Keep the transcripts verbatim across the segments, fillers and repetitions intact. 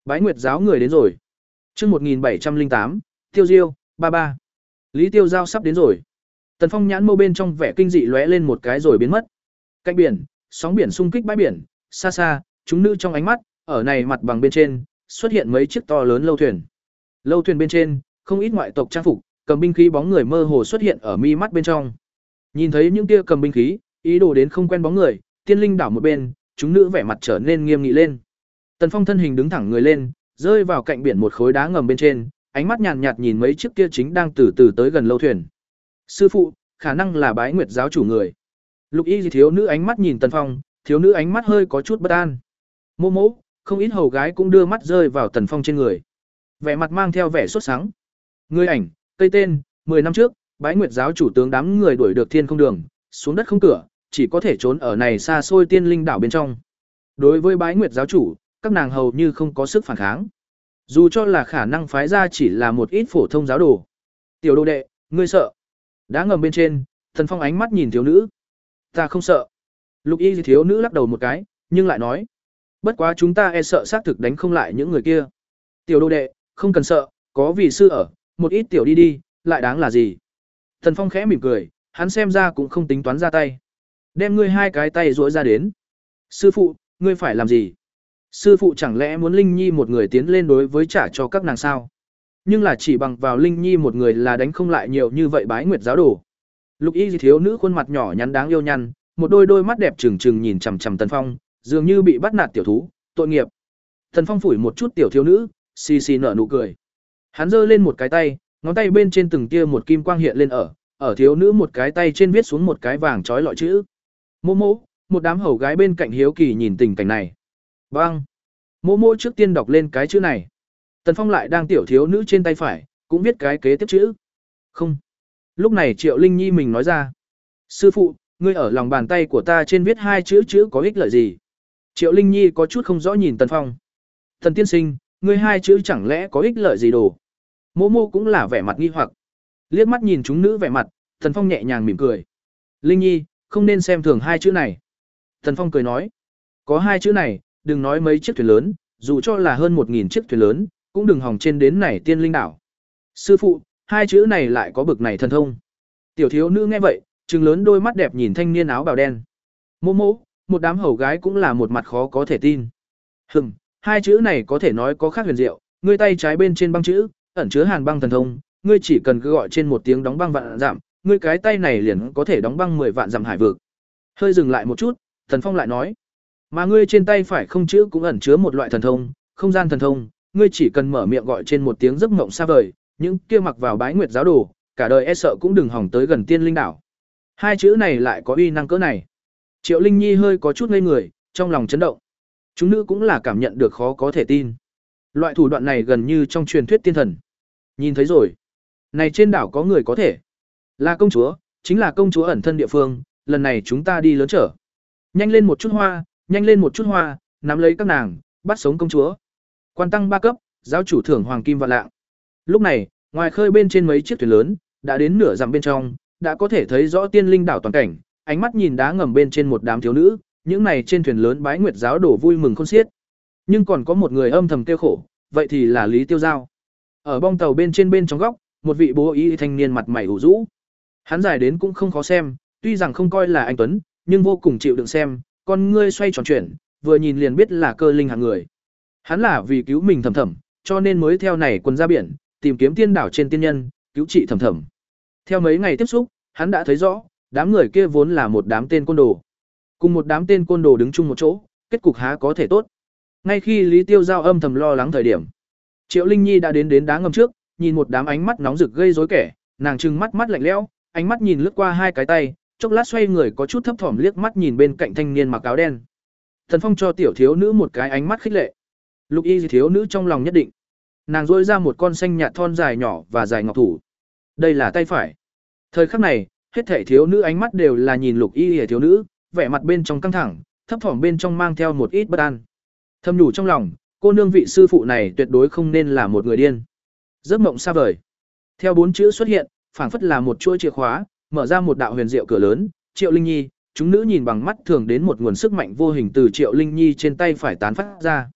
Bái Nguyệt giáo người đến rồi. Chương một nghìn bảy trăm lẻ tám, Tiêu Diêu, ba ba. Lý Tiêu Giao sắp đến rồi. Tần Phong nhãn mâu bên trong vẻ kinh dị lóe lên một cái rồi biến mất. Cạnh biển, sóng biển xung kích bãi biển, xa xa, chúng nữ trong ánh mắt, ở này mặt bằng bên trên, xuất hiện mấy chiếc to lớn lâu thuyền. Lâu thuyền bên trên, không ít ngoại tộc trang phục, cầm binh khí bóng người mơ hồ xuất hiện ở mi mắt bên trong. Nhìn thấy những kia cầm binh khí, ý đồ đến không quen bóng người, Tiên Linh đảo một bên, chúng nữ vẻ mặt trở nên nghiêm nghị lên. Tần Phong thân hình đứng thẳng người lên, rơi vào cạnh biển một khối đá ngầm bên trên, ánh mắt nhàn nhạt nhìn mấy chiếc kia chính đang từ từ tới gần lâu thuyền. Sư phụ, khả năng là Bái Nguyệt giáo chủ người. Lục Y thiếu nữ ánh mắt nhìn Tần Phong, thiếu nữ ánh mắt hơi có chút bất an. Mô mỗ, không ít hầu gái cũng đưa mắt rơi vào Tần Phong trên người. Vẻ mặt mang theo vẻ sốt sắng. Người ảnh, cây tên, mười năm trước, Bái Nguyệt giáo chủ tướng đám người đuổi được thiên không đường, xuống đất không cửa, chỉ có thể trốn ở này xa xôi Tiên Linh đảo bên trong. Đối với Bái Nguyệt giáo chủ, các nàng hầu như không có sức phản kháng. Dù cho là khả năng phái ra chỉ là một ít phổ thông giáo đồ. Tiểu đồ đệ, ngươi sợ? Đá ngầm bên trên, Tần Phong ánh mắt nhìn thiếu nữ. Ta không sợ. Lục Y thiếu nữ lắc đầu một cái, nhưng lại nói, bất quá chúng ta e sợ xác thực đánh không lại những người kia. Tiểu đồ đệ, không cần sợ, có vị sư ở, một ít tiểu đi đi, lại đáng là gì? Tần Phong khẽ mỉm cười, hắn xem ra cũng không tính toán ra tay. Đem ngươi hai cái tay duỗi ra đến. Sư phụ, ngươi phải làm gì? Sư phụ chẳng lẽ muốn Linh Nhi một người tiến lên đối với trả cho các nàng sao? Nhưng là chỉ bằng vào Linh Nhi một người là đánh không lại nhiều như vậy Bái Nguyệt giáo đồ. Lục Y thiếu nữ khuôn mặt nhỏ nhắn đáng yêu nhăn, một đôi đôi mắt đẹp trừng trừng nhìn chằm chằm Tần Phong, dường như bị bắt nạt tiểu thú, tội nghiệp. Tần Phong phủi một chút tiểu thiếu nữ, xì xì nở nụ cười. Hắn giơ lên một cái tay, ngón tay bên trên từng tia một kim quang hiện lên ở, ở thiếu nữ một cái tay trên viết xuống một cái vàng trói lọi chữ. Mô mô, một đám hầu gái bên cạnh hiếu kỳ nhìn tình cảnh này. Bang! Mô mô trước tiên đọc lên cái chữ này. Tần Phong lại đang tiểu thiếu nữ trên tay phải, cũng viết cái kế tiếp chữ. Không. Lúc này Triệu Linh Nhi mình nói ra. Sư phụ, ngươi ở lòng bàn tay của ta trên viết hai chữ chữ có ích lợi gì? Triệu Linh Nhi có chút không rõ nhìn Tần Phong. Tần tiên sinh, ngươi hai chữ chẳng lẽ có ích lợi gì đồ? Mô mô cũng là vẻ mặt nghi hoặc. Liếc mắt nhìn chúng nữ vẻ mặt, Tần Phong nhẹ nhàng mỉm cười. Linh Nhi, không nên xem thường hai chữ này. Tần Phong cười nói. Có hai chữ này, đừng nói mấy chiếc thuyền lớn, dù cho là hơn một nghìn chiếc thuyền lớn, cũng đừng hòng trên đến này Tiên Linh đảo. Sư phụ, hai chữ này lại có bực này thần thông. Tiểu thiếu nữ nghe vậy, trừng lớn đôi mắt đẹp nhìn thanh niên áo bào đen. Mô mô, một đám hầu gái cũng là một mặt khó có thể tin. Hừm, hai chữ này có thể nói có khác huyền diệu, ngươi tay trái bên trên băng chữ, ẩn chứa hàn băng thần thông, ngươi chỉ cần cứ gọi trên một tiếng đóng băng vạn dặm, ngươi cái tay này liền có thể đóng băng mười vạn dặm hải vực. Hơi dừng lại một chút, Thần Phong lại nói, mà ngươi trên tay phải không chữ cũng ẩn chứa một loại thần thông, không gian thần thông, ngươi chỉ cần mở miệng gọi trên một tiếng giấc mộng xa vời, những kia mặc vào Bái Nguyệt giáo đồ, cả đời e sợ cũng đừng hòng tới gần Tiên Linh đảo. Hai chữ này lại có uy năng cỡ này. Triệu Linh Nhi hơi có chút ngây người, trong lòng chấn động. Chúng nữ cũng là cảm nhận được khó có thể tin. Loại thủ đoạn này gần như trong truyền thuyết tiên thần. Nhìn thấy rồi. Này trên đảo có người có thể. Là công chúa, chính là công chúa ẩn thân địa phương, lần này chúng ta đi lớn trở. Nhanh lên một chút hoa, nhanh lên một chút hoa, nắm lấy các nàng, bắt sống công chúa. Quan tăng ba cấp, giáo chủ thưởng hoàng kim vạn lạng. Lúc này, ngoài khơi bên trên mấy chiếc thuyền lớn, đã đến nửa dặm bên trong, đã có thể thấy rõ Tiên Linh đảo toàn cảnh, ánh mắt nhìn đá ngầm bên trên một đám thiếu nữ, những này trên thuyền lớn Bái Nguyệt giáo đổ vui mừng khôn xiết. Nhưng còn có một người âm thầm kêu khổ, vậy thì là Lý Tiêu Giao. Ở bong tàu bên trên bên trong góc, một vị bố y thanh niên mặt mày ủ rũ. Hắn dài đến cũng không khó xem, tuy rằng không coi là anh tuấn, nhưng vô cùng chịu đựng xem, con ngươi xoay tròn chuyển, vừa nhìn liền biết là cơ linh hạng người. Hắn là vì cứu mình Thầm Thầm, cho nên mới theo này quân ra biển, tìm kiếm tiên đảo trên tiên nhân, cứu trị Thầm Thầm. Theo mấy ngày tiếp xúc, hắn đã thấy rõ, đám người kia vốn là một đám tên côn đồ. Cùng một đám tên côn đồ đứng chung một chỗ, kết cục há có thể tốt. Ngay khi Lý Tiêu Giao âm thầm lo lắng thời điểm, Triệu Linh Nhi đã đến đến đá ngầm trước, nhìn một đám ánh mắt nóng rực gây rối kẻ, nàng trừng mắt mắt lạnh lẽo, ánh mắt nhìn lướt qua hai cái tay, chốc lát xoay người có chút thấp thỏm liếc mắt nhìn bên cạnh thanh niên mặc áo đen. Thần Phong cho tiểu thiếu nữ một cái ánh mắt khích lệ. Lục Y thiếu nữ trong lòng nhất định. Nàng duỗi ra một con xanh nhạt thon dài nhỏ và dài ngọc thủ. Đây là tay phải. Thời khắc này, hết thảy thiếu nữ ánh mắt đều là nhìn Lục Y thiếu nữ, vẻ mặt bên trong căng thẳng, thấp thỏm bên trong mang theo một ít bất an. Thầm nhủ trong lòng, cô nương vị sư phụ này tuyệt đối không nên là một người điên. Giấc mộng xa vời. Theo bốn chữ xuất hiện, phảng phất là một chuỗi chìa khóa, mở ra một đạo huyền diệu cửa lớn. Triệu Linh Nhi, chúng nữ nhìn bằng mắt thường đến một nguồn sức mạnh vô hình từ Triệu Linh Nhi trên tay phải tán phát ra.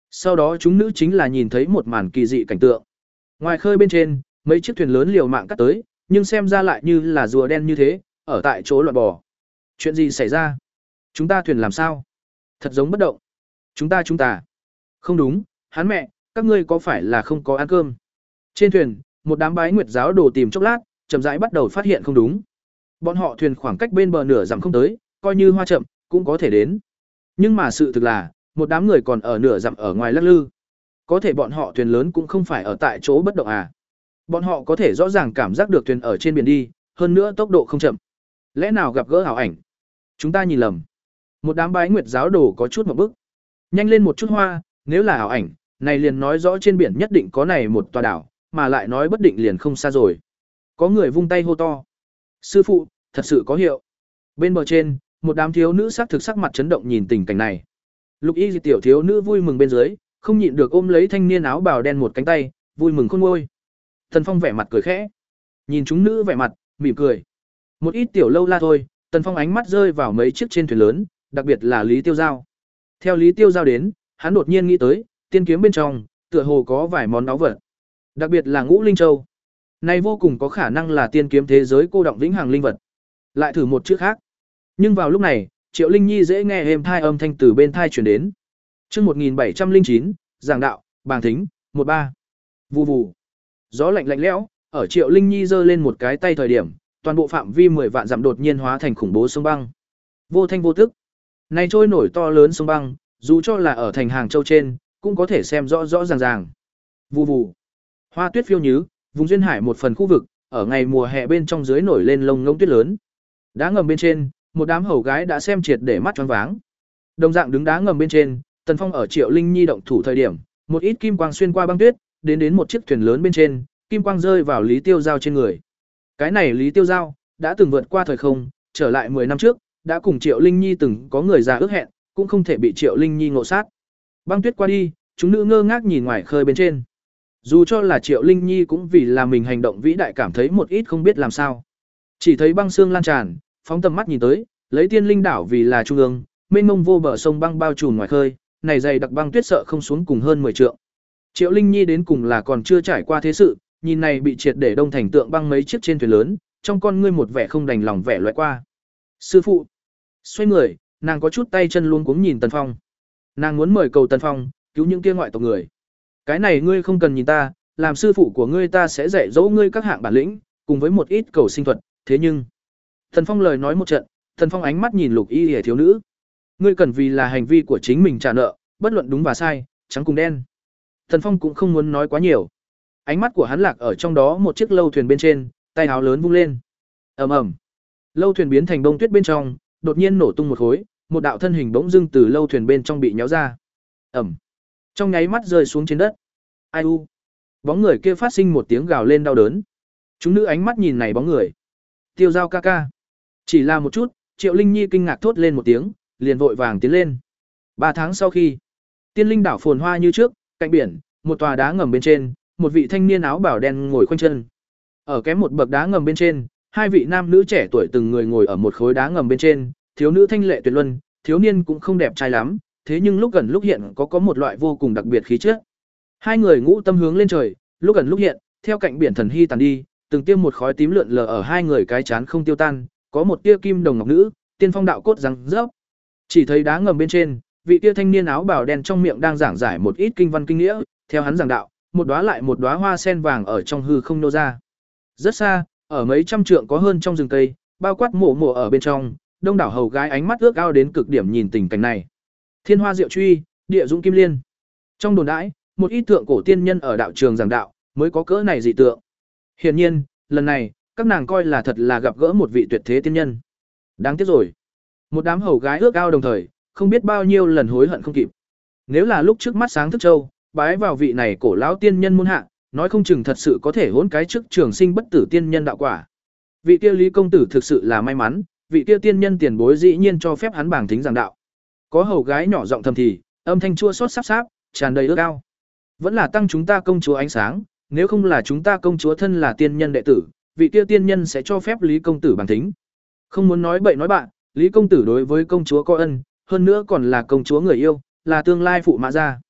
Sau đó chúng nữ chính là nhìn thấy một màn kỳ dị cảnh tượng. Ngoài khơi bên trên, mấy chiếc thuyền lớn liều mạng cắt tới, nhưng xem ra lại như là rùa đen như thế, ở tại chỗ loạn bò. Chuyện gì xảy ra? Chúng ta thuyền làm sao? Thật giống bất động. Chúng ta chúng ta. Không đúng, hắn mẹ, các ngươi có phải là không có ăn cơm? Trên thuyền, một đám bái nguyệt giáo đồ tìm chốc lát, chậm rãi bắt đầu phát hiện không đúng. Bọn họ thuyền khoảng cách bên bờ nửa dặm không tới, coi như hoa chậm, cũng có thể đến. Nhưng mà sự thực là, một đám người còn ở nửa dặm ở ngoài lắc lư. Có thể bọn họ thuyền lớn cũng không phải ở tại chỗ bất động à. Bọn họ có thể rõ ràng cảm giác được thuyền ở trên biển đi, hơn nữa tốc độ không chậm. Lẽ nào gặp gỡ ảo ảnh? Chúng ta nhìn lầm. Một đám bái nguyệt giáo đồ có chút một bức. Nhanh lên một chút hoa, nếu là ảo ảnh, này liền nói rõ trên biển nhất định có này một tòa đảo, mà lại nói bất định liền không xa rồi. Có người vung tay hô to. Sư phụ, thật sự có hiệu. Bên bờ trên, một đám thiếu nữ sắc thực sắc mặt chấn động nhìn tình cảnh này. Lục Y tiểu thiếu nữ vui mừng bên dưới, không nhịn được ôm lấy thanh niên áo bào đen một cánh tay, vui mừng khôn nguôi. Tần Phong vẻ mặt cười khẽ, nhìn chúng nữ vẻ mặt, mỉm cười. Một ít tiểu lâu la thôi, Tần Phong ánh mắt rơi vào mấy chiếc trên thuyền lớn, đặc biệt là Lý Tiêu Giao. Theo Lý Tiêu Giao đến, hắn đột nhiên nghĩ tới, tiên kiếm bên trong, tựa hồ có vài món báu vật. Đặc biệt là Ngũ Linh Châu. Này vô cùng có khả năng là tiên kiếm thế giới cô động vĩnh hằng linh vật. Lại thử một chữ khác. Nhưng vào lúc này, Triệu Linh Nhi dễ nghe êm thai âm thanh từ bên thai truyền đến. Chương một nghìn bảy trăm lẻ chín, giảng đạo, bàng thính, một ba. Vù vù. Gió lạnh lạnh lẽo, ở Triệu Linh Nhi giơ lên một cái tay thời điểm, toàn bộ phạm vi mười vạn dặm đột nhiên hóa thành khủng bố sông băng. Vô thanh vô tức. Này trôi nổi to lớn sông băng, dù cho là ở thành Hàng Châu trên, cũng có thể xem rõ rõ ràng ràng. Vù vù. Hoa tuyết phiêu nhứ, vùng duyên hải một phần khu vực, ở ngày mùa hè bên trong dưới nổi lên lông ngỗng tuyết lớn. Đá ngầm bên trên, một đám hầu gái đã xem triệt để mắt choáng váng. Đồng dạng đứng đá ngầm bên trên, Tần Phong ở Triệu Linh Nhi động thủ thời điểm, một ít kim quang xuyên qua băng tuyết, đến đến một chiếc thuyền lớn bên trên, kim quang rơi vào Lý Tiêu Giao trên người. Cái này Lý Tiêu Giao đã từng vượt qua thời không, trở lại mười năm trước, đã cùng Triệu Linh Nhi từng có người già ước hẹn, cũng không thể bị Triệu Linh Nhi ngộ sát. Băng tuyết qua đi, chúng nữ ngơ ngác nhìn ngoài khơi bên trên. Dù cho là Triệu Linh Nhi cũng vì là mình hành động vĩ đại cảm thấy một ít không biết làm sao. Chỉ thấy băng xương lan tràn, phóng tầm mắt nhìn tới, lấy Tiên Linh đảo vì là trung ương, mênh mông vô bờ sông băng bao trùm ngoài khơi, này dày đặc băng tuyết sợ không xuống cùng hơn mười trượng. Triệu Linh Nhi đến cùng là còn chưa trải qua thế sự, nhìn này bị triệt để đông thành tượng băng mấy chiếc trên thuyền lớn, trong con ngươi một vẻ không đành lòng vẻ loại qua. Sư phụ. Xoay người, nàng có chút tay chân luống cuống nhìn Tần Phong. Nàng muốn mời cầu Tần Phong cứu những kia ngoại tộc người. Cái này ngươi không cần nhìn ta, làm sư phụ của ngươi ta sẽ dạy dỗ ngươi các hạng bản lĩnh, cùng với một ít cầu sinh thuật, thế nhưng Tần Phong lời nói một trận, Tần Phong ánh mắt nhìn Lục Y Liễu thiếu nữ. Ngươi cần vì là hành vi của chính mình trả nợ, bất luận đúng và sai, trắng cùng đen. Tần Phong cũng không muốn nói quá nhiều. Ánh mắt của hắn lạc ở trong đó một chiếc lâu thuyền bên trên, tay áo lớn vung lên. Ầm ầm. Lâu thuyền biến thành bông tuyết bên trong, đột nhiên nổ tung một khối, một đạo thân hình bỗng dưng từ lâu thuyền bên trong bị nhéo ra. Ầm. Trong nháy mắt rơi xuống trên đất. Ai u. Bóng người kia phát sinh một tiếng gào lên đau đớn. Chúng nữ ánh mắt nhìn này bóng người. Tiêu Giao ca ca. Chỉ là một chút, Triệu Linh Nhi kinh ngạc thốt lên một tiếng, liền vội vàng tiến lên. Ba tháng sau khi, Tiên Linh đảo phồn hoa như trước, cạnh biển, một tòa đá ngầm bên trên, một vị thanh niên áo bảo đen ngồi khoanh chân. Ở kém một bậc đá ngầm bên trên, hai vị nam nữ trẻ tuổi từng người ngồi ở một khối đá ngầm bên trên, thiếu nữ thanh lệ tuyệt luân, thiếu niên cũng không đẹp trai lắm, thế nhưng lúc gần lúc hiện có có một loại vô cùng đặc biệt khí chất. Hai người ngũ tâm hướng lên trời, lúc gần lúc hiện, theo cạnh biển thần hy tàn đi, từng tiêm một khói tím lượn lờ ở hai người cái chán không tiêu tan, có một tia kim đồng ngọc nữ, tiên phong đạo cốt răng rớp. Chỉ thấy đá ngầm bên trên, vị tia thanh niên áo bào đen trong miệng đang giảng giải một ít kinh văn kinh nghĩa, theo hắn giảng đạo, một đóa lại một đóa hoa sen vàng ở trong hư không nô ra. Rất xa, ở mấy trăm trượng có hơn trong rừng cây, bao quát mộ mộ ở bên trong, đông đảo hầu gái ánh mắt ước ao đến cực điểm nhìn tình cảnh này. Thiên hoa diệu truy, địa dũng kim liên. Trong đồn đãi, một ít thượng cổ tiên nhân ở đạo trường giảng đạo, mới có cỡ này dị tượng. Hiển nhiên, lần này, các nàng coi là thật là gặp gỡ một vị tuyệt thế tiên nhân. Đáng tiếc rồi. Một đám hầu gái ước ao đồng thời, không biết bao nhiêu lần hối hận không kịp. Nếu là lúc trước mắt sáng thức châu, bái vào vị này cổ lão tiên nhân môn hạ, nói không chừng thật sự có thể hỗn cái trước trường sinh bất tử tiên nhân đạo quả. Vị kia Lý công tử thực sự là may mắn, vị kia tiên nhân tiền bối dĩ nhiên cho phép hắn bảng thính giảng đạo. Có hầu gái nhỏ giọng thầm thì, âm thanh chua xót sáp sáp, tràn đầy ước ao. Vẫn là tăng chúng ta công chúa ánh sáng, nếu không là chúng ta công chúa thân là tiên nhân đệ tử, vị kia tiên nhân sẽ cho phép Lý công tử bảng thính. Không muốn nói bậy nói bạn, Lý công tử đối với công chúa có ân, hơn nữa còn là công chúa người yêu, là tương lai phụ mã gia.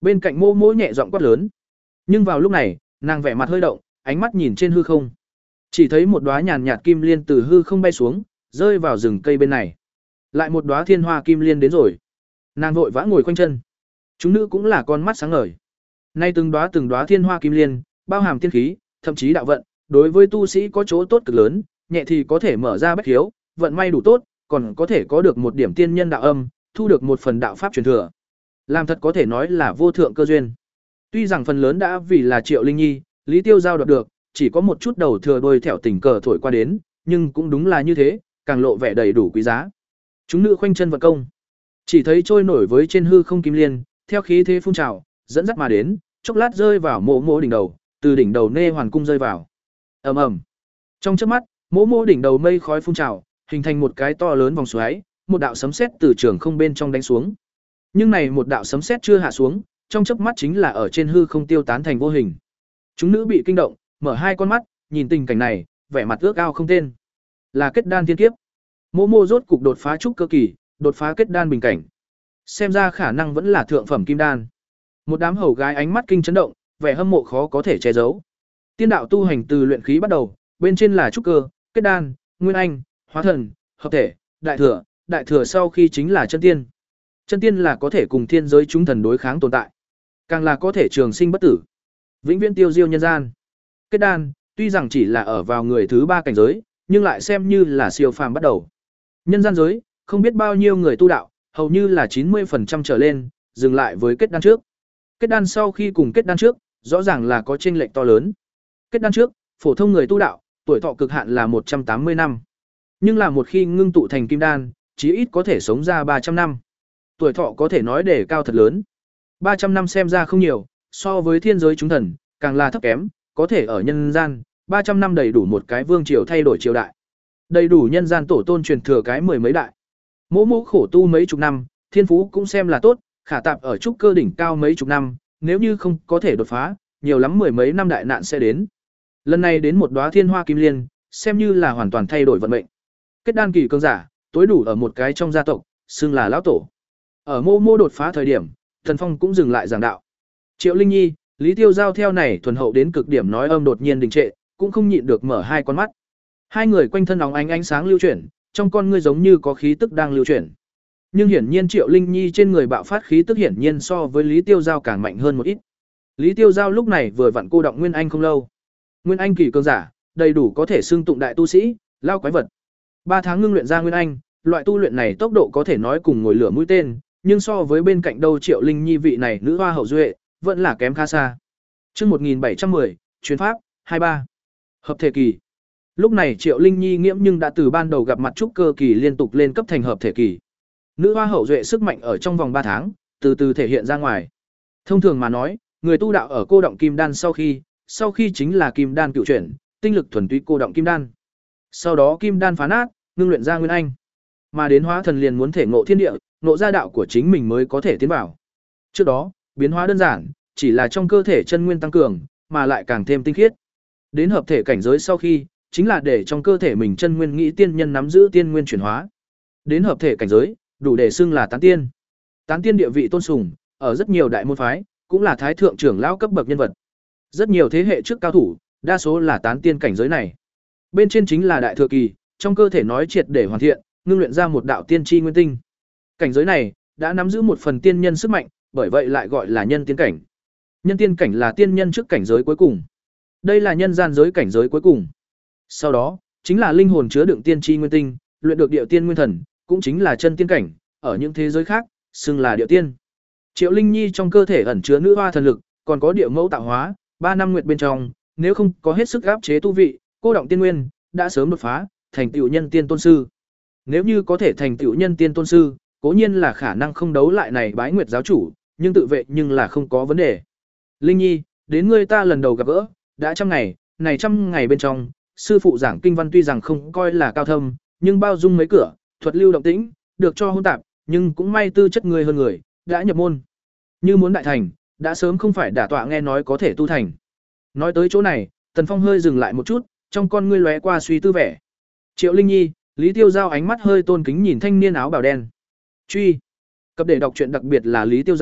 Bên cạnh Mô Mô nhẹ giọng quát lớn. Nhưng vào lúc này, nàng vẻ mặt hơi động, ánh mắt nhìn trên hư không. Chỉ thấy một đóa nhàn nhạt kim liên từ hư không bay xuống, rơi vào rừng cây bên này. Lại một đóa thiên hoa kim liên đến rồi. Nàng vội vã ngồi khoanh chân. Chúng nữ cũng là con mắt sáng ngời. Nay từng đóa từng đóa thiên hoa kim liên, bao hàm tiên khí, thậm chí đạo vận, đối với tu sĩ có chỗ tốt cực lớn, nhẹ thì có thể mở ra bách khiếu, vận may đủ tốt, còn có thể có được một điểm tiên nhân đạo âm, thu được một phần đạo pháp truyền thừa. Làm thật có thể nói là vô thượng cơ duyên. Tuy rằng phần lớn đã vì là Triệu Linh Nhi, Lý Tiêu Giao đoạt được, chỉ có một chút đầu thừa đôi thẻo tình cờ thổi qua đến, nhưng cũng đúng là như thế, càng lộ vẻ đầy đủ quý giá. Chúng nữ khoanh chân vận công, chỉ thấy trôi nổi với trên hư không kim liên, theo khí thế phun trào, dẫn dắt mà đến, chốc lát rơi vào Mộ Mộ đỉnh đầu, từ đỉnh đầu nê hoàn cung rơi vào. Ầm ầm. Trong chớp mắt, Mộ Mộ đỉnh đầu mây khói phun trào, hình thành một cái to lớn vòng xoáy, một đạo sấm sét từ trường không bên trong đánh xuống. Nhưng này một đạo sấm sét chưa hạ xuống, trong chớp mắt chính là ở trên hư không tiêu tán thành vô hình. Chúng nữ bị kinh động, mở hai con mắt, nhìn tình cảnh này, vẻ mặt ước ao không tên. Là kết đan thiên kiếp. Mộ Mộ rốt cục đột phá trúc cơ kỳ, đột phá kết đan bình cảnh. Xem ra khả năng vẫn là thượng phẩm kim đan. Một đám hầu gái ánh mắt kinh chấn động, vẻ hâm mộ khó có thể che giấu. Tiên đạo tu hành từ luyện khí bắt đầu, bên trên là trúc cơ, kết đan, nguyên anh, hóa thần, hợp thể, đại thừa, đại thừa sau khi chính là chân tiên. Chân tiên là có thể cùng thiên giới chúng thần đối kháng tồn tại, càng là có thể trường sinh bất tử, vĩnh viễn tiêu diêu nhân gian. Kết đan, tuy rằng chỉ là ở vào người thứ ba cảnh giới, nhưng lại xem như là siêu phàm bắt đầu. Nhân gian giới, không biết bao nhiêu người tu đạo, hầu như là chín mươi phần trăm trở lên, dừng lại với kết đan trước. Kết đan sau khi cùng kết đan trước, rõ ràng là có chênh lệch to lớn. Kết đan trước, phổ thông người tu đạo, tuổi thọ cực hạn là một trăm tám mươi năm. Nhưng là một khi ngưng tụ thành kim đan, chí ít có thể sống ra ba trăm năm. Tuổi thọ có thể nói đề cao thật lớn. ba trăm năm xem ra không nhiều, so với thiên giới chúng thần, càng là thấp kém, có thể ở nhân gian, ba trăm năm đầy đủ một cái vương triều thay đổi triều đại. Đầy đủ nhân gian tổ tôn truyền thừa cái mười mấy đại. Mỗ Mỗ khổ tu mấy chục năm, thiên phú cũng xem là tốt, khả tạp ở trúc cơ đỉnh cao mấy chục năm, nếu như không có thể đột phá, nhiều lắm mười mấy năm đại nạn sẽ đến. Lần này đến một đóa thiên hoa kim liên, xem như là hoàn toàn thay đổi vận mệnh. Kết đan kỳ cường giả, tối đủ ở một cái trong gia tộc, xưng là lão tổ. Ở Mô Mô đột phá thời điểm, Thần Phong cũng dừng lại giảng đạo. Triệu Linh Nhi, Lý Tiêu Giao theo này thuần hậu đến cực điểm nói âm đột nhiên đình trệ, cũng không nhịn được mở hai con mắt. Hai người quanh thân óng ánh ánh sáng lưu chuyển, trong con ngươi giống như có khí tức đang lưu chuyển. Nhưng hiển nhiên Triệu Linh Nhi trên người bạo phát khí tức hiển nhiên so với Lý Tiêu Giao càng mạnh hơn một ít. Lý Tiêu Giao lúc này vừa vặn cô động Nguyên Anh không lâu. Nguyên Anh kỳ cường giả, đầy đủ có thể xưng tụng đại tu sĩ, lao quái vật. ba tháng ngưng luyện ra Nguyên Anh, loại tu luyện này tốc độ có thể nói cùng ngồi lửa mũi tên, nhưng so với bên cạnh đâu Triệu Linh Nhi vị này nữ hoa hậu duệ, vẫn là kém khá xa. Chương một nghìn bảy trăm mười, chuyến pháp hai ba. Hợp thể kỳ. Lúc này Triệu Linh Nhi nghiễm nhưng đã từ ban đầu gặp mặt trúc cơ kỳ liên tục lên cấp thành hợp thể kỳ. Nữ hoa hậu duệ sức mạnh ở trong vòng ba tháng, từ từ thể hiện ra ngoài. Thông thường mà nói, người tu đạo ở cô động kim đan sau khi, sau khi chính là kim đan cựu chuyển, tinh lực thuần túy cô động kim đan. Sau đó kim đan phá nát, ngưng luyện ra nguyên anh. Mà đến hóa thần liền muốn thể ngộ thiên địa, ngộ ra đạo của chính mình mới có thể tiến vào. Trước đó, biến hóa đơn giản, chỉ là trong cơ thể chân nguyên tăng cường, mà lại càng thêm tinh khiết. Đến hợp thể cảnh giới sau khi, chính là để trong cơ thể mình chân nguyên nghĩ tiên nhân nắm giữ tiên nguyên chuyển hóa. Đến hợp thể cảnh giới, đủ để xưng là tán tiên. Tán tiên địa vị tôn sùng, ở rất nhiều đại môn phái, cũng là thái thượng trưởng lão cấp bậc nhân vật. Rất nhiều thế hệ trước cao thủ, đa số là tán tiên cảnh giới này. Bên trên chính là đại thừa kỳ, trong cơ thể nói triệt để hoàn thiện, ngưng luyện ra một đạo tiên tri nguyên tinh. Cảnh giới này đã nắm giữ một phần tiên nhân sức mạnh, bởi vậy lại gọi là nhân tiên cảnh. Nhân tiên cảnh là tiên nhân trước cảnh giới cuối cùng. Đây là nhân gian giới cảnh giới cuối cùng. Sau đó, chính là linh hồn chứa đựng tiên tri nguyên tinh, luyện được địa tiên nguyên thần, cũng chính là chân tiên cảnh, ở những thế giới khác, xưng là địa tiên. Triệu Linh Nhi trong cơ thể ẩn chứa nữ hoa thần lực, còn có địa mẫu tạo hóa, ba năm nguyệt bên trong, nếu không có hết sức áp chế tu vị, cô động tiên nguyên, đã sớm đột phá, thành tựu nhân tiên tôn sư. Nếu như có thể thành tựu nhân tiên tôn sư, cố nhiên là khả năng không đấu lại này bái nguyệt giáo chủ, nhưng tự vệ nhưng là không có vấn đề. Linh Nhi, đến ngươi ta lần đầu gặp gỡ, đã trăm ngày, này trăm ngày bên trong, sư phụ giảng kinh văn tuy rằng không coi là cao thâm, nhưng bao dung mấy cửa, thuật lưu động tĩnh, được cho hôn tạp, nhưng cũng may tư chất người hơn người, đã nhập môn. Như muốn đại thành, đã sớm không phải đả tọa nghe nói có thể tu thành. Nói tới chỗ này, Tần Phong hơi dừng lại một chút, trong con ngươi lóe qua suy tư vẻ. Triệu Linh Nhi, Lý Tiêu Giao ánh mắt hơi tôn kính nhìn thanh niên áo bào đen. Truy. Cập để đọc truyện đặc biệt là Lý Tiêu Giao,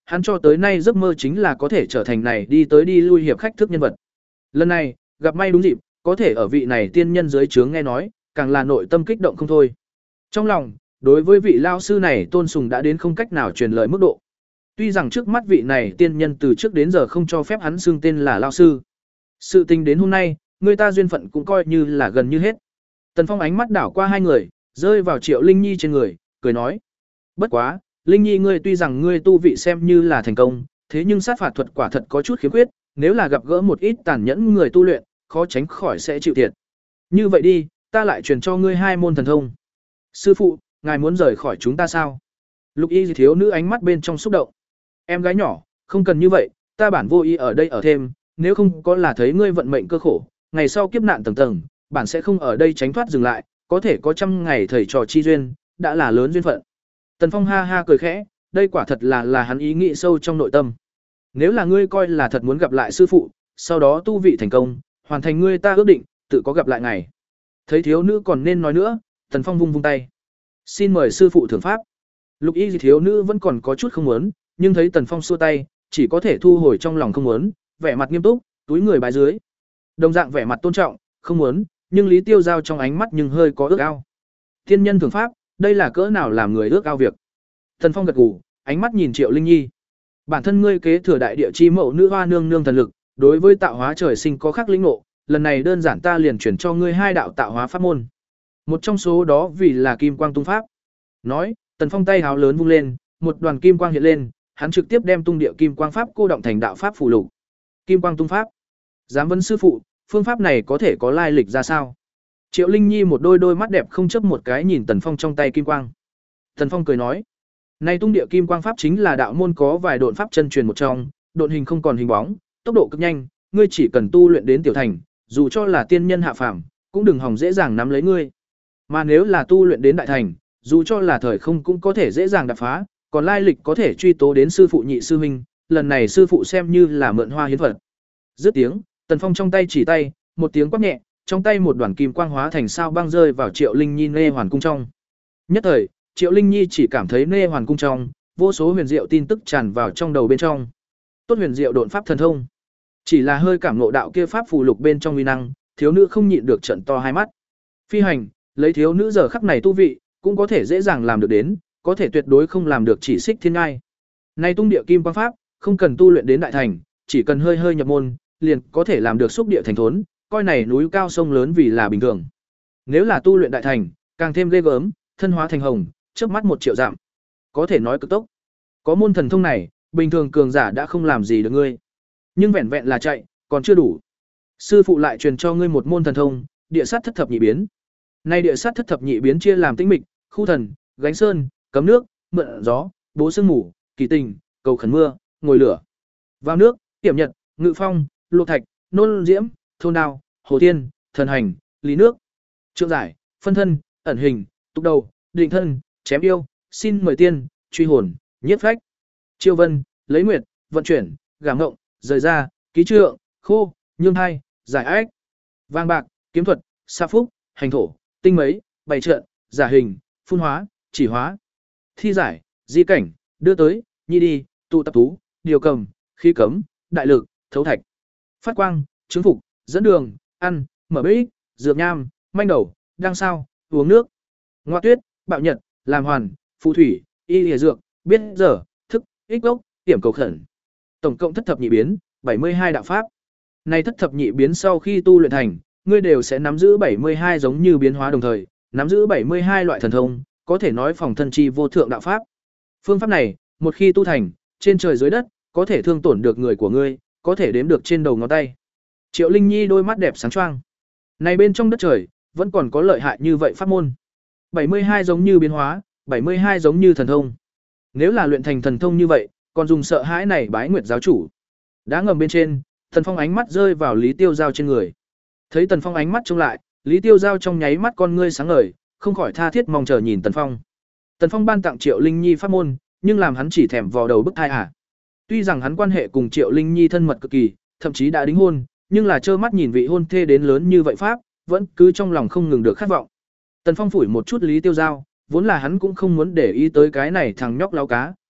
hắn cho tới nay giấc mơ chính là có thể trở thành này đi tới đi lui hiệp khách thức nhân vật. Lần này, gặp may đúng dịp, có thể ở vị này tiên nhân dưới trướng nghe nói, càng là nội tâm kích động không thôi. Trong lòng, đối với vị lao sư này tôn sùng đã đến không cách nào truyền lời mức độ. Tuy rằng trước mắt vị này tiên nhân từ trước đến giờ không cho phép hắn xưng tên là lao sư. Sự tình đến hôm nay, người ta duyên phận cũng coi như là gần như hết. Tần Phong ánh mắt đảo qua hai người, rơi vào Triệu Linh Nhi trên người, cười nói: "Bất quá, Linh Nhi ngươi tuy rằng ngươi tu vị xem như là thành công, thế nhưng sát phạt thuật quả thật có chút khiếm khuyết, nếu là gặp gỡ một ít tàn nhẫn người tu luyện, khó tránh khỏi sẽ chịu thiệt. Như vậy đi, ta lại truyền cho ngươi hai môn thần thông." "Sư phụ, ngài muốn rời khỏi chúng ta sao?" Lục Y thiếu nữ ánh mắt bên trong xúc động. "Em gái nhỏ, không cần như vậy, ta bản vô ý ở đây ở thêm, nếu không có là thấy ngươi vận mệnh cơ khổ, ngày sau kiếp nạn tầng tầng, bản sẽ không ở đây tránh thoát dừng lại, có thể có trăm ngày thầy trò chi duyên, đã là lớn duyên phận." Tần Phong ha ha cười khẽ, đây quả thật là là hắn ý nghĩ sâu trong nội tâm. Nếu là ngươi coi là thật muốn gặp lại sư phụ, sau đó tu vị thành công, hoàn thành ngươi ta ước định, tự có gặp lại ngày. Thấy thiếu nữ còn nên nói nữa, Tần Phong vung vung tay. "Xin mời sư phụ thưởng pháp." Lục Y thiếu nữ vẫn còn có chút không muốn, nhưng thấy Tần Phong xua tay, chỉ có thể thu hồi trong lòng không muốn, vẻ mặt nghiêm túc, túi người bái dưới. Đồng dạng vẻ mặt tôn trọng, không muốn, nhưng Lý Tiêu Giao trong ánh mắt nhưng hơi có ước ao. Tiên nhân thưởng pháp, đây là cỡ nào làm người ước ao việc. Tần Phong gật gù, ánh mắt nhìn Triệu Linh Nhi. "Bản thân ngươi kế thừa đại địa chi mẫu nữ hoa nương nương thần lực, đối với tạo hóa trời sinh có khắc lĩnh ngộ, lần này đơn giản ta liền chuyển cho ngươi hai đạo tạo hóa pháp môn. Một trong số đó vì là Kim Quang Tung pháp." Nói, Tần Phong tay háo lớn vung lên, một đoàn kim quang hiện lên, hắn trực tiếp đem tung địa kim quang pháp cô động thành đạo pháp phù lục. Kim Quang Tung pháp. Dám vấn sư phụ, phương pháp này có thể có lai lịch ra sao? Triệu Linh Nhi một đôi đôi mắt đẹp không chấp một cái nhìn Tần Phong trong tay kim quang. Tần Phong cười nói: "Này tung địa kim quang pháp chính là đạo môn có vài độn pháp chân truyền một trong, độn hình không còn hình bóng, tốc độ cực nhanh, ngươi chỉ cần tu luyện đến tiểu thành, dù cho là tiên nhân hạ phàm, cũng đừng hòng dễ dàng nắm lấy ngươi. Mà nếu là tu luyện đến đại thành, dù cho là thời không cũng có thể dễ dàng đập phá, còn lai lịch có thể truy tố đến sư phụ nhị sư huynh, lần này sư phụ xem như là mượn hoa hiến vật." Dứt tiếng, Tần Phong trong tay chỉ tay, một tiếng quát nhẹ, trong tay một đoàn kim quang hóa thành sao băng rơi vào Triệu Linh Nhi nê hoàn cung trong. Nhất thời, Triệu Linh Nhi chỉ cảm thấy nê hoàn cung trong, vô số huyền diệu tin tức tràn vào trong đầu bên trong. Tốt huyền diệu độn pháp thần thông. Chỉ là hơi cảm ngộ đạo kia pháp phù lục bên trong uy năng, thiếu nữ không nhịn được trợn to hai mắt. Phi hành, lấy thiếu nữ giờ khắc này tu vị, cũng có thể dễ dàng làm được đến, có thể tuyệt đối không làm được chỉ xích thiên ngai. Này tung địa kim quang pháp, không cần tu luyện đến đại thành, chỉ cần hơi hơi nhập môn, liền có thể làm được xúc địa thành thốn, coi này núi cao sông lớn vì là bình thường. Nếu là tu luyện đại thành, càng thêm ghê gớm, thân hóa thành hồng, chớp mắt một triệu dặm. Có thể nói cực tốc. Có môn thần thông này, bình thường cường giả đã không làm gì được ngươi. Nhưng vẹn vẹn là chạy, còn chưa đủ. Sư phụ lại truyền cho ngươi một môn thần thông, địa sát thất thập nhị biến. Nay địa sát thất thập nhị biến chia làm tĩnh mịch, khu thần, gánh sơn, cấm nước, mượn gió, bố sương mù, kỳ tình, cầu khẩn mưa, ngồi lửa. Vào nước, tiểm nhật, ngự phong, luộc thạch, nôn diễm, thôn đao, hồ thiên, thần hành, lý nước. Trượng giải, phân thân, ẩn hình, tục đầu, định thân, chém yêu, xin mời tiên, truy hồn, nhiếp phách. Chiêu vân, lấy nguyệt, vận chuyển, gả ngộng, rời ra, ký trượng, khô, nhương hai, giải ách. Vàng bạc, kiếm thuật, sa phúc, hành thổ, tinh mấy, bày trận, giả hình, phun hóa, chỉ hóa. Thi giải, di cảnh, đưa tới, nhi đi, tụ tập tú, điều cầm, khí cấm, đại lực, thấu thạch. Phát quang, chứng phục, dẫn đường, ăn, mở bích, dược nham, manh đầu, đăng sao, uống nước. Ngoa tuyết, bạo nhật, làm hoàn, phù thủy, y lìa dược, biết giờ, thức, ích gốc, điểm cầu khẩn. Tổng cộng thất thập nhị biến, bảy mươi hai đạo pháp. Này thất thập nhị biến sau khi tu luyện thành, ngươi đều sẽ nắm giữ bảy mươi hai giống như biến hóa đồng thời, nắm giữ bảy mươi hai loại thần thông, có thể nói phòng thân chi vô thượng đạo pháp. Phương pháp này, một khi tu thành, trên trời dưới đất, có thể thương tổn được người của ngươi, có thể đếm được trên đầu ngón tay. Triệu Linh Nhi đôi mắt đẹp sáng choang. Này bên trong đất trời, vẫn còn có lợi hại như vậy pháp môn. bảy mươi hai giống như biến hóa, bảy mươi hai giống như thần thông. Nếu là luyện thành thần thông như vậy, còn dùng sợ hãi này bái nguyệt giáo chủ. Đá ngầm bên trên, Tần Phong ánh mắt rơi vào Lý Tiêu Giao trên người. Thấy Tần Phong ánh mắt trông lại, Lý Tiêu Giao trong nháy mắt con ngươi sáng ngời, không khỏi tha thiết mong chờ nhìn Tần Phong. Tần Phong ban tặng Triệu Linh Nhi pháp môn, nhưng làm hắn chỉ thèm vào đầu bức thai à. Tuy rằng hắn quan hệ cùng Triệu Linh Nhi thân mật cực kỳ, thậm chí đã đính hôn, nhưng là trơ mắt nhìn vị hôn thê đến lớn như vậy pháp, vẫn cứ trong lòng không ngừng được khát vọng. Tần Phong phủi một chút Lý Tiêu Giao, vốn là hắn cũng không muốn để ý tới cái này thằng nhóc láo cá,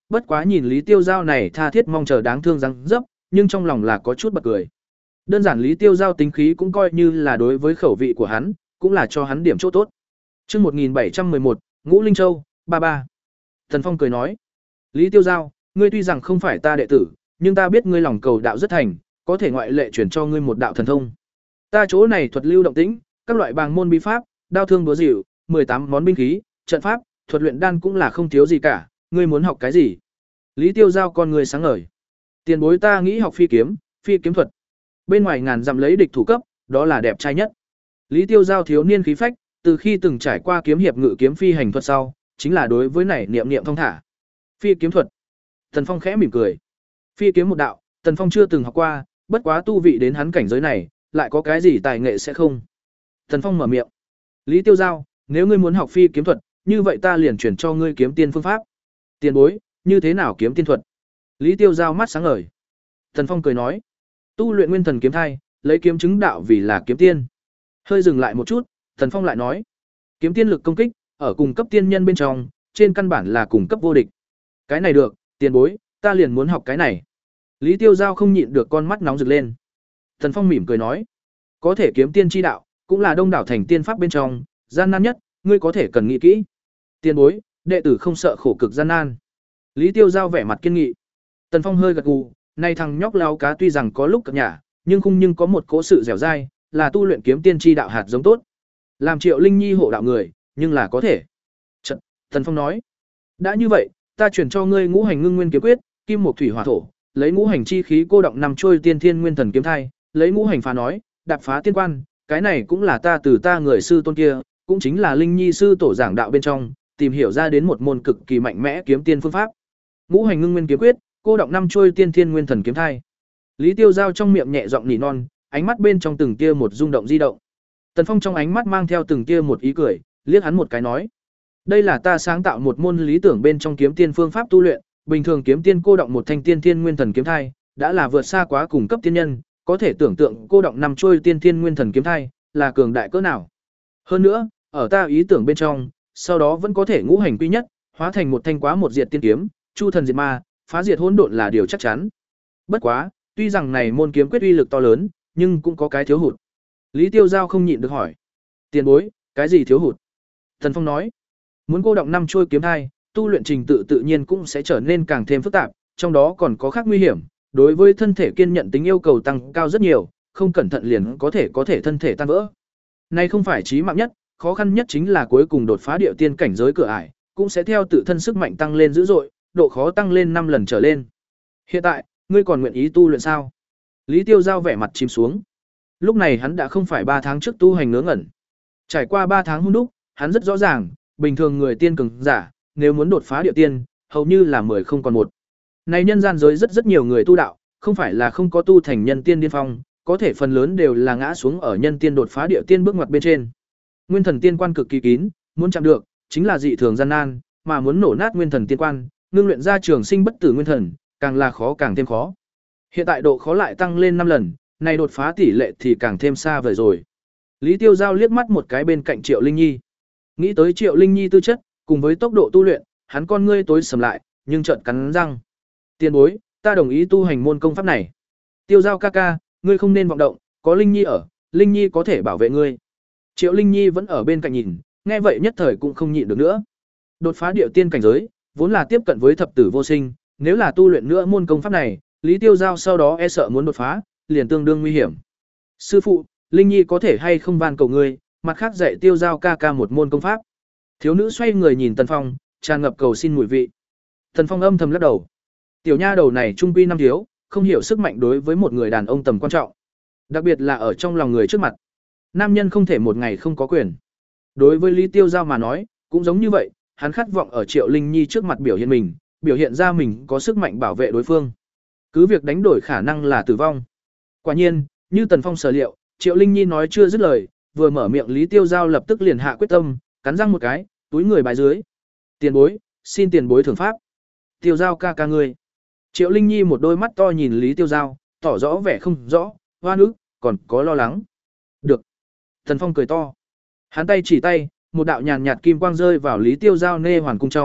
Bất quá nhìn Lý Tiêu Giao này tha thiết mong chờ đáng thương răng dấp, nhưng trong lòng là có chút bật cười. Đơn giản Lý Tiêu Giao tính khí cũng coi như là đối với khẩu vị của hắn, cũng là cho hắn điểm chỗ tốt. Chương một nghìn bảy trăm mười một, Ngũ Linh Châu, ba ba. Tần Phong cười nói: "Lý Tiêu Giao, ngươi tuy rằng không phải ta đệ tử, nhưng ta biết ngươi lòng cầu đạo rất thành, có thể ngoại lệ chuyển cho ngươi một đạo thần thông. Ta chỗ này thuật lưu động tĩnh, các loại bàng môn bí pháp, đao thương búa dịu, mười tám món binh khí, trận pháp, thuật luyện đan cũng là không thiếu gì cả, ngươi muốn học cái gì?" Lý Tiêu Giao con người sáng ngời: "Tiền bối ta nghĩ học phi kiếm, phi kiếm thuật. Bên ngoài ngàn dặm lấy địch thủ cấp, đó là đẹp trai nhất." Lý Tiêu Giao thiếu niên khí phách, từ khi từng trải qua kiếm hiệp ngự kiếm phi hành thuật sau, chính là đối với này niệm niệm thông thả. Phi kiếm thuật. Tần Phong khẽ mỉm cười. Phi kiếm một đạo, Tần Phong chưa từng học qua, bất quá tu vị đến hắn cảnh giới này, lại có cái gì tài nghệ sẽ không. Tần Phong mở miệng: "Lý Tiêu Giao, nếu ngươi muốn học phi kiếm thuật, như vậy ta liền chuyển cho ngươi kiếm tiên phương pháp." "Tiền bối, như thế nào kiếm tiên thuật?" Lý Tiêu Giao mắt sáng ngời. Tần Phong cười nói: "Tu luyện nguyên thần kiếm thai, lấy kiếm chứng đạo vì là kiếm tiên." Hơi dừng lại một chút, Tần Phong lại nói: "Kiếm tiên lực công kích, ở cùng cấp tiên nhân bên trong, trên căn bản là cùng cấp vô địch." "Cái này được, tiền bối, ta liền muốn học cái này." Lý Tiêu Giao không nhịn được con mắt nóng rực lên. Tần Phong mỉm cười nói: "Có thể kiếm tiên chi đạo, cũng là đông đảo thành tiên pháp bên trong, gian nan nhất, ngươi có thể cần nghĩ kỹ." "Tiền bối, đệ tử không sợ khổ cực gian nan." Lý Tiêu Giao vẻ mặt kiên nghị. Tần Phong hơi gật gù, này thằng nhóc lao cá tuy rằng có lúc cực nhả, nhưng không nhưng có một cố sự dẻo dai, là tu luyện kiếm tiên chi đạo hạt giống tốt. Làm Triệu Linh Nhi hộ đạo người, nhưng là có thể. Trận, Tần Phong nói: "Đã như vậy, ta chuyển cho ngươi ngũ hành ngưng nguyên kiếm quyết, kim mộc thủy hỏa thổ, lấy ngũ hành chi khí cô động nằm trôi tiên thiên nguyên thần kiếm thai, lấy ngũ hành phá nói, đạp phá tiên quan, cái này cũng là ta từ ta người sư tôn kia, cũng chính là Linh Nhi sư tổ giảng đạo bên trong, tìm hiểu ra đến một môn cực kỳ mạnh mẽ kiếm tiên phương pháp. Ngũ hành ngưng nguyên kiếm quyết, cô động năm trôi tiên thiên nguyên thần kiếm thai." Lý Tiêu Giao trong miệng nhẹ giọng nỉ non, ánh mắt bên trong từng tia một rung động di động. Tần Phong trong ánh mắt mang theo từng tia một ý cười, liếc hắn một cái nói: "Đây là ta sáng tạo một môn lý tưởng bên trong kiếm tiên phương pháp tu luyện, bình thường kiếm tiên cô động một thanh tiên thiên nguyên thần kiếm thai, đã là vượt xa quá cùng cấp tiên nhân, có thể tưởng tượng cô động năm trôi tiên thiên nguyên thần kiếm thai, là cường đại cỡ nào. Hơn nữa, ở ta ý tưởng bên trong, sau đó vẫn có thể ngũ hành quy nhất, hóa thành một thanh quá một diệt tiên kiếm, chu thần diệt ma, phá diệt hỗn độn là điều chắc chắn. Bất quá, tuy rằng này môn kiếm quyết uy lực to lớn, nhưng cũng có cái thiếu hụt." Lý Tiêu Giao không nhịn được hỏi: "Tiền bối, cái gì thiếu hụt?" Tần Phong nói: "Muốn cô động năm trôi kiếm thai, tu luyện trình tự tự nhiên cũng sẽ trở nên càng thêm phức tạp, trong đó còn có khác nguy hiểm, đối với thân thể kiên nhận tính yêu cầu tăng cao rất nhiều, không cẩn thận liền có thể có thể thân thể tan vỡ. Này không phải chí mạng nhất, khó khăn nhất chính là cuối cùng đột phá địa tiên cảnh giới cửa ải, cũng sẽ theo tự thân sức mạnh tăng lên dữ dội, độ khó tăng lên năm lần trở lên. Hiện tại, ngươi còn nguyện ý tu luyện sao?" Lý Tiêu Giao vẻ mặt chìm xuống. Lúc này hắn đã không phải ba tháng trước tu hành ngớ ngẩn. Trải qua ba tháng hôn đúc, hắn rất rõ ràng, bình thường người tiên cường giả, nếu muốn đột phá địa tiên, hầu như là mười không còn một. Này nhân gian giới rất rất nhiều người tu đạo, không phải là không có tu thành nhân tiên điên phong, có thể phần lớn đều là ngã xuống ở nhân tiên đột phá địa tiên bước ngoặt bên trên. Nguyên thần tiên quan cực kỳ kín, muốn chạm được, chính là dị thường gian nan, mà muốn nổ nát nguyên thần tiên quan, ngưng luyện ra trường sinh bất tử nguyên thần, càng là khó càng thêm khó. Hiện tại độ khó lại tăng lên năm lần, này đột phá tỷ lệ thì càng thêm xa vời rồi. Lý Tiêu Giao liếc mắt một cái bên cạnh Triệu Linh Nhi. Nghĩ tới Triệu Linh Nhi tư chất, cùng với tốc độ tu luyện, hắn con ngươi tối sầm lại, nhưng trợn cắn răng. "Tiền bối, ta đồng ý tu hành môn công pháp này." "Tiêu Giao ca ca, ngươi không nên vọng động, có Linh Nhi ở, Linh Nhi có thể bảo vệ ngươi." Triệu Linh Nhi vẫn ở bên cạnh nhìn, nghe vậy nhất thời cũng không nhịn được nữa. Đột phá địa tiên cảnh giới, vốn là tiếp cận với thập tử vô sinh, nếu là tu luyện nữa môn công pháp này, Lý Tiêu Giao sau đó e sợ muốn đột phá, liền tương đương nguy hiểm. "Sư phụ, Linh Nhi có thể hay không van cầu ngươi, mặt khác dạy Tiêu Giao ca ca một môn công pháp?" Thiếu nữ xoay người nhìn Tần Phong, tràn ngập cầu xin mùi vị. Tần Phong âm thầm lắc đầu. Tiểu nha đầu này trung quy năm thiếu, không hiểu sức mạnh đối với một người đàn ông tầm quan trọng, đặc biệt là ở trong lòng người trước mặt. Nam nhân không thể một ngày không có quyền. Đối với Lý Tiêu Giao mà nói, cũng giống như vậy, hắn khát vọng ở Triệu Linh Nhi trước mặt biểu hiện mình, biểu hiện ra mình có sức mạnh bảo vệ đối phương. Cứ việc đánh đổi khả năng là tử vong. Quả nhiên, như Tần Phong sở liệu, Triệu Linh Nhi nói chưa dứt lời, vừa mở miệng Lý Tiêu Giao lập tức liền hạ quyết tâm, cắn răng một cái, túi người bài dưới. "Tiền bối, xin tiền bối thưởng pháp." "Tiêu Giao ca ca ngươi." Triệu Linh Nhi một đôi mắt to nhìn Lý Tiêu Giao, tỏ rõ vẻ không rõ, hoa nước, còn có lo lắng. "Được." Tần Phong cười to. Hắn tay chỉ tay, một đạo nhàn nhạt kim quang rơi vào Lý Tiêu Giao nê hoàn cung trong,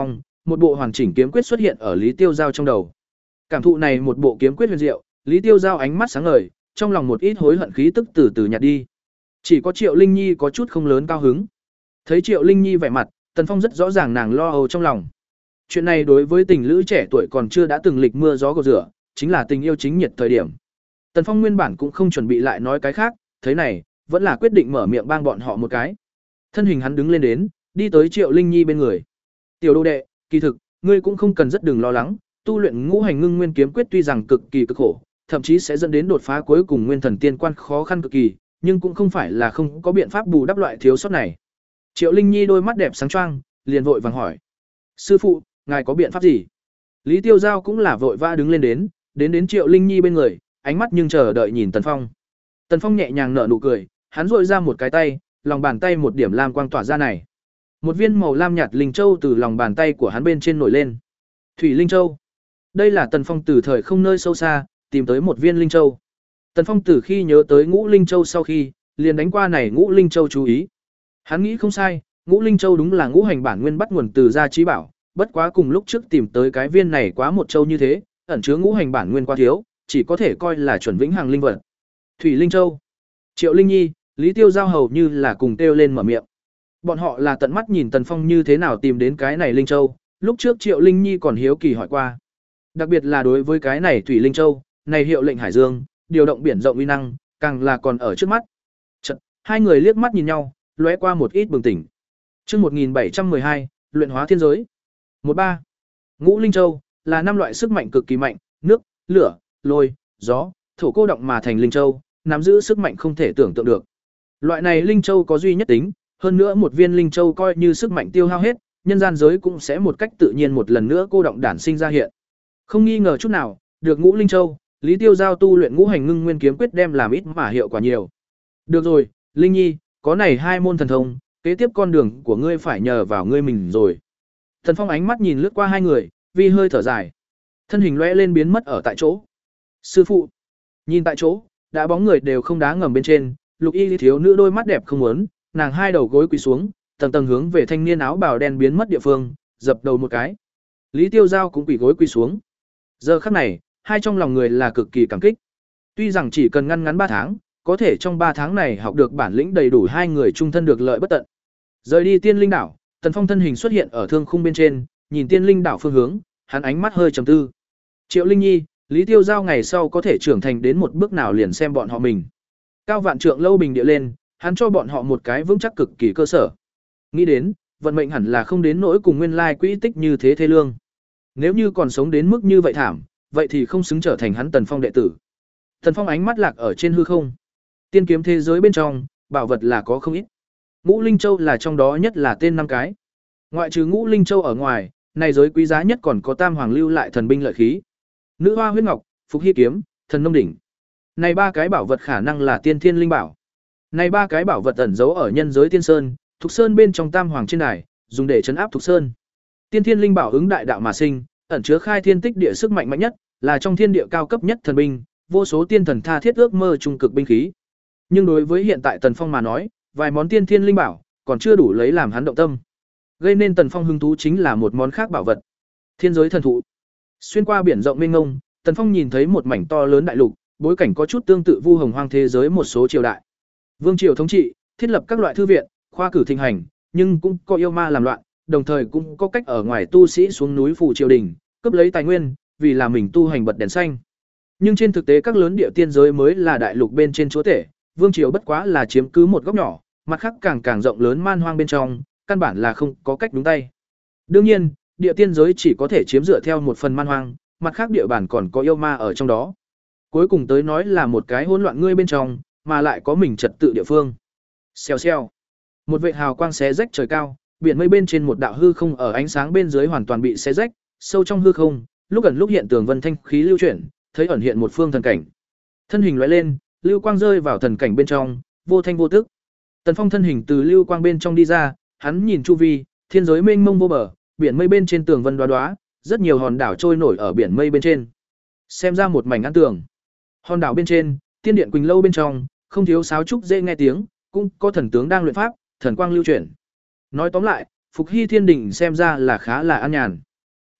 một bộ hoàn chỉnh kiếm quyết xuất hiện ở Lý Tiêu Giao trong đầu. Cảm thụ này một bộ kiếm quyết huyền diệu, Lý Tiêu Giao ánh mắt sáng ngời, trong lòng một ít hối hận khí tức từ từ nhạt đi. Chỉ có Triệu Linh Nhi có chút không lớn cao hứng. Thấy Triệu Linh Nhi vẻ mặt, Tần Phong rất rõ ràng nàng lo âu trong lòng. Chuyện này đối với tình lữ trẻ tuổi còn chưa đã từng lịch mưa gió gột rửa, chính là tình yêu chính nhiệt thời điểm. Tần Phong nguyên bản cũng không chuẩn bị lại nói cái khác, thế này, vẫn là quyết định mở miệng bang bọn họ một cái. Thân hình hắn đứng lên đến, đi tới Triệu Linh Nhi bên người. "Tiểu đồ đệ, kỳ thực, ngươi cũng không cần rất đừng lo lắng, tu luyện Ngũ Hành Ngưng Nguyên kiếm quyết tuy rằng cực kỳ cực khổ, thậm chí sẽ dẫn đến đột phá cuối cùng Nguyên Thần Tiên Quan khó khăn cực kỳ, nhưng cũng không phải là không có biện pháp bù đắp loại thiếu sót này." Triệu Linh Nhi đôi mắt đẹp sáng choang, liền vội vàng hỏi: "Sư phụ, ngài có biện pháp gì?" Lý Tiêu Giao cũng là vội vã đứng lên đến, đến đến Triệu Linh Nhi bên người, ánh mắt nhưng chờ đợi nhìn Tần Phong. Tần Phong nhẹ nhàng nở nụ cười, hắn rội ra một cái tay, lòng bàn tay một điểm lam quang tỏa ra này. Một viên màu lam nhạt linh châu từ lòng bàn tay của hắn bên trên nổi lên. Thủy linh châu. Đây là Tần Phong từ thời không nơi sâu xa tìm tới một viên linh châu. Tần Phong từ khi nhớ tới Ngũ Linh Châu sau khi, liền đánh qua này Ngũ Linh Châu chú ý. Hắn nghĩ không sai, Ngũ Linh Châu đúng là ngũ hành bản nguyên bắt nguồn từ gia trí bảo, bất quá cùng lúc trước tìm tới cái viên này quá một châu như thế, ẩn chứa ngũ hành bản nguyên quá thiếu, chỉ có thể coi là chuẩn vĩnh hằng linh vật. Thủy linh châu. Triệu Linh Nhi, Lý Tiêu Giao hầu như là cùng kêu lên mở miệng. Bọn họ là tận mắt nhìn Tần Phong như thế nào tìm đến cái này linh châu, lúc trước Triệu Linh Nhi còn hiếu kỳ hỏi qua. Đặc biệt là đối với cái này Thủy linh châu, này hiệu lệnh hải dương, điều động biển rộng uy năng, càng là còn ở trước mắt. Chợt, hai người liếc mắt nhìn nhau, lóe qua một ít bừng tỉnh. Chương một nghìn bảy trăm mười hai, luyện hóa thiên giới. một ba. Ngũ linh châu là năm loại sức mạnh cực kỳ mạnh, nước, lửa, lôi, gió, thổ cô động mà thành linh châu, nắm giữ sức mạnh không thể tưởng tượng được. Loại này linh châu có duy nhất tính, hơn nữa một viên linh châu coi như sức mạnh tiêu hao hết, nhân gian giới cũng sẽ một cách tự nhiên một lần nữa cô động đản sinh ra hiện. Không nghi ngờ chút nào, được Ngũ Linh Châu, Lý Tiêu Giao tu luyện Ngũ Hành Ngưng Nguyên kiếm quyết đem làm ít mà hiệu quả nhiều. Được rồi, Linh Nhi, có này hai môn thần thông, kế tiếp con đường của ngươi phải nhờ vào ngươi mình rồi. Thần Phong ánh mắt nhìn lướt qua hai người, vi hơi thở dài, thân hình lóe lên biến mất ở tại chỗ. Sư phụ, nhìn tại chỗ, đã bóng người đều không đá ngầm bên trên, Lục Y thiếu nữ đôi mắt đẹp không muốn, nàng hai đầu gối quỳ xuống, tầng tầng hướng về thanh niên áo bào đen biến mất địa phương, dập đầu một cái. Lý Tiêu Giao cũng quỳ gối quỳ xuống. Giờ khắc này, hai trong lòng người là cực kỳ cảm kích. Tuy rằng chỉ cần ngăn ngắn ba tháng, có thể trong ba tháng này học được bản lĩnh đầy đủ hai người chung thân được lợi bất tận. Rời đi Tiên Linh đảo, Tần Phong thân hình xuất hiện ở thương khung bên trên, nhìn Tiên Linh đảo phương hướng, hắn ánh mắt hơi trầm tư. Triệu Linh Nhi, Lý Tiêu Giao ngày sau có thể trưởng thành đến một bước nào liền xem bọn họ mình. Cao vạn trượng lâu bình địa lên, hắn cho bọn họ một cái vững chắc cực kỳ cơ sở. Nghĩ đến, vận mệnh hẳn là không đến nỗi cùng nguyên lai quỹ tích như thế thê lương. Nếu như còn sống đến mức như vậy thảm, vậy thì không xứng trở thành hắn Tần Phong đệ tử. Tần Phong ánh mắt lạc ở trên hư không. Tiên kiếm thế giới bên trong, bảo vật là có không ít. Ngũ Linh Châu là trong đó nhất là tên năm cái. Ngoại trừ Ngũ Linh Châu ở ngoài, này giới quý giá nhất còn có Tam Hoàng lưu lại thần binh lợi khí. Nữ hoa huyết ngọc, Phục Hy kiếm, thần nông đỉnh. Này ba cái bảo vật khả năng là tiên thiên linh bảo. Này ba cái bảo vật ẩn giấu ở nhân giới Tiên Sơn, Thục Sơn bên trong Tam Hoàng trên đài, dùng để trấn áp Thục Sơn. Tiên thiên linh bảo ứng đại đạo mà sinh, ẩn chứa khai thiên tích địa sức mạnh mạnh nhất, là trong thiên địa cao cấp nhất thần binh, vô số tiên thần tha thiết ước mơ trung cực binh khí. Nhưng đối với hiện tại Tần Phong mà nói, vài món tiên thiên linh bảo còn chưa đủ lấy làm hắn động tâm. Gây nên Tần Phong hứng thú chính là một món khác bảo vật. Thiên giới thần thụ. Xuyên qua biển rộng mênh mông, Tần Phong nhìn thấy một mảnh to lớn đại lục, bối cảnh có chút tương tự Vu Hồng Hoang thế giới một số triều đại. Vương triều thống trị, thiết lập các loại thư viện, khoa cử thịnh hành, nhưng cũng có yêu ma làm loạn, đồng thời cũng có cách ở ngoài tu sĩ xuống núi phủ triều đình, cướp lấy tài nguyên, vì là mình tu hành bật đèn xanh. Nhưng trên thực tế các lớn địa tiên giới mới là đại lục bên trên chúa tể, vương triều bất quá là chiếm cứ một góc nhỏ, mặt khác càng càng rộng lớn man hoang bên trong, căn bản là không có cách đúng tay. Đương nhiên, địa tiên giới chỉ có thể chiếm dựa theo một phần man hoang, mặt khác địa bản còn có yêu ma ở trong đó. Cuối cùng tới nói là một cái hỗn loạn ngươi bên trong, mà lại có mình trật tự địa phương. Xèo xèo. Một vệt hào quang xé rách trời cao, biển mây bên trên một đạo hư không ở ánh sáng bên dưới hoàn toàn bị xé rách, sâu trong hư không, lúc ẩn lúc hiện tường vân thanh khí lưu chuyển, thấy ẩn hiện một phương thần cảnh. Thân hình lóe lên, lưu quang rơi vào thần cảnh bên trong, vô thanh vô tức. Tần Phong thân hình từ lưu quang bên trong đi ra, hắn nhìn chu vi, thiên giới mênh mông vô bờ, biển mây bên trên tường vân đoá đoá, rất nhiều hòn đảo trôi nổi ở biển mây bên trên. Xem ra một mảnh an tường. Hòn đảo bên trên, tiên điện Quỳnh lâu bên trong, không thiếu sáo trúc dễ nghe tiếng, cũng có thần tướng đang luyện pháp, thần quang lưu chuyển. Nói tóm lại, Phục Hy Thiên Đình xem ra là khá là an nhàn.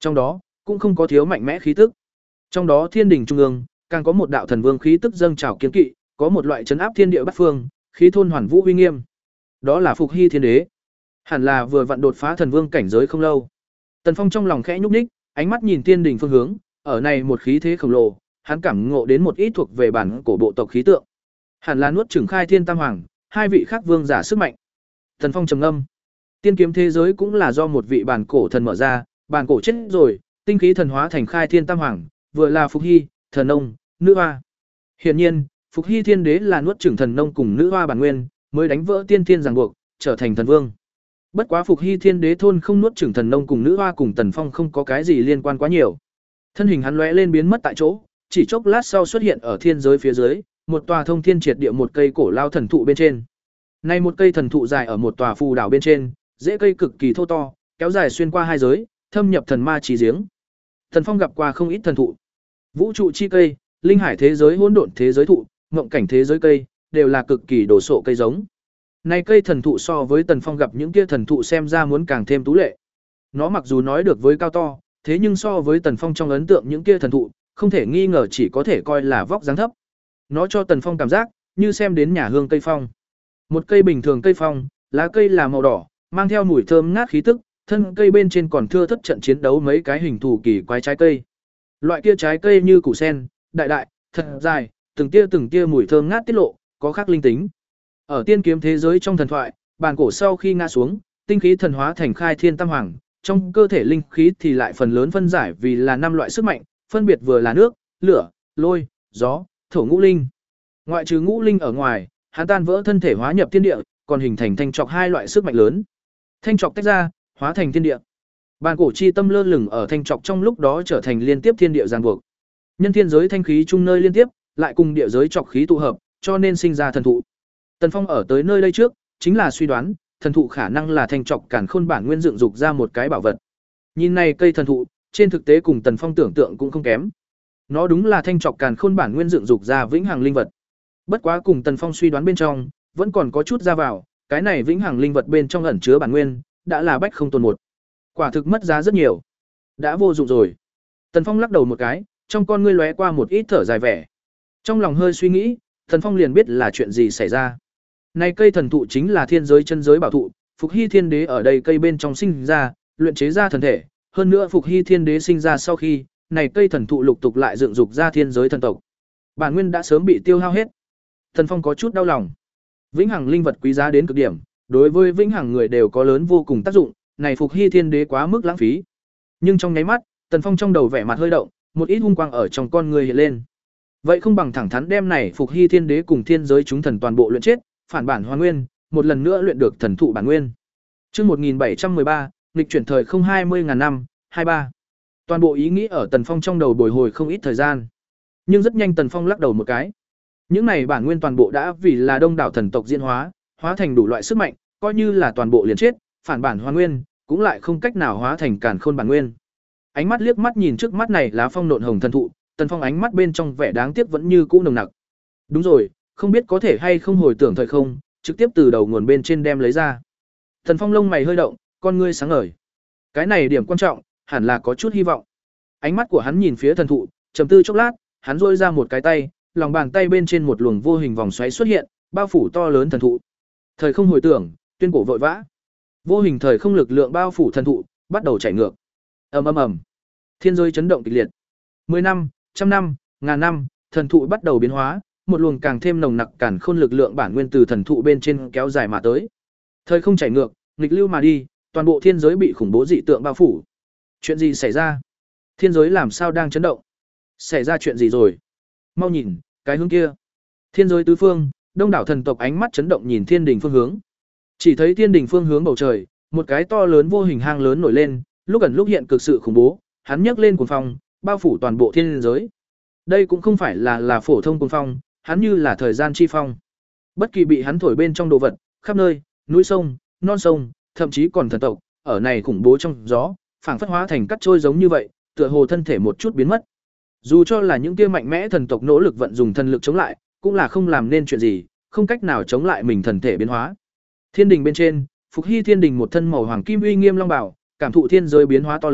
Trong đó cũng không có thiếu mạnh mẽ khí tức. Trong đó thiên đình trung ương, càng có một đạo thần vương khí tức dâng trào kiên kỵ, có một loại trấn áp thiên địa bát phương, khí thôn hoàn vũ uy nghiêm. Đó là Phục Hy Thiên Đế. Hẳn là vừa vặn đột phá thần vương cảnh giới không lâu. Tần Phong trong lòng khẽ nhúc nhích, ánh mắt nhìn thiên đình phương hướng, ở này một khí thế khổng lồ, hắn cảm ngộ đến một ít thuộc về bản cổ bộ tộc khí tượng. Hẳn là nuốt chửng khai thiên tam hoàng, hai vị khác vương giả sức mạnh. Tần Phong trầm ngâm. Tiên kiếm thế giới cũng là do một vị bản cổ thần mở ra, bản cổ chết rồi, tinh khí thần hóa thành khai thiên tam hoàng, vừa là Phục Hy, thần nông, nữ hoa. Hiển nhiên, Phục Hy Thiên Đế là nuốt chửng thần nông cùng nữ hoa bản nguyên, mới đánh vỡ tiên thiên ràng buộc, trở thành thần vương. Bất quá Phục Hy Thiên Đế thôn không nuốt chửng thần nông cùng nữ hoa cùng Tần Phong không có cái gì liên quan quá nhiều. Thân hình hắn lóe lên biến mất tại chỗ, chỉ chốc lát sau xuất hiện ở thiên giới phía dưới, một tòa thông thiên triệt địa một cây cổ lao thần thụ bên trên. Này một cây thần thụ dài ở một tòa phù đảo bên trên, rễ cây cực kỳ thô to, kéo dài xuyên qua hai giới, thâm nhập thần ma chí giếng. Tần Phong gặp qua không ít thần thụ. Vũ trụ chi cây, linh hải thế giới hỗn độn thế giới thụ, mộng cảnh thế giới cây, đều là cực kỳ đồ sộ cây giống. Này cây thần thụ so với Tần Phong gặp những kia thần thụ xem ra muốn càng thêm tú lệ. Nó mặc dù nói được với cao to, thế nhưng so với Tần Phong trong ấn tượng những kia thần thụ, không thể nghi ngờ chỉ có thể coi là vóc dáng thấp. Nó cho Tần Phong cảm giác như xem đến nhà hương cây phong. Một cây bình thường cây phong, lá cây là màu đỏ, mang theo mùi thơm ngát khí tức, thân cây bên trên còn thưa thất trận chiến đấu mấy cái hình thù kỳ quái trái cây. Loại kia trái cây như củ sen, đại đại, thật dài, từng tia từng tia mùi thơm ngát tiết lộ, có khác linh tính. Ở tiên kiếm thế giới trong thần thoại, bàn cổ sau khi ngã xuống, tinh khí thần hóa thành khai thiên tam hoàng, trong cơ thể linh khí thì lại phần lớn phân giải vì là năm loại sức mạnh, phân biệt vừa là nước, lửa, lôi, gió, thổ ngũ linh. Ngoại trừ ngũ linh ở ngoài, hắn tan vỡ thân thể hóa nhập thiên địa, còn hình thành thanh trọc hai loại sức mạnh lớn. Thanh trọc tách ra, hóa thành thiên địa. Bàn cổ chi tâm lơ lửng ở thanh trọc trong lúc đó trở thành liên tiếp thiên địa ràng buộc. Nhân thiên giới thanh khí chung nơi liên tiếp, lại cùng địa giới trọc khí tụ hợp, cho nên sinh ra thần thụ. Tần Phong ở tới nơi đây trước, chính là suy đoán, thần thụ khả năng là thanh trọc càn khôn bản nguyên dựng dục ra một cái bảo vật. Nhìn này cây thần thụ, trên thực tế cùng Tần Phong tưởng tượng cũng không kém. Nó đúng là thanh trọc càn khôn bản nguyên dựng dục ra vĩnh hằng linh vật. Bất quá cùng Tần Phong suy đoán bên trong, vẫn còn có chút ra vào, cái này vĩnh hằng linh vật bên trong ẩn chứa bản nguyên, đã là bách không tồn một. Quả thực mất giá rất nhiều. Đã vô dụng rồi. Tần Phong lắc đầu một cái, trong con ngươi lóe qua một ít thở dài vẻ. Trong lòng hơi suy nghĩ, Tần Phong liền biết là chuyện gì xảy ra. Này cây thần thụ chính là thiên giới chân giới bảo thụ, Phục Hy Thiên Đế ở đây cây bên trong sinh ra, luyện chế ra thần thể, hơn nữa Phục Hy Thiên Đế sinh ra sau khi, này cây thần thụ lục tục lại dựng dục ra thiên giới thần tộc. Bản nguyên đã sớm bị tiêu hao hết. Tần Phong có chút đau lòng. Vĩnh hằng linh vật quý giá đến cực điểm, đối với vĩnh hằng người đều có lớn vô cùng tác dụng, này Phục Hy Thiên Đế quá mức lãng phí. Nhưng trong nháy mắt, Tần Phong trong đầu vẻ mặt hơi động, một ít hung quang ở trong con người hiện lên. Vậy không bằng thẳng thắn đem này Phục Hy Thiên Đế cùng thiên giới chúng thần toàn bộ luyện chết, phản bản hoàn nguyên, một lần nữa luyện được thần thụ bản nguyên. Chương một nghìn bảy trăm mười ba, nghịch chuyển thời không hai mươi ngàn năm, hai ba. Toàn bộ ý nghĩ ở Tần Phong trong đầu bồi hồi không ít thời gian. Nhưng rất nhanh Tần Phong lắc đầu một cái. Những này bản nguyên toàn bộ đã vì là đông đảo thần tộc diễn hóa, hóa thành đủ loại sức mạnh, coi như là toàn bộ liền chết, phản bản hoàn nguyên, cũng lại không cách nào hóa thành càn khôn bản nguyên. Ánh mắt liếc mắt nhìn trước mắt này lá phong nộn hồng thần thụ, Tần Phong ánh mắt bên trong vẻ đáng tiếc vẫn như cũ nồng nặc. Đúng rồi, không biết có thể hay không hồi tưởng thời không, trực tiếp từ đầu nguồn bên trên đem lấy ra. Tần Phong lông mày hơi động, con ngươi sáng ngời. Cái này điểm quan trọng, hẳn là có chút hy vọng. Ánh mắt của hắn nhìn phía thần thụ, trầm tư chốc lát, hắn rôi ra một cái tay, lòng bàn tay bên trên một luồng vô hình vòng xoáy xuất hiện, bao phủ to lớn thần thụ. Thời không hồi tưởng, tuyên cổ vội vã. Vô hình thời không lực lượng bao phủ thần thụ, bắt đầu chảy ngược. Ầm ầm ầm. Thiên giới chấn động kịch liệt. Mười năm, trăm năm, ngàn năm, thần thụ bắt đầu biến hóa, một luồng càng thêm nồng nặc càn khôn lực lượng bản nguyên từ thần thụ bên trên kéo dài mà tới. Thời không chảy ngược, nghịch lưu mà đi, toàn bộ thiên giới bị khủng bố dị tượng bao phủ. Chuyện gì xảy ra? Thiên giới làm sao đang chấn động? Xảy ra chuyện gì rồi? Mau nhìn, cái hướng kia. Thiên giới tứ phương, đông đảo thần tộc ánh mắt chấn động nhìn thiên đình phương hướng. Chỉ thấy thiên đình phương hướng bầu trời, một cái to lớn vô hình hang lớn nổi lên, lúc ẩn lúc hiện cực sự khủng bố, hắn nhấc lên cuồng phong, bao phủ toàn bộ thiên giới. Đây cũng không phải là là phổ thông cuồng phong, hắn như là thời gian chi phong. Bất kỳ bị hắn thổi bên trong đồ vật, khắp nơi, núi sông, non sông, thậm chí còn thần tộc, ở này khủng bố trong gió, phảng phất hóa thành cắt trôi giống như vậy, tựa hồ thân thể một chút biến mất. Dù cho là những kia mạnh mẽ thần tộc nỗ lực vận dùng thần lực chống lại, cũng là không làm nên chuyện gì, không cách nào chống lại mình thần thể biến hóa. Thiên đình bên trên, Phục Hy Thiên đình một thân màu hoàng kim uy nghiêm long bảo, cảm thụ thiên giới biến hóa to lớn,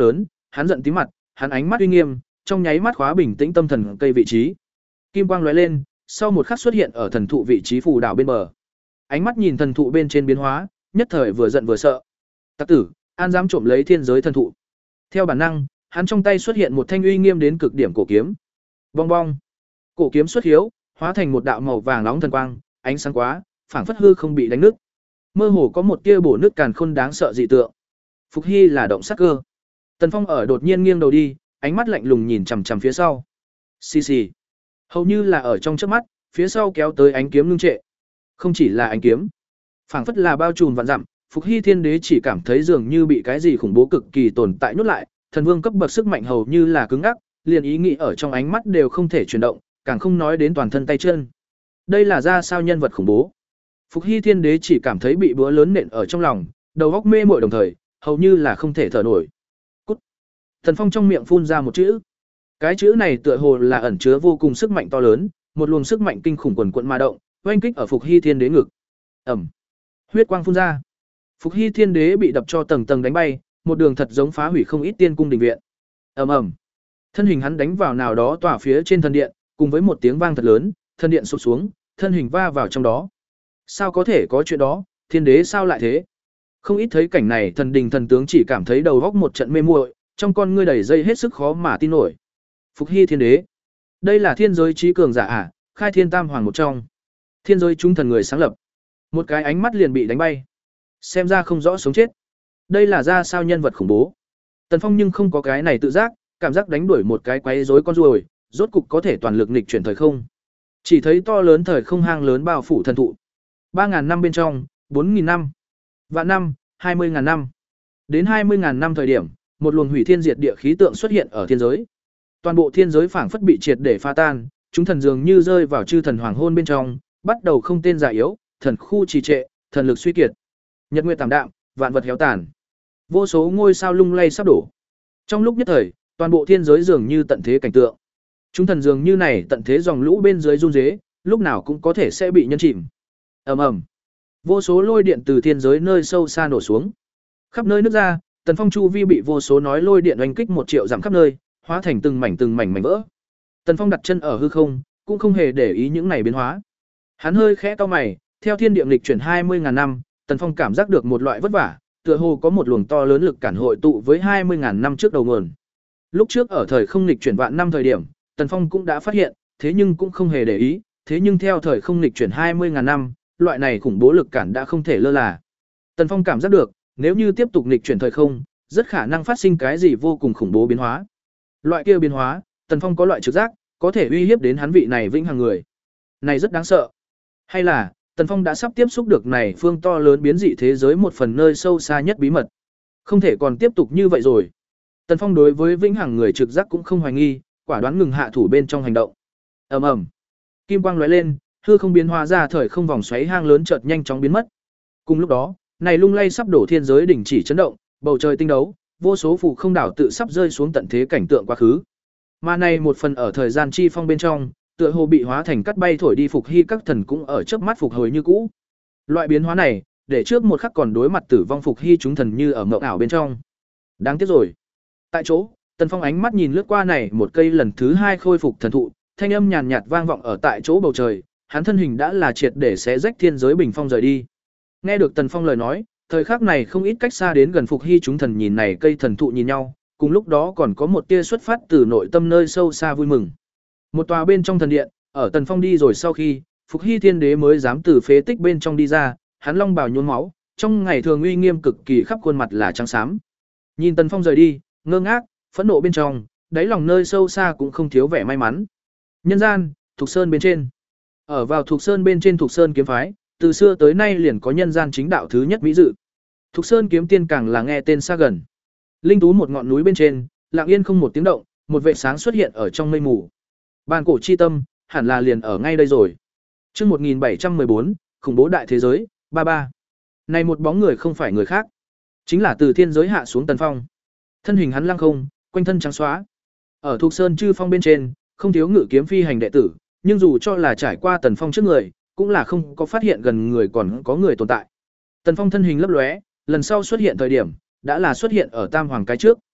hắn giận tím mặt, hắn ánh mắt uy nghiêm, trong nháy mắt khóa bình tĩnh tâm thần cây vị trí. Kim quang lóe lên, sau một khắc xuất hiện ở thần thụ vị trí phù đảo bên bờ. Ánh mắt nhìn thần thụ bên trên biến hóa, nhất thời vừa giận vừa sợ. Tặc tử, an dám trộm lấy thiên giới thần thụ. Theo bản năng, hắn trong tay xuất hiện một thanh uy nghiêm đến cực điểm cổ kiếm. Bong bong. Cổ kiếm xuất hiếu, hóa thành một đạo màu vàng nóng thần quang, ánh sáng quá, phảng phất hư không bị đánh nứt. Mơ hồ có một tia bổ nước càn khôn đáng sợ dị tượng. Phục Hy là động sát cơ. Tần Phong ở đột nhiên nghiêng đầu đi, ánh mắt lạnh lùng nhìn chằm chằm phía sau. Xì xì. Hầu như là ở trong chớp mắt, phía sau kéo tới ánh kiếm ngưng trệ. Không chỉ là ánh kiếm, phảng phất là bao trùm vạn dặm, Phục Hy Thiên Đế chỉ cảm thấy dường như bị cái gì khủng bố cực kỳ tồn tại nhốt lại, thần vương cấp bậc sức mạnh hầu như là cứng ngắc, liền ý nghĩ ở trong ánh mắt đều không thể chuyển động, càng không nói đến toàn thân tay chân. Đây là ra sao nhân vật khủng bố? Phục Hy Thiên Đế chỉ cảm thấy bị búa lớn nện ở trong lòng, đầu óc mê muội đồng thời, hầu như là không thể thở nổi. Cút. Thần Phong trong miệng phun ra một chữ. Cái chữ này tựa hồ là ẩn chứa vô cùng sức mạnh to lớn, một luồng sức mạnh kinh khủng quần quần ma động, oanh kích ở Phục Hy Thiên Đế ngực. Ầm. Huyết quang phun ra. Phục Hy Thiên Đế bị đập cho tầng tầng đánh bay, một đường thật giống phá hủy không ít tiên cung đình viện. Ầm ầm. Thân hình hắn đánh vào nào đó tỏa phía trên thần điện, cùng với một tiếng vang thật lớn, thần điện sụp xuống, thân hình va vào trong đó. Sao có thể có chuyện đó, Thiên Đế sao lại thế? Không ít thấy cảnh này, thần đình thần tướng chỉ cảm thấy đầu góc một trận mê muội, trong con ngươi đầy dây hết sức khó mà tin nổi. Phục Hy Thiên Đế, đây là thiên giới trí cường giả à, khai thiên tam hoàng một trong. Thiên giới chúng thần người sáng lập. Một cái ánh mắt liền bị đánh bay. Xem ra không rõ sống chết. Đây là ra sao nhân vật khủng bố. Tần Phong nhưng không có cái này tự giác, cảm giác đánh đuổi một cái quấy rối con ruồi, rốt cục có thể toàn lực nghịch chuyển thời không. Chỉ thấy to lớn thời không hang lớn bao phủ thần thụ. ba ngàn năm bên trong, bốn nghìn năm, vạn năm, hai mươi ngàn năm. Đến hai mươi ngàn năm thời điểm, một luồng hủy thiên diệt địa khí tượng xuất hiện ở thiên giới. Toàn bộ thiên giới phảng phất bị triệt để pha tan, chúng thần dường như rơi vào chư thần hoàng hôn bên trong, bắt đầu không tên già yếu, thần khu trì trệ, thần lực suy kiệt. Nhật nguyệt tạm đạm, vạn vật héo tàn. Vô số ngôi sao lung lay sắp đổ. Trong lúc nhất thời, toàn bộ thiên giới dường như tận thế cảnh tượng. Chúng thần dường như này tận thế dòng lũ bên dưới run rế, lúc nào cũng có thể sẽ bị nhân chìm. Ầm ầm. Vô số lôi điện từ thiên giới nơi sâu xa nổ xuống. Khắp nơi nứt ra, Tần Phong chu vi bị vô số nói lôi điện oanh kích một triệu dặm khắp nơi, hóa thành từng mảnh từng mảnh mảnh vỡ. Tần Phong đặt chân ở hư không, cũng không hề để ý những này biến hóa. Hắn hơi khẽ cau mày, theo thiên địa nghịch chuyển hai mươi ngàn năm, Tần Phong cảm giác được một loại vất vả, tựa hồ có một luồng to lớn lực cản hội tụ với hai mươi ngàn năm trước đầu nguồn. Lúc trước ở thời không nghịch chuyển vạn năm thời điểm, Tần Phong cũng đã phát hiện, thế nhưng cũng không hề để ý, thế nhưng theo thời không nghịch chuyển hai mươi ngàn năm, loại này khủng bố lực cản đã không thể lơ là. Tần Phong cảm giác được, nếu như tiếp tục nghịch chuyển thời không, rất khả năng phát sinh cái gì vô cùng khủng bố biến hóa. Loại kia biến hóa, Tần Phong có loại trực giác, có thể uy hiếp đến hắn vị này vĩnh hằng người. Này rất đáng sợ. Hay là, Tần Phong đã sắp tiếp xúc được này phương to lớn biến dị thế giới một phần nơi sâu xa nhất bí mật. Không thể còn tiếp tục như vậy rồi. Tần Phong đối với vĩnh hằng người trực giác cũng không hoài nghi, quả đoán ngừng hạ thủ bên trong hành động. Ầm ầm. Kim quang lóe lên, hư không biến hóa ra thời không vòng xoáy hang lớn chợt nhanh chóng biến mất. Cùng lúc đó, này lung lay sắp đổ thiên giới đình chỉ chấn động, bầu trời tinh đấu, vô số phù không đảo tự sắp rơi xuống tận thế cảnh tượng quá khứ. Mà này một phần ở thời gian chi phong bên trong, tựa hồ bị hóa thành cát bay thổi đi, Phục Hy các thần cũng ở chớp mắt phục hồi như cũ. Loại biến hóa này, để trước một khắc còn đối mặt tử vong Phục Hy chúng thần như ở mộng ảo bên trong. Đáng tiếc rồi. Tại chỗ, Tần Phong ánh mắt nhìn lướt qua này một cây lần thứ hai khôi phục thần thụ, thanh âm nhàn nhạt vang vọng ở tại chỗ bầu trời, hắn thân hình đã là triệt để xé rách thiên giới bình phong rời đi. Nghe được Tần Phong lời nói, thời khắc này không ít cách xa đến gần Phục Hy chúng thần nhìn này cây thần thụ nhìn nhau, cùng lúc đó còn có một tia xuất phát từ nội tâm nơi sâu xa vui mừng. Một tòa bên trong thần điện, ở Tần Phong đi rồi sau khi, Phục Hy Thiên Đế mới dám từ phế tích bên trong đi ra, hắn long bào nhuốm máu, trong ngày thường uy nghiêm cực kỳ, khắp khuôn mặt là trắng xám. Nhìn Tần Phong rời đi, ngơ ngác, phẫn nộ bên trong, đáy lòng nơi sâu xa cũng không thiếu vẻ may mắn. Nhân gian, Thục Sơn bên trên. Ở vào Thục Sơn bên trên Thục Sơn kiếm phái, từ xưa tới nay liền có nhân gian chính đạo thứ nhất mỹ dự. Thục Sơn kiếm tiên càng là nghe tên xa gần. Linh tú một ngọn núi bên trên, lặng yên không một tiếng động, một vệt sáng xuất hiện ở trong mây mù. Bàn cổ chi tâm, hẳn là liền ở ngay đây rồi. Chương một nghìn bảy trăm mười bốn, khủng bố đại thế giới, ba ba. Này một bóng người không phải người khác, chính là từ thiên giới hạ xuống Tần Phong. Thân hình hắn lăng không, quanh thân trắng xóa. Ở Thục Sơn chư phong bên trên, không thiếu ngự kiếm phi hành đệ tử, nhưng dù cho là trải qua Tần Phong trước người, cũng là không có phát hiện gần người còn có người tồn tại. Tần Phong thân hình lấp lóe, lần sau xuất hiện thời điểm, đã là xuất hiện ở Tam Hoàng cái trước.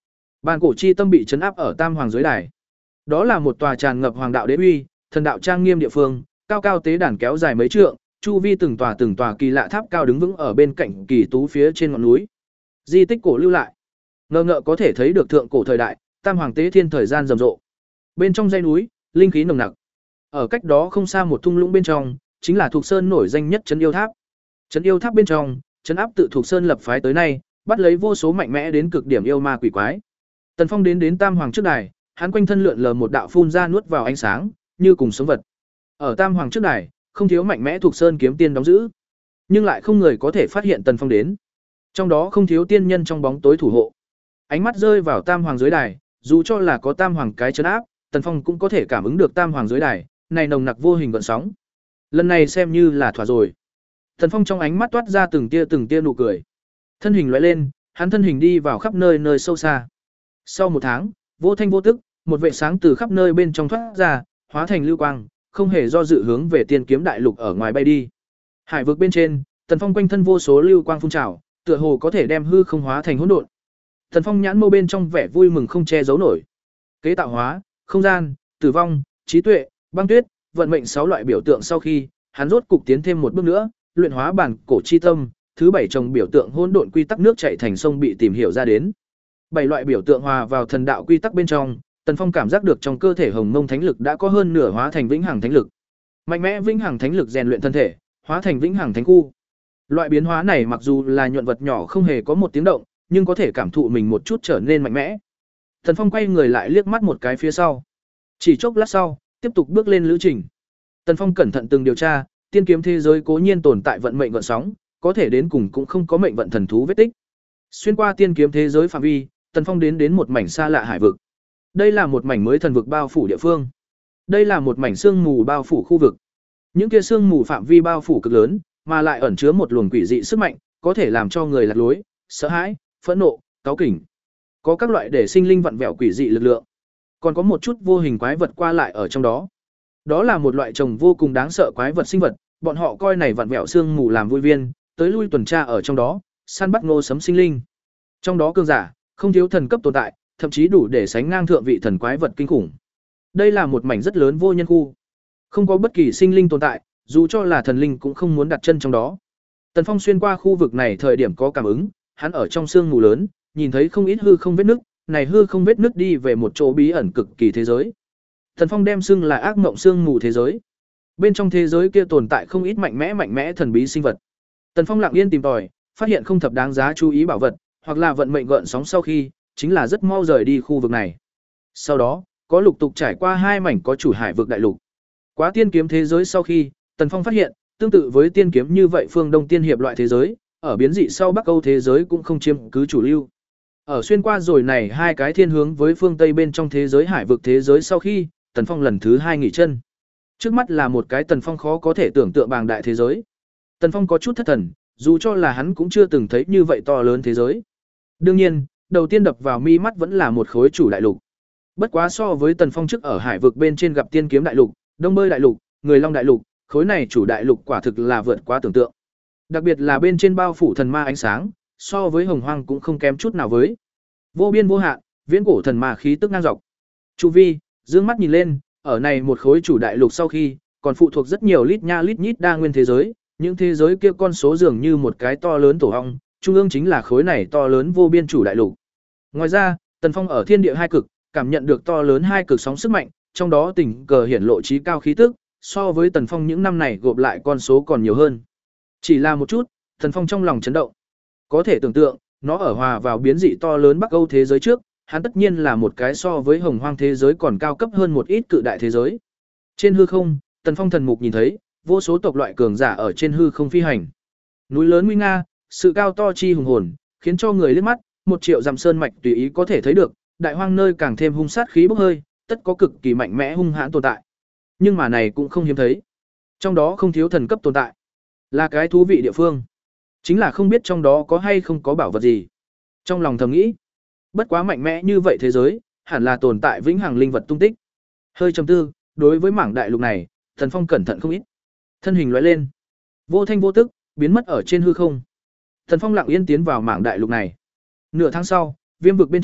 Bàn cổ chi tâm bị trấn áp ở Tam Hoàng dưới đài. Đó là một tòa tràn ngập hoàng đạo đế uy, thần đạo trang nghiêm địa phương, cao cao tế đàn kéo dài mấy trượng, chu vi từng tòa từng tòa kỳ lạ tháp cao đứng vững ở bên cạnh kỳ tú phía trên ngọn núi. Di tích cổ lưu lại, ngờ ngợ có thể thấy được thượng cổ thời đại, Tam Hoàng tế thiên thời gian rầm rộ. Bên trong dãy núi, linh khí nồng nặc. Ở cách đó không xa một thung lũng bên trong, chính là Thục Sơn nổi danh nhất trấn yêu tháp. Trấn yêu tháp bên trong, trấn áp tự Thục Sơn lập phái tới nay, bắt lấy vô số mạnh mẽ đến cực điểm yêu ma quỷ quái. Tần Phong đến đến Tam Hoàng trước đài, hắn quanh thân lượn lờ một đạo phun ra nuốt vào ánh sáng, như cùng sống vật. Ở Tam Hoàng trước đài, không thiếu mạnh mẽ Thục Sơn kiếm tiên đóng giữ, nhưng lại không người có thể phát hiện Tần Phong đến. Trong đó không thiếu tiên nhân trong bóng tối thủ hộ. Ánh mắt rơi vào Tam Hoàng dưới đài, dù cho là có Tam Hoàng cái trấn áp, Tần Phong cũng có thể cảm ứng được Tam Hoàng dưới đài, này nồng nặc vô hình gợn sóng. Lần này xem như là thỏa rồi. Tần Phong trong ánh mắt toát ra từng tia từng tia nụ cười. Thân hình lóe lên, hắn thân hình đi vào khắp nơi nơi sâu xa. Sau một tháng, vô thanh vô tức, một vệ sáng từ khắp nơi bên trong thoát ra, hóa thành lưu quang, không hề do dự hướng về Tiên Kiếm Đại Lục ở ngoài bay đi. Hải vực bên trên, Tần Phong quanh thân vô số lưu quang phun trào, tựa hồ có thể đem hư không hóa thành hỗn độn. Tần Phong nhãn mâu bên trong vẻ vui mừng không che giấu nổi. Kế tạo hóa, không gian, tử vong, trí tuệ, băng tuyết, vận mệnh sáu loại biểu tượng sau khi, hắn rốt cục tiến thêm một bước nữa, luyện hóa bản cổ chi tâm, thứ bảy trồng biểu tượng hỗn độn quy tắc nước chảy thành sông bị tìm hiểu ra đến. Bảy loại biểu tượng hòa vào thần đạo quy tắc bên trong, Tần Phong cảm giác được trong cơ thể Hồng Mông Thánh lực đã có hơn nửa hóa thành vĩnh hằng thánh lực. Mạnh mẽ vĩnh hằng thánh lực rèn luyện thân thể, hóa thành vĩnh hằng thánh khu. Loại biến hóa này mặc dù là nhuận vật nhỏ không hề có một tiếng động, nhưng có thể cảm thụ mình một chút trở nên mạnh mẽ. Tần Phong quay người lại liếc mắt một cái phía sau. Chỉ chốc lát sau, tiếp tục bước lên lữ trình. Tần Phong cẩn thận từng điều tra, tiên kiếm thế giới cố nhiên tồn tại vận mệnh gợn sóng, có thể đến cùng cũng không có mệnh vận thần thú vết tích. Xuyên qua tiên kiếm thế giới phạm vi, Tần Phong đến đến một mảnh xa lạ hải vực. Đây là một mảnh mới thần vực bao phủ địa phương. Đây là một mảnh sương mù bao phủ khu vực. Những kia sương mù phạm vi bao phủ cực lớn, mà lại ẩn chứa một luồng quỷ dị sức mạnh, có thể làm cho người lạc lối, sợ hãi, phẫn nộ, cáu kỉnh. Có các loại để sinh linh vặn vẹo quỷ dị lực lượng. Còn có một chút vô hình quái vật qua lại ở trong đó. Đó là một loại trồng vô cùng đáng sợ quái vật sinh vật, bọn họ coi này vặn vẹo sương mù làm vui viên, tới lui tuần tra ở trong đó, săn bắt ngô sấm sinh linh. Trong đó cường giả, không thiếu thần cấp tồn tại, thậm chí đủ để sánh ngang thượng vị thần quái vật kinh khủng. Đây là một mảnh rất lớn vô nhân khu, không có bất kỳ sinh linh tồn tại, dù cho là thần linh cũng không muốn đặt chân trong đó. Tần Phong xuyên qua khu vực này thời điểm có cảm ứng, hắn ở trong sương mù lớn, nhìn thấy không ít hư không vết nứt, này hư không vết nứt đi về một chỗ bí ẩn cực kỳ thế giới. Tần Phong đem xưng là ác mộng sương mù thế giới. Bên trong thế giới kia tồn tại không ít mạnh mẽ mạnh mẽ thần bí sinh vật. Tần Phong lặng yên tìm tòi, phát hiện không thập đáng giá chú ý bảo vật, hoặc là vận mệnh gợn sóng sau khi, chính là rất mau rời đi khu vực này. Sau đó, có lục tục trải qua hai mảnh có chủ hải vực đại lục. Quá tiên kiếm thế giới sau khi, Tần Phong phát hiện, tương tự với tiên kiếm như vậy phương Đông tiên hiệp loại thế giới, ở biến dị sau Bắc Âu thế giới cũng không chiếm cứ chủ lưu. Ở xuyên qua rồi này hai cái thiên hướng với phương Tây bên trong thế giới hải vực thế giới sau khi, Tần Phong lần thứ hai nghỉ chân. Trước mắt là một cái Tần Phong khó có thể tưởng tượng bàng đại thế giới. Tần Phong có chút thất thần, dù cho là hắn cũng chưa từng thấy như vậy to lớn thế giới. Đương nhiên, đầu tiên đập vào mi mắt vẫn là một khối chủ đại lục. Bất quá so với Tần Phong trước ở hải vực bên trên gặp tiên kiếm đại lục, đông bơi đại lục, người long đại lục, khối này chủ đại lục quả thực là vượt quá tưởng tượng. Đặc biệt là bên trên bao phủ thần ma ánh sáng, so với hồng hoang cũng không kém chút nào với. Vô biên vô hạn, viễn cổ thần ma khí tức ngang dọc. Chu vi, dương mắt nhìn lên, ở này một khối chủ đại lục sau khi, còn phụ thuộc rất nhiều lít nha lít nhít đa nguyên thế giới, những thế giới kia con số dường như một cái to lớn tổ ong, trung ương chính là khối này to lớn vô biên chủ đại lục. Ngoài ra, Tần Phong ở thiên địa hai cực, cảm nhận được to lớn hai cực sóng sức mạnh, trong đó tình cờ hiển lộ trí cao khí tức, so với Tần Phong những năm này gộp lại con số còn nhiều hơn. Chỉ là một chút, Tần Phong trong lòng chấn động. Có thể tưởng tượng, nó ở hòa vào biến dị to lớn Bắc Âu thế giới trước, hắn tất nhiên là một cái so với hồng hoang thế giới còn cao cấp hơn một ít cự đại thế giới. Trên hư không, Tần Phong thần mục nhìn thấy, vô số tộc loại cường giả ở trên hư không phi hành. Núi lớn nguy nga, sự cao to chi hùng hồn, khiến cho người liếc mắt, một triệu dặm sơn mạch tùy ý có thể thấy được, đại hoang nơi càng thêm hung sát khí bốc hơi, tất có cực kỳ mạnh mẽ hung hãn tồn tại. Nhưng mà này cũng không hiếm thấy. Trong đó không thiếu thần cấp tồn tại. Là cái thú vị địa phương. Chính là không biết trong đó có hay không có bảo vật gì. Trong lòng thầm nghĩ, bất quá mạnh mẽ như vậy thế giới, hẳn là tồn tại vĩnh hằng linh vật tung tích. Hơi trầm tư, đối với mảng đại lục này, Thần Phong cẩn thận không ít. Thân hình lóe lên, vô thanh vô tức, biến mất ở trên hư không. Thần Phong lặng yên tiến vào mảng đại lục này. Nửa tháng sau, viêm vực bên trong,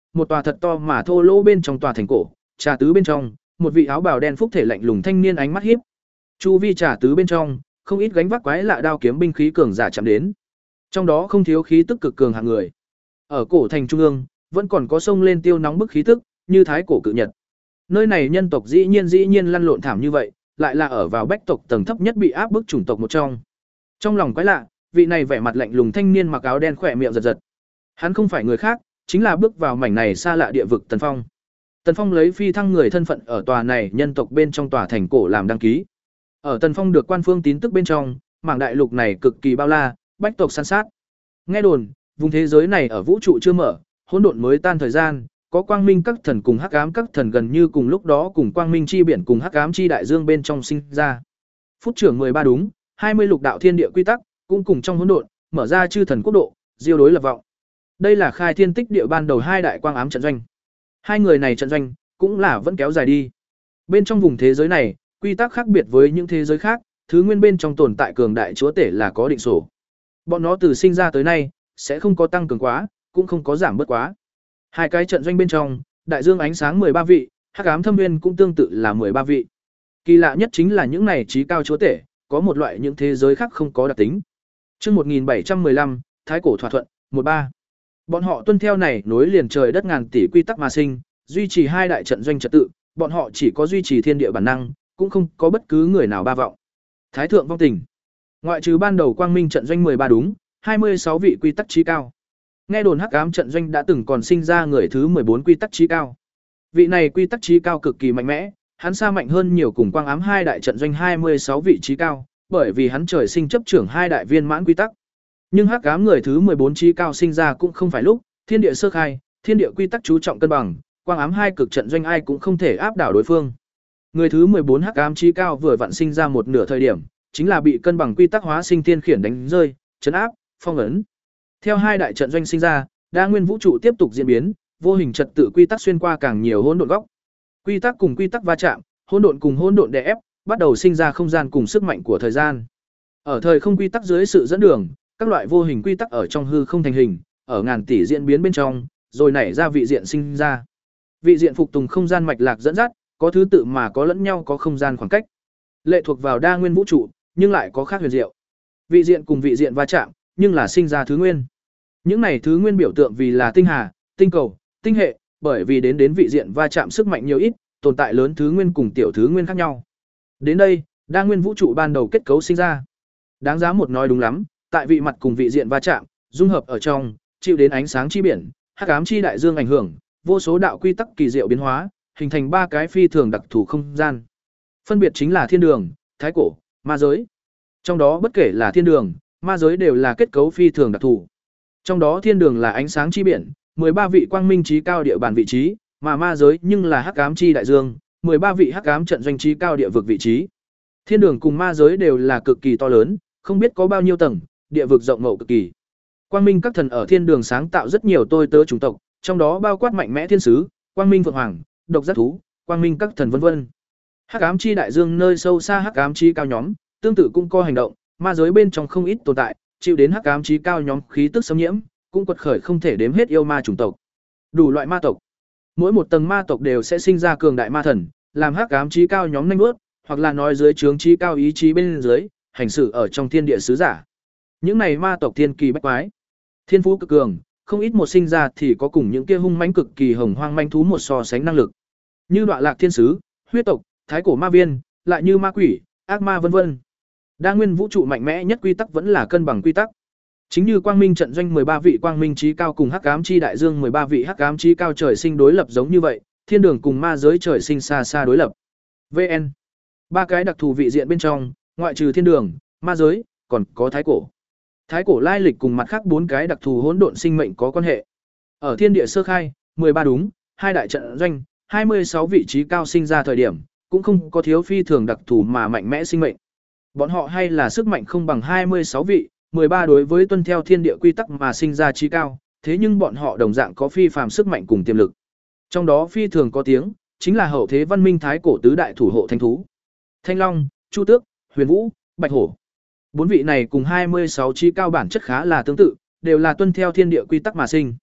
một tòa thật to mà thô lỗ bên trong tòa thành cổ, trà tứ bên trong, một vị áo bào đen phúc thể lạnh lùng thanh niên ánh mắt híp. Chu vi trà tứ bên trong, không ít gánh vác quái lạ đao kiếm binh khí cường giả chạm đến. Trong đó không thiếu khí tức cực cường hạng người. Ở cổ thành trung ương, vẫn còn có sông lên tiêu nóng bức khí tức, như thái cổ cự nhật. Nơi này nhân tộc dĩ nhiên dĩ nhiên lăn lộn thảm như vậy, lại là ở vào bách tộc tầng thấp nhất bị áp bức chủng tộc một trong. Trong lòng quái lạ, vị này vẻ mặt lạnh lùng thanh niên mặc áo đen khỏe miệng giật giật. Hắn không phải người khác, chính là bước vào mảnh này xa lạ địa vực Tần Phong. Tần Phong lấy phi thăng người thân phận ở tòa này nhân tộc bên trong tòa thành cổ làm đăng ký. Ở Tần Phong được quan phương tín tức bên trong, mảng đại lục này cực kỳ bao la, bách tộc san sát. Nghe đồn, vùng thế giới này ở vũ trụ chưa mở, hỗn độn mới tan thời gian, có quang minh các thần cùng hắc ám các thần gần như cùng lúc đó cùng quang minh chi biển cùng hắc ám chi đại dương bên trong sinh ra. Phút trưởng mười ba đúng, hai mươi lục đạo thiên địa quy tắc, cũng cùng trong hỗn độn, mở ra chư thần quốc độ, diêu đối lập vọng. Đây là khai thiên tích địa ban đầu hai đại quang ám trận doanh. Hai người này trận doanh cũng là vẫn kéo dài đi. Bên trong vùng thế giới này, quy tắc khác biệt với những thế giới khác, thứ nguyên bên trong tồn tại cường đại chúa tể là có định sổ. Bọn nó từ sinh ra tới nay sẽ không có tăng cường quá, cũng không có giảm bớt quá. Hai cái trận doanh bên trong, đại dương ánh sáng mười ba vị, hắc ám thâm nguyên cũng tương tự là mười ba vị. Kỳ lạ nhất chính là những này trí cao chúa tể, có một loại những thế giới khác không có đặc tính. Chương một nghìn bảy trăm mười lăm, Thái cổ thỏa thuận, một ba. Bọn họ tuân theo này nối liền trời đất ngàn tỷ quy tắc mà sinh, duy trì hai đại trận doanh trật tự, bọn họ chỉ có duy trì thiên địa bản năng, cũng không có bất cứ người nào ba vọng. Thái thượng vong tình. Ngoại trừ ban đầu quang minh trận doanh mười ba đúng, hai mươi sáu vị quy tắc trí cao. Nghe đồn hắc ám trận doanh đã từng còn sinh ra người thứ mười bốn quy tắc trí cao. Vị này quy tắc trí cao cực kỳ mạnh mẽ, hắn xa mạnh hơn nhiều cùng quang ám hai đại trận doanh hai mươi sáu vị trí cao, bởi vì hắn trời sinh chấp trưởng hai đại viên mãn quy tắc. Nhưng hắc ám người thứ mười bốn trí cao sinh ra cũng không phải lúc, thiên địa sơ khai, thiên địa quy tắc chú trọng cân bằng, quang ám hai cực trận doanh ai cũng không thể áp đảo đối phương. Người thứ mười bốn hắc ám trí cao vừa vặn sinh ra một nửa thời điểm, chính là bị cân bằng quy tắc hóa sinh thiên khiển đánh rơi, trấn áp, phong ấn. Theo hai đại trận doanh sinh ra, đa nguyên vũ trụ tiếp tục diễn biến, vô hình trật tự quy tắc xuyên qua càng nhiều hỗn độn góc. Quy tắc cùng quy tắc va chạm, hỗn độn cùng hỗn độn đè ép, bắt đầu sinh ra không gian cùng sức mạnh của thời gian. Ở thời không quy tắc dưới sự dẫn đường, các loại vô hình quy tắc ở trong hư không thành hình, ở ngàn tỷ diễn biến bên trong, rồi nảy ra vị diện sinh ra. Vị diện phục tùng không gian mạch lạc dẫn dắt, có thứ tự mà có lẫn nhau có không gian khoảng cách. Lệ thuộc vào đa nguyên vũ trụ, nhưng lại có khác huyền diệu. Vị diện cùng vị diện va chạm, nhưng là sinh ra thứ nguyên. Những này thứ nguyên biểu tượng vì là tinh hà, tinh cầu, tinh hệ, bởi vì đến đến vị diện va chạm sức mạnh nhiều ít, tồn tại lớn thứ nguyên cùng tiểu thứ nguyên khác nhau. Đến đây, đa nguyên vũ trụ ban đầu kết cấu sinh ra. Đáng giá một nói đúng lắm, tại vị mặt cùng vị diện va chạm, dung hợp ở trong, chịu đến ánh sáng chi biển, hắc ám chi đại dương ảnh hưởng, vô số đạo quy tắc kỳ diệu biến hóa, hình thành ba cái phi thường đặc thù không gian. Phân biệt chính là thiên đường, thái cổ, ma giới. Trong đó bất kể là thiên đường, ma giới đều là kết cấu phi thường đặc thù. Trong đó thiên đường là ánh sáng chi biển, mười ba vị quang minh trí cao địa bàn vị trí, mà ma giới nhưng là hắc ám chi đại dương, mười ba vị hắc ám trận doanh trí cao địa vực vị trí. Thiên đường cùng ma giới đều là cực kỳ to lớn, không biết có bao nhiêu tầng, địa vực rộng mậu cực kỳ. Quang minh các thần ở thiên đường sáng tạo rất nhiều tôi tớ chủng tộc, trong đó bao quát mạnh mẽ thiên sứ, quang minh phượng hoàng, độc giác thú, quang minh các thần vân vân. Hắc ám chi đại dương nơi sâu xa hắc ám chi cao nhóm, tương tự cũng có hành động, ma giới bên trong không ít tồn tại, chịu đến hắc ám chi cao nhóm khí tức xâm nhiễm, cũng quật khởi không thể đếm hết yêu ma chủng tộc. Đủ loại ma tộc. Mỗi một tầng ma tộc đều sẽ sinh ra cường đại ma thần, làm hắc ám chi cao nhóm nhanh bước, hoặc là nói dưới trướng chi cao ý chí bên dưới, hành xử ở trong thiên địa sứ giả. Những này ma tộc thiên kỳ bách quái, thiên phú cực cường, không ít một sinh ra thì có cùng những kia hung mãnh cực kỳ hồng hoang manh thú một so sánh năng lực. Như Đoạ Lạc thiên sứ, huyết tộc, thái cổ ma viên, lại như ma quỷ, ác ma vân vân. Đa nguyên vũ trụ mạnh mẽ nhất quy tắc vẫn là cân bằng quy tắc. Chính như quang minh trận doanh mười ba vị quang minh trí cao cùng hắc ám chi đại dương mười ba vị hắc ám chi cao trời sinh đối lập giống như vậy, thiên đường cùng ma giới trời sinh xa xa đối lập. vê en Ba cái đặc thù vị diện bên trong, ngoại trừ thiên đường, ma giới, còn có thái cổ. Thái cổ lai lịch cùng mặt khác bốn cái đặc thù hỗn độn sinh mệnh có quan hệ. Ở thiên địa sơ khai, mười ba đúng, hai đại trận doanh, hai mươi sáu vị trí cao sinh ra thời điểm, cũng không có thiếu phi thường đặc thù mà mạnh mẽ sinh mệnh. Bọn họ hay là sức mạnh không bằng hai mươi sáu vị, mười ba đối với tuân theo thiên địa quy tắc mà sinh ra trí cao, thế nhưng bọn họ đồng dạng có phi phàm sức mạnh cùng tiềm lực. Trong đó phi thường có tiếng, chính là hậu thế văn minh thái cổ tứ đại thủ hộ thánh thú. Thanh Long, Chu Tước, Huyền Vũ, Bạch Hổ. Bốn vị này cùng hai mươi sáu trí cao bản chất khá là tương tự, đều là tuân theo thiên địa quy tắc mà sinh.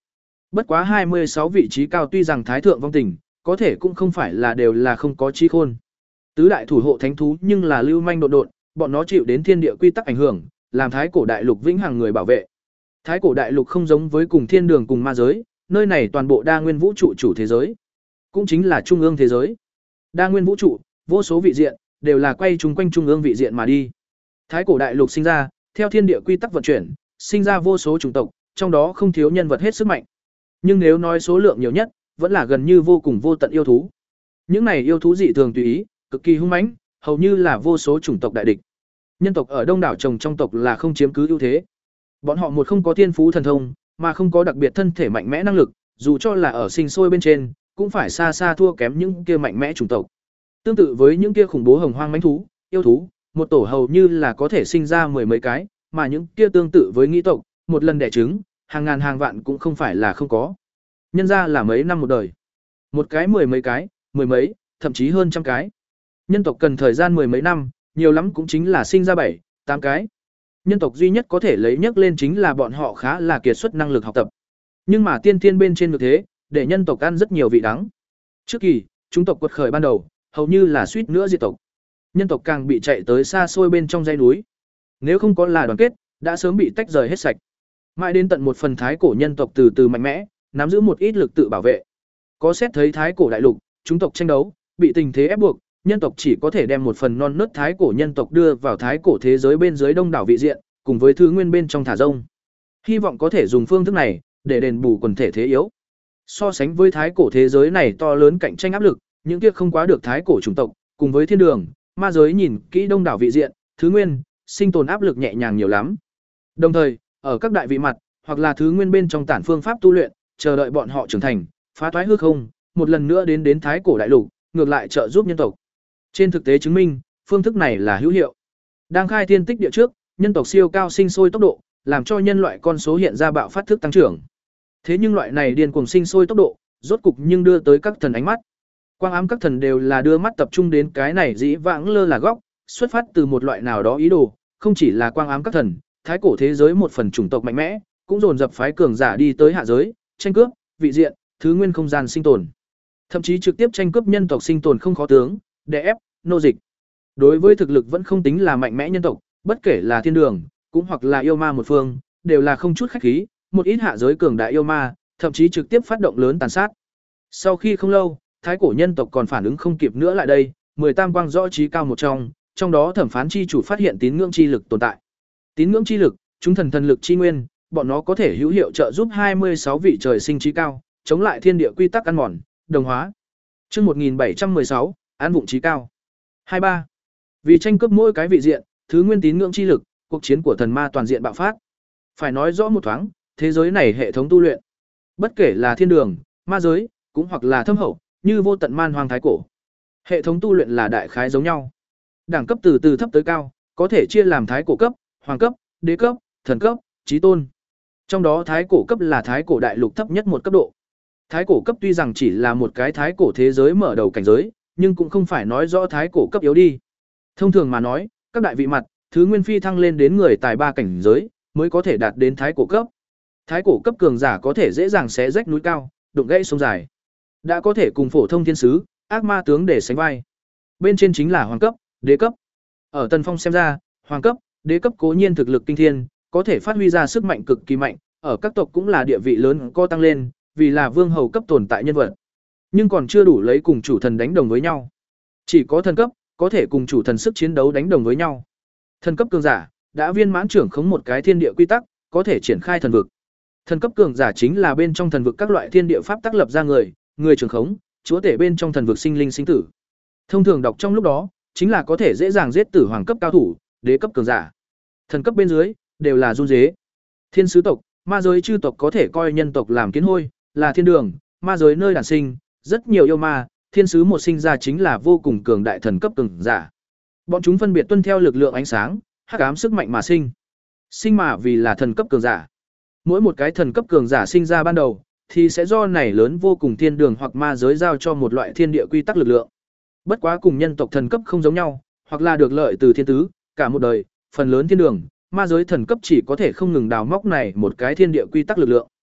Bất quá hai mươi sáu vị trí cao tuy rằng thái thượng vong tình, có thể cũng không phải là đều là không có trí khôn. Tứ đại thủ hộ thánh thú nhưng là lưu manh độn độn, bọn nó chịu đến thiên địa quy tắc ảnh hưởng, làm thái cổ đại lục vĩnh hằng người bảo vệ. Thái cổ đại lục không giống với cùng thiên đường cùng ma giới, nơi này toàn bộ đa nguyên vũ trụ chủ thế giới, cũng chính là trung ương thế giới. Đa nguyên vũ trụ, vô số vị diện đều là quay chung quanh trung ương vị diện mà đi. Thái cổ đại lục sinh ra, theo thiên địa quy tắc vận chuyển, sinh ra vô số chủng tộc, trong đó không thiếu nhân vật hết sức mạnh. Nhưng nếu nói số lượng nhiều nhất, vẫn là gần như vô cùng vô tận yêu thú. Những này yêu thú dị thường tùy ý, cực kỳ hung mãnh, hầu như là vô số chủng tộc đại địch. Nhân tộc ở đông đảo trồng trong tộc là không chiếm cứ ưu thế. Bọn họ một không có thiên phú thần thông, mà không có đặc biệt thân thể mạnh mẽ năng lực, dù cho là ở sinh sôi bên trên, cũng phải xa xa thua kém những kia mạnh mẽ chủng tộc. Tương tự với những kia khủng bố hồng hoang mãnh thú, yêu thú, một tổ hầu như là có thể sinh ra mười mấy cái, mà những kia tương tự với nghĩ tộc, một lần đẻ trứng, hàng ngàn hàng vạn cũng không phải là không có. Nhân ra là mấy năm một đời. Một cái mười mấy cái, mười mấy, thậm chí hơn trăm cái. Nhân tộc cần thời gian mười mấy năm, nhiều lắm cũng chính là sinh ra bảy, tám cái. Nhân tộc duy nhất có thể lấy nhắc lên chính là bọn họ khá là kiệt xuất năng lực học tập. Nhưng mà tiên tiên bên trên được thế, để nhân tộc ăn rất nhiều vị đắng. Trước kỳ, chúng tộc quật khởi ban đầu, hầu như là suýt nữa diệt tộc. Nhân tộc càng bị chạy tới xa xôi bên trong dãy núi. Nếu không có là đoàn kết, đã sớm bị tách rời hết sạch. Mãi đến tận một phần thái cổ nhân tộc từ từ mạnh mẽ, nắm giữ một ít lực tự bảo vệ. Có xét thấy thái cổ đại lục, chúng tộc tranh đấu, bị tình thế ép buộc, nhân tộc chỉ có thể đem một phần non nớt thái cổ nhân tộc đưa vào thái cổ thế giới bên dưới đông đảo vị diện, cùng với thứ nguyên bên trong thả rông. Hy vọng có thể dùng phương thức này để đền bù quần thể thế yếu. So sánh với thái cổ thế giới này to lớn cạnh tranh áp lực, những kia không quá được thái cổ chủng tộc, cùng với thiên đường, ma giới nhìn kỹ đông đảo vị diện, thứ nguyên, sinh tồn áp lực nhẹ nhàng nhiều lắm. Đồng thời, ở các đại vị mặt, hoặc là thứ nguyên bên trong tản phương pháp tu luyện, chờ đợi bọn họ trưởng thành, phá thoái hư không, một lần nữa đến đến thái cổ đại lục, ngược lại trợ giúp nhân tộc. Trên thực tế chứng minh, phương thức này là hữu hiệu. Đang khai thiên tích địa trước, nhân tộc siêu cao sinh sôi tốc độ, làm cho nhân loại con số hiện ra bạo phát thức tăng trưởng. Thế nhưng loại này điên cuồng sinh sôi tốc độ, rốt cục nhưng đưa tới các thần ánh mắt. Quang ám các thần đều là đưa mắt tập trung đến cái này dĩ vãng lơ là góc, xuất phát từ một loại nào đó ý đồ, không chỉ là quang ám các thần, thái cổ thế giới một phần chủng tộc mạnh mẽ, cũng dồn dập phái cường giả đi tới hạ giới, tranh cướp, vị diện, thứ nguyên không gian sinh tồn. Thậm chí trực tiếp tranh cướp nhân tộc sinh tồn không khó tướng, đè ép, nô dịch. Đối với thực lực vẫn không tính là mạnh mẽ nhân tộc, bất kể là thiên đường, cũng hoặc là yêu ma một phương, đều là không chút khách khí, một ít hạ giới cường đại yêu ma, thậm chí trực tiếp phát động lớn tàn sát. Sau khi không lâu, thái cổ nhân tộc còn phản ứng không kịp nữa lại đây, mười tam quang rõ trí cao một trong, trong đó thẩm phán chi chủ phát hiện tín ngưỡng chi lực tồn tại. Tín ngưỡng chi lực, chúng thần thần lực chi nguyên, bọn nó có thể hữu hiệu trợ giúp hai mươi sáu vị trời sinh trí cao, chống lại thiên địa quy tắc ăn mòn, đồng hóa. Chương một nghìn bảy trăm mười sáu, án vụng trí cao. hai ba. Vì tranh cướp mỗi cái vị diện, thứ nguyên tín ngưỡng chi lực, cuộc chiến của thần ma toàn diện bạo phát. Phải nói rõ một thoáng, thế giới này hệ thống tu luyện, bất kể là thiên đường, ma giới, cũng hoặc là thâm hậu, như vô tận man hoang thái cổ. Hệ thống tu luyện là đại khái giống nhau. Đẳng cấp từ từ thấp tới cao, có thể chia làm thái cổ cấp, hoàng cấp, đế cấp, thần cấp, chí tôn. Trong đó thái cổ cấp là thái cổ đại lục thấp nhất một cấp độ. Thái cổ cấp tuy rằng chỉ là một cái thái cổ thế giới mở đầu cảnh giới, nhưng cũng không phải nói rõ thái cổ cấp yếu đi. Thông thường mà nói, các đại vị mặt, thứ nguyên phi thăng lên đến người tài ba cảnh giới, mới có thể đạt đến thái cổ cấp. Thái cổ cấp cường giả có thể dễ dàng xé rách núi cao, đụng gãy sông dài. Đã có thể cùng phổ thông thiên sứ, ác ma tướng để sánh vai. Bên trên chính là hoàng cấp, đế cấp. Ở Tần Phong xem ra, hoàng cấp, đế cấp cố nhiên thực lực kinh thiên, có thể phát huy ra sức mạnh cực kỳ mạnh, ở các tộc cũng là địa vị lớn có tăng lên, vì là vương hầu cấp tồn tại nhân vật. Nhưng còn chưa đủ lấy cùng chủ thần đánh đồng với nhau. Chỉ có thần cấp có thể cùng chủ thần sức chiến đấu đánh đồng với nhau. Thần cấp cường giả đã viên mãn trưởng khống một cái thiên địa quy tắc, có thể triển khai thần vực. Thần cấp cường giả chính là bên trong thần vực các loại thiên địa pháp tác lập ra người, người trưởng khống, chúa tể bên trong thần vực sinh linh sinh tử. Thông thường đọc trong lúc đó, chính là có thể dễ dàng giết tử hoàng cấp cao thủ, đế cấp cường giả. Thần cấp bên dưới đều là run rế. Thiên sứ tộc, ma giới chư tộc có thể coi nhân tộc làm kiến hôi, là thiên đường, ma giới nơi đản sinh, rất nhiều yêu ma, thiên sứ một sinh ra chính là vô cùng cường đại thần cấp cường giả. Bọn chúng phân biệt tuân theo lực lượng ánh sáng, hắc ám sức mạnh mà sinh. Sinh mà vì là thần cấp cường giả. Mỗi một cái thần cấp cường giả sinh ra ban đầu, thì sẽ do này lớn vô cùng thiên đường hoặc ma giới giao cho một loại thiên địa quy tắc lực lượng. Bất quá cùng nhân tộc thần cấp không giống nhau, hoặc là được lợi từ thiên tứ, cả một đời, phần lớn thiên đường, ma giới thần cấp chỉ có thể không ngừng đào móc này một cái thiên địa quy tắc lực lượng.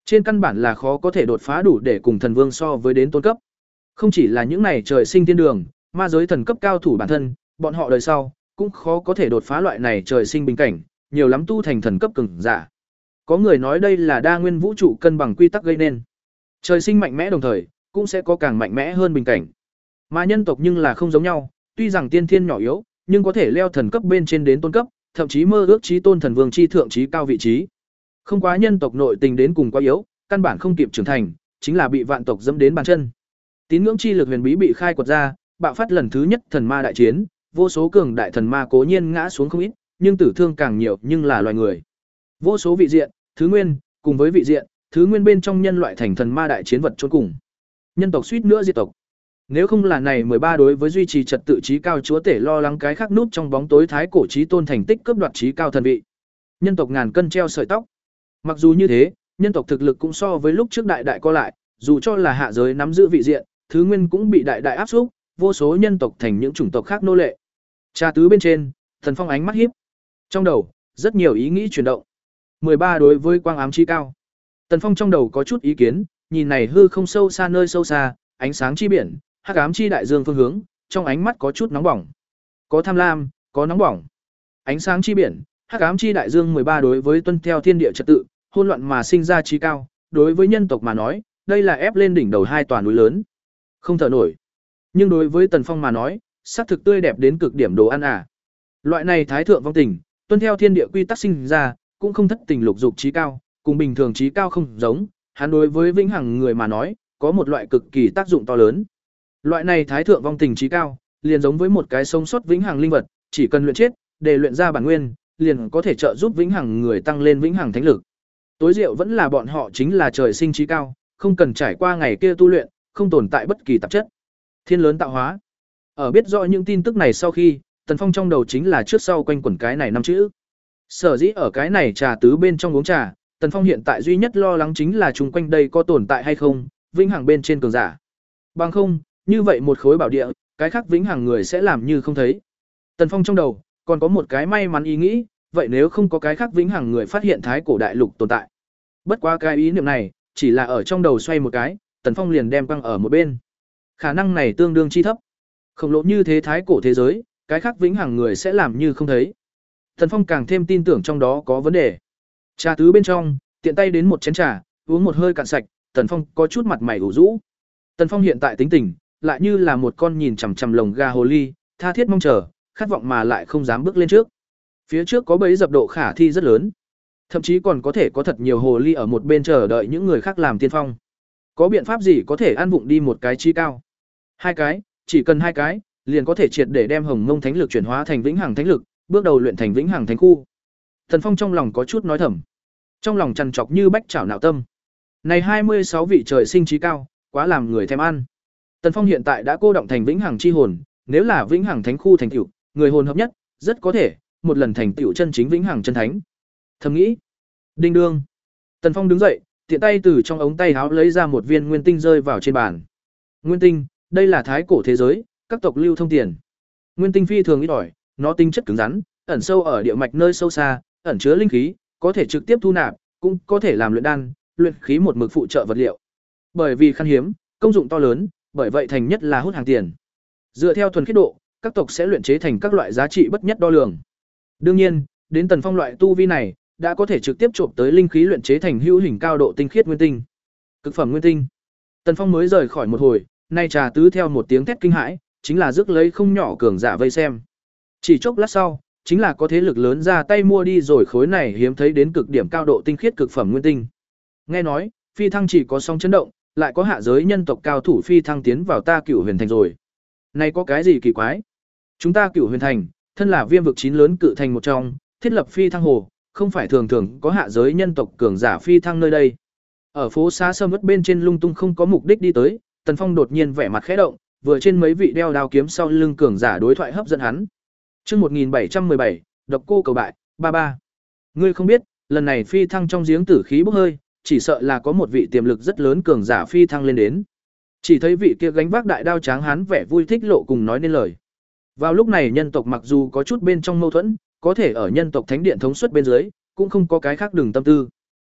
Trên căn bản là khó có thể đột phá đủ để cùng thần vương so với đến tôn cấp. Không chỉ là những này trời sinh thiên đường, ma giới thần cấp cao thủ bản thân, bọn họ đời sau cũng khó có thể đột phá loại này trời sinh bình cảnh, nhiều lắm tu thành thần cấp cường giả. Có người nói đây là đa nguyên vũ trụ cân bằng quy tắc gây nên. Trời sinh mạnh mẽ đồng thời, cũng sẽ có càng mạnh mẽ hơn bình cảnh. Mà nhân tộc nhưng là không giống nhau, tuy rằng tiên thiên nhỏ yếu, nhưng có thể leo thần cấp bên trên đến tôn cấp, thậm chí mơ ước chí tôn thần vương chi thượng chí cao vị trí. Không quá nhân tộc nội tình đến cùng quá yếu, căn bản không kịp trưởng thành, chính là bị vạn tộc dẫm đến bàn chân. Tín ngưỡng chi lực huyền bí bị khai quật ra, bạo phát lần thứ nhất thần ma đại chiến, vô số cường đại thần ma cố nhiên ngã xuống không ít, nhưng tử thương càng nhiều nhưng là loài người. Vô số vị diện, thứ nguyên, cùng với vị diện, thứ nguyên bên trong nhân loại thành thần ma đại chiến vật chôn cùng. Nhân tộc suýt nữa diệt tộc. Nếu không là này mười ba đối với duy trì trật tự trí cao chúa tể lo lắng cái khác nút trong bóng tối thái cổ chí tôn thành tích cướp đoạt trí cao thần vị. Nhân tộc ngàn cân treo sợi tóc. Mặc dù như thế, nhân tộc thực lực cũng so với lúc trước đại đại co lại, dù cho là hạ giới nắm giữ vị diện, thứ nguyên cũng bị đại đại áp xúc, vô số nhân tộc thành những chủng tộc khác nô lệ. Trà tứ bên trên, Thần Phong ánh mắt híp. Trong đầu, rất nhiều ý nghĩ chuyển động. mười ba đối với quang ám chi cao. Tần Phong trong đầu có chút ý kiến, nhìn này hư không sâu xa nơi sâu xa, ánh sáng chi biển, hắc ám chi đại dương phương hướng, trong ánh mắt có chút nóng bỏng. Có tham lam, có nóng bỏng. Ánh sáng chi biển, hắc ám chi đại dương mười ba đối với tuân theo thiên địa trật tự, hỗn loạn mà sinh ra trí cao, đối với nhân tộc mà nói, đây là ép lên đỉnh đầu hai tòa núi lớn. Không thở nổi. Nhưng đối với Tần Phong mà nói, sắc thực tươi đẹp đến cực điểm đồ ăn à. Loại này thái thượng vong tình, tuân theo thiên địa quy tắc sinh ra, cũng không thất tình lục dục trí cao, cùng bình thường trí cao không giống, hắn đối với vĩnh hằng người mà nói, có một loại cực kỳ tác dụng to lớn. Loại này thái thượng vong tình trí cao, liền giống với một cái sống sót vĩnh hằng linh vật, chỉ cần luyện chết, để luyện ra bản nguyên, liền có thể trợ giúp vĩnh hằng người tăng lên vĩnh hằng thánh lực. Tối diệu vẫn là bọn họ chính là trời sinh trí cao, không cần trải qua ngày kia tu luyện, không tồn tại bất kỳ tạp chất. Thiên lớn tạo hóa. Ở biết rõ những tin tức này sau khi, Tần Phong trong đầu chính là trước sau quanh quẩn cái này năm chữ. Sở dĩ ở cái này trà tứ bên trong uống trà, Tần Phong hiện tại duy nhất lo lắng chính là chung quanh đây có tồn tại hay không, vĩnh hằng bên trên cường giả. Bằng không, như vậy một khối bảo địa, cái khác vĩnh hằng người sẽ làm như không thấy. Tần Phong trong đầu còn có một cái may mắn ý nghĩ, vậy nếu không có cái khác vĩnh hằng người phát hiện thái cổ đại lục tồn tại. Bất quá cái ý niệm này, chỉ là ở trong đầu xoay một cái, Tần Phong liền đem quăng ở một bên. Khả năng này tương đương chi thấp. Khổng lồ như thế thái cổ thế giới, cái khác vĩnh hằng người sẽ làm như không thấy. Tần Phong càng thêm tin tưởng trong đó có vấn đề. Trà tứ bên trong, tiện tay đến một chén trà, uống một hơi cạn sạch, Tần Phong có chút mặt mày ủ rũ. Tần Phong hiện tại tính tình, lại như là một con nhìn chằm chằm lồng gà hồ ly, tha thiết mong chờ, khát vọng mà lại không dám bước lên trước. Phía trước có bấy dập độ khả thi rất lớn. Thậm chí còn có thể có thật nhiều hồ ly ở một bên chờ đợi những người khác làm tiên phong. Có biện pháp gì có thể ăn vụng đi một cái chi cao? Hai cái, chỉ cần hai cái, liền có thể triệt để đem Hồng Mông Thánh lực chuyển hóa thành vĩnh hằng thánh lực, bước đầu luyện thành vĩnh hằng thánh khu. Thần Phong trong lòng có chút nói thầm. Trong lòng trằn trọc như bách chảo nạo tâm. Này hai mươi sáu vị trời sinh trí cao, quá làm người thèm ăn. Tần Phong hiện tại đã cô động thành vĩnh hằng chi hồn, nếu là vĩnh hằng thánh khu thành tựu, người hồn hợp nhất, rất có thể một lần thành tựu chân chính vĩnh hằng chân thánh. Thầm nghĩ, đinh đương. Tần Phong đứng dậy, tiện tay từ trong ống tay áo lấy ra một viên nguyên tinh rơi vào trên bàn. Nguyên tinh, đây là thái cổ thế giới, các tộc lưu thông tiền. Nguyên tinh phi thường ít ỏi, nó tính chất cứng rắn, ẩn sâu ở địa mạch nơi sâu xa, ẩn chứa linh khí, có thể trực tiếp thu nạp, cũng có thể làm luyện đan, luyện khí một mực phụ trợ vật liệu. Bởi vì khan hiếm, công dụng to lớn, bởi vậy thành nhất là hút hàng tiền. Dựa theo thuần khiết độ, các tộc sẽ luyện chế thành các loại giá trị bất nhất đo lường. Đương nhiên, đến Tần Phong loại tu vi này, đã có thể trực tiếp trộm tới linh khí luyện chế thành hữu hình cao độ tinh khiết nguyên tinh. Cực phẩm nguyên tinh. Tần Phong mới rời khỏi một hồi, nay trà tứ theo một tiếng thét kinh hãi, chính là rước lấy không nhỏ cường giả vây xem. Chỉ chốc lát sau, chính là có thế lực lớn ra tay mua đi rồi khối này hiếm thấy đến cực điểm cao độ tinh khiết cực phẩm nguyên tinh. Nghe nói, phi thăng chỉ có song chấn động, lại có hạ giới nhân tộc cao thủ phi thăng tiến vào ta Cửu Huyền Thành rồi. Này có cái gì kỳ quái? Chúng ta Cửu Huyền Thành, thân là viêm vực chín lớn cự thành một trong, thiết lập phi thăng hồ, không phải thường thường có hạ giới nhân tộc cường giả phi thăng nơi đây. Ở phố xá sâm uất bên trên lung tung không có mục đích đi tới, Tần Phong đột nhiên vẻ mặt khẽ động, vừa trên mấy vị đeo đao kiếm sau lưng cường giả đối thoại hấp dẫn hắn. Chương một nghìn bảy trăm mười bảy, độc cô cầu bại, ba ba. Ngươi không biết, lần này phi thăng trong giếng tử khí bốc hơi, chỉ sợ là có một vị tiềm lực rất lớn cường giả phi thăng lên đến. Chỉ thấy vị kia gánh vác đại đao tráng hán vẻ vui thích lộ cùng nói nên lời. Vào lúc này nhân tộc mặc dù có chút bên trong mâu thuẫn, có thể ở nhân tộc thánh điện thống suất bên dưới, cũng không có cái khác đường tâm tư.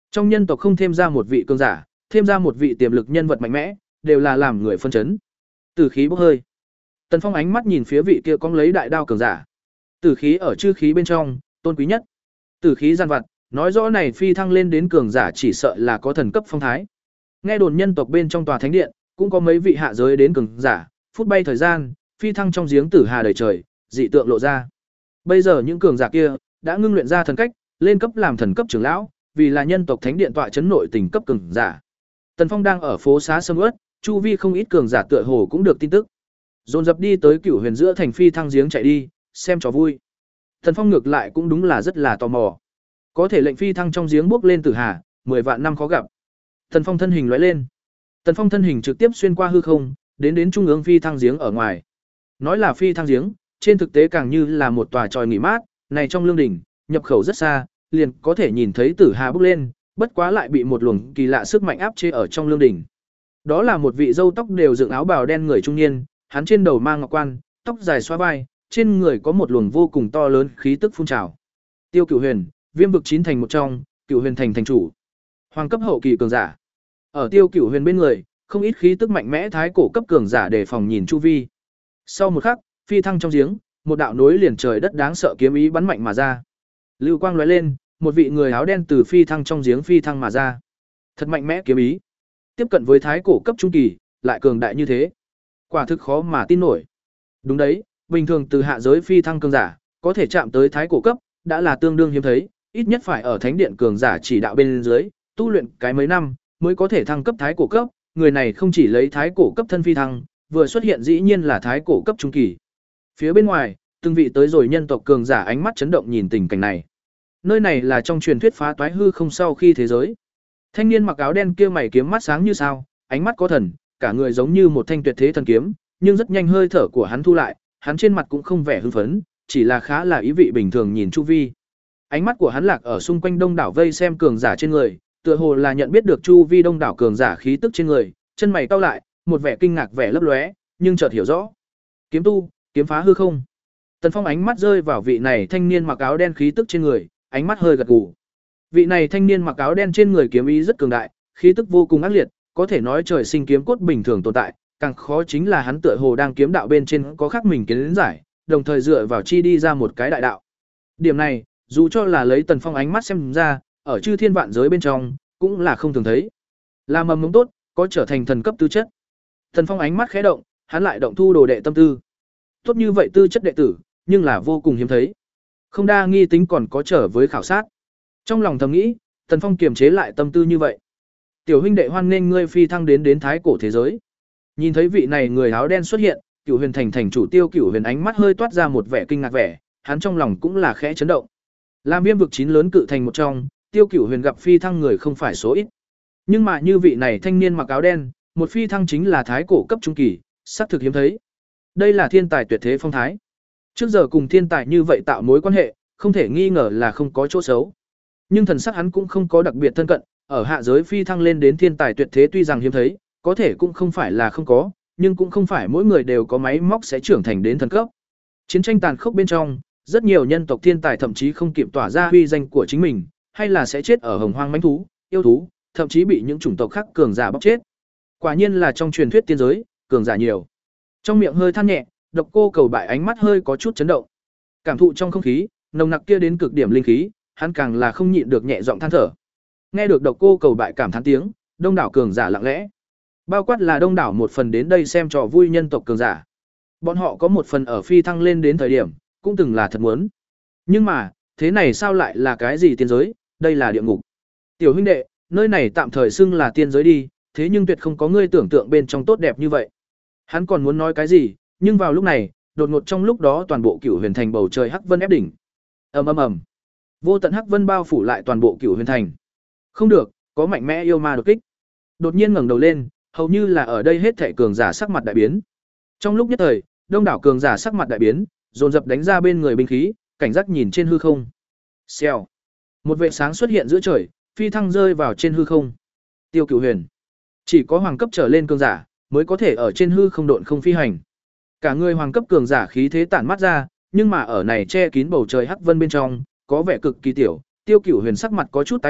Trong nhân tộc không thêm ra một vị cường giả, thêm ra một vị tiềm lực nhân vật mạnh mẽ, đều là làm người phân chấn. Tử khí bốc hơi. Tần Phong ánh mắt nhìn phía vị kia cong lấy đại đao cường giả. Tử khí ở chư khí bên trong, tôn quý nhất. Tử khí gian vặt, nói rõ này phi thăng lên đến cường giả chỉ sợ là có thần cấp phong thái. Nghe đồn nhân tộc bên trong tòa thánh điện, cũng có mấy vị hạ giới đến cường giả, phút bay thời gian, phi thăng trong giếng tử hà đầy trời, dị tượng lộ ra. Bây giờ những cường giả kia đã ngưng luyện ra thần cách, lên cấp làm thần cấp trưởng lão, vì là nhân tộc thánh điện tọa chấn nội tình cấp cường giả. Tần Phong đang ở phố xá sầm uất, chu vi không ít cường giả tựa hồ cũng được tin tức. Dồn dập đi tới Cửu Huyền giữa thành phi thăng giếng chạy đi, xem trò vui. Tần Phong ngược lại cũng đúng là rất là tò mò. Có thể lệnh phi thăng trong giếng bước lên tử hà, mười vạn năm khó gặp. Tần Phong thân hình lóe lên. Tần Phong thân hình trực tiếp xuyên qua hư không, đến đến trung ương phi thăng giếng ở ngoài. Nói là phi thăng giếng, trên thực tế càng như là một tòa chòi nghỉ mát, này trong lương đỉnh, nhập khẩu rất xa, liền có thể nhìn thấy tử hà bốc lên, bất quá lại bị một luồng kỳ lạ sức mạnh áp chế ở trong lương đỉnh. Đó là một vị râu tóc đều dựng áo bào đen người trung niên, hắn trên đầu mang ngọc quan, tóc dài xóa vai, trên người có một luồng vô cùng to lớn khí tức phun trào. Tiêu Cửu Huyền, Viêm vực chín thành một trong, Cửu Huyền thành thành chủ, hoàng cấp hậu kỳ cường giả. Ở Tiêu Cửu Huyền bên người, không ít khí tức mạnh mẽ thái cổ cấp cường giả để phòng nhìn chu vi. Sau một khắc, phi thăng trong giếng, một đạo nối liền trời đất đáng sợ kiếm ý bắn mạnh mà ra. Lưu quang lóe lên, một vị người áo đen từ phi thăng trong giếng phi thăng mà ra. Thật mạnh mẽ kiếm ý. Tiếp cận với thái cổ cấp trung kỳ, lại cường đại như thế. Quả thực khó mà tin nổi. Đúng đấy, bình thường từ hạ giới phi thăng cường giả, có thể chạm tới thái cổ cấp, đã là tương đương hiếm thấy, ít nhất phải ở thánh điện cường giả chỉ đạo bên dưới, tu luyện cái mấy năm mới có thể thăng cấp thái cổ cấp, người này không chỉ lấy thái cổ cấp thân phi thăng, vừa xuất hiện dĩ nhiên là thái cổ cấp trung kỳ. Phía bên ngoài, từng vị tới rồi nhân tộc cường giả ánh mắt chấn động nhìn tình cảnh này. Nơi này là trong truyền thuyết phá toái hư không sau khi thế giới. Thanh niên mặc áo đen kia mày kiếm mắt sáng như sao, ánh mắt có thần, cả người giống như một thanh tuyệt thế thần kiếm, nhưng rất nhanh hơi thở của hắn thu lại, hắn trên mặt cũng không vẻ hưng phấn, chỉ là khá là ý vị bình thường nhìn chu vi. Ánh mắt của hắn lạc ở xung quanh đông đảo vây xem cường giả trên người, tựa hồ là nhận biết được chu vi đông đảo cường giả khí tức trên người, chân mày cau lại, một vẻ kinh ngạc vẻ lấp lóe, nhưng chợt hiểu rõ. Kiếm tu, kiếm phá hư không. Tần Phong ánh mắt rơi vào vị này thanh niên mặc áo đen khí tức trên người, ánh mắt hơi gật gù. Vị này thanh niên mặc áo đen trên người kiếm ý rất cường đại, khí tức vô cùng ác liệt, có thể nói trời sinh kiếm cốt bình thường tồn tại, càng khó chính là hắn tựa hồ đang kiếm đạo bên trên có khác mình kiến giải, đồng thời dựa vào chi đi ra một cái đại đạo. Điểm này, dù cho là lấy Tần Phong ánh mắt xem ra, ở chư thiên vạn giới bên trong, cũng là không thường thấy. Là mầm mống tốt, có trở thành thần cấp tư chất. Tần Phong ánh mắt khẽ động, hắn lại động thu đồ đệ tâm tư. Tốt như vậy tư chất đệ tử, nhưng là vô cùng hiếm thấy. Không đa nghi tính còn có trở với khảo sát. Trong lòng thầm nghĩ, Tần Phong kiềm chế lại tâm tư như vậy. Tiểu huynh đệ hoan nghênh ngươi phi thăng đến đến thái cổ thế giới. Nhìn thấy vị này người áo đen xuất hiện, Cửu Huyền thành thành chủ Tiêu Cửu Huyền ánh mắt hơi toát ra một vẻ kinh ngạc vẻ, hắn trong lòng cũng là khẽ chấn động. Làm Viêm vực chín lớn cự thành một trong, Tiêu Cửu Huyền gặp phi thăng người không phải số ít. Nhưng mà như vị này thanh niên mặc áo đen, một phi thăng chính là thái cổ cấp trung kỳ, xác thực hiếm thấy. Đây là thiên tài tuyệt thế phong thái. Trước giờ cùng thiên tài như vậy tạo mối quan hệ, không thể nghi ngờ là không có chỗ xấu. Nhưng thần sắc hắn cũng không có đặc biệt thân cận, ở hạ giới phi thăng lên đến thiên tài tuyệt thế tuy rằng hiếm thấy, có thể cũng không phải là không có, nhưng cũng không phải mỗi người đều có máy móc sẽ trưởng thành đến thần cấp. Chiến tranh tàn khốc bên trong, rất nhiều nhân tộc thiên tài thậm chí không kịp tỏa ra huy danh của chính mình, hay là sẽ chết ở hồng hoang mãnh thú, yêu thú, thậm chí bị những chủng tộc khác cường giả bóc chết. Quả nhiên là trong truyền thuyết tiên giới, cường giả nhiều. Trong miệng hơi than nhẹ, Độc Cô Cầu Bại ánh mắt hơi có chút chấn động. Cảm thụ trong không khí, nồng nặc kia đến cực điểm linh khí, hắn càng là không nhịn được nhẹ giọng than thở. Nghe được Độc Cô Cầu Bại cảm thán tiếng, đông đảo cường giả lặng lẽ. Bao quát là đông đảo một phần đến đây xem trò vui nhân tộc cường giả. Bọn họ có một phần ở phi thăng lên đến thời điểm, cũng từng là thật muốn. Nhưng mà, thế này sao lại là cái gì tiên giới, đây là địa ngục. Tiểu huynh đệ, nơi này tạm thời xưng là tiên giới đi, thế nhưng tuyệt không có ngươi tưởng tượng bên trong tốt đẹp như vậy. Hắn còn muốn nói cái gì, nhưng vào lúc này, đột ngột trong lúc đó toàn bộ Cửu Huyền thành bầu trời hắc vân ép đỉnh. Ầm ầm ầm. Vô tận hắc vân bao phủ lại toàn bộ Cửu Huyền thành. Không được, có mạnh mẽ yêu ma đột kích. Đột nhiên ngẩng đầu lên, hầu như là ở đây hết thảy cường giả sắc mặt đại biến. Trong lúc nhất thời, đông đảo cường giả sắc mặt đại biến, dồn dập đánh ra bên người binh khí, cảnh giác nhìn trên hư không. Xèo. Một vệt sáng xuất hiện giữa trời, phi thăng rơi vào trên hư không. Tiêu Cửu Huyền. Chỉ có hoàng cấp trở lên cường giả mới có thể ở trên hư không độn không phi hành. Cả người hoàng cấp cường giả khí thế tản mát ra, nhưng mà ở này che kín bầu trời hắc vân bên trong, có vẻ cực kỳ tiểu, Tiêu Cửu Huyền sắc mặt có chút tái nhợt,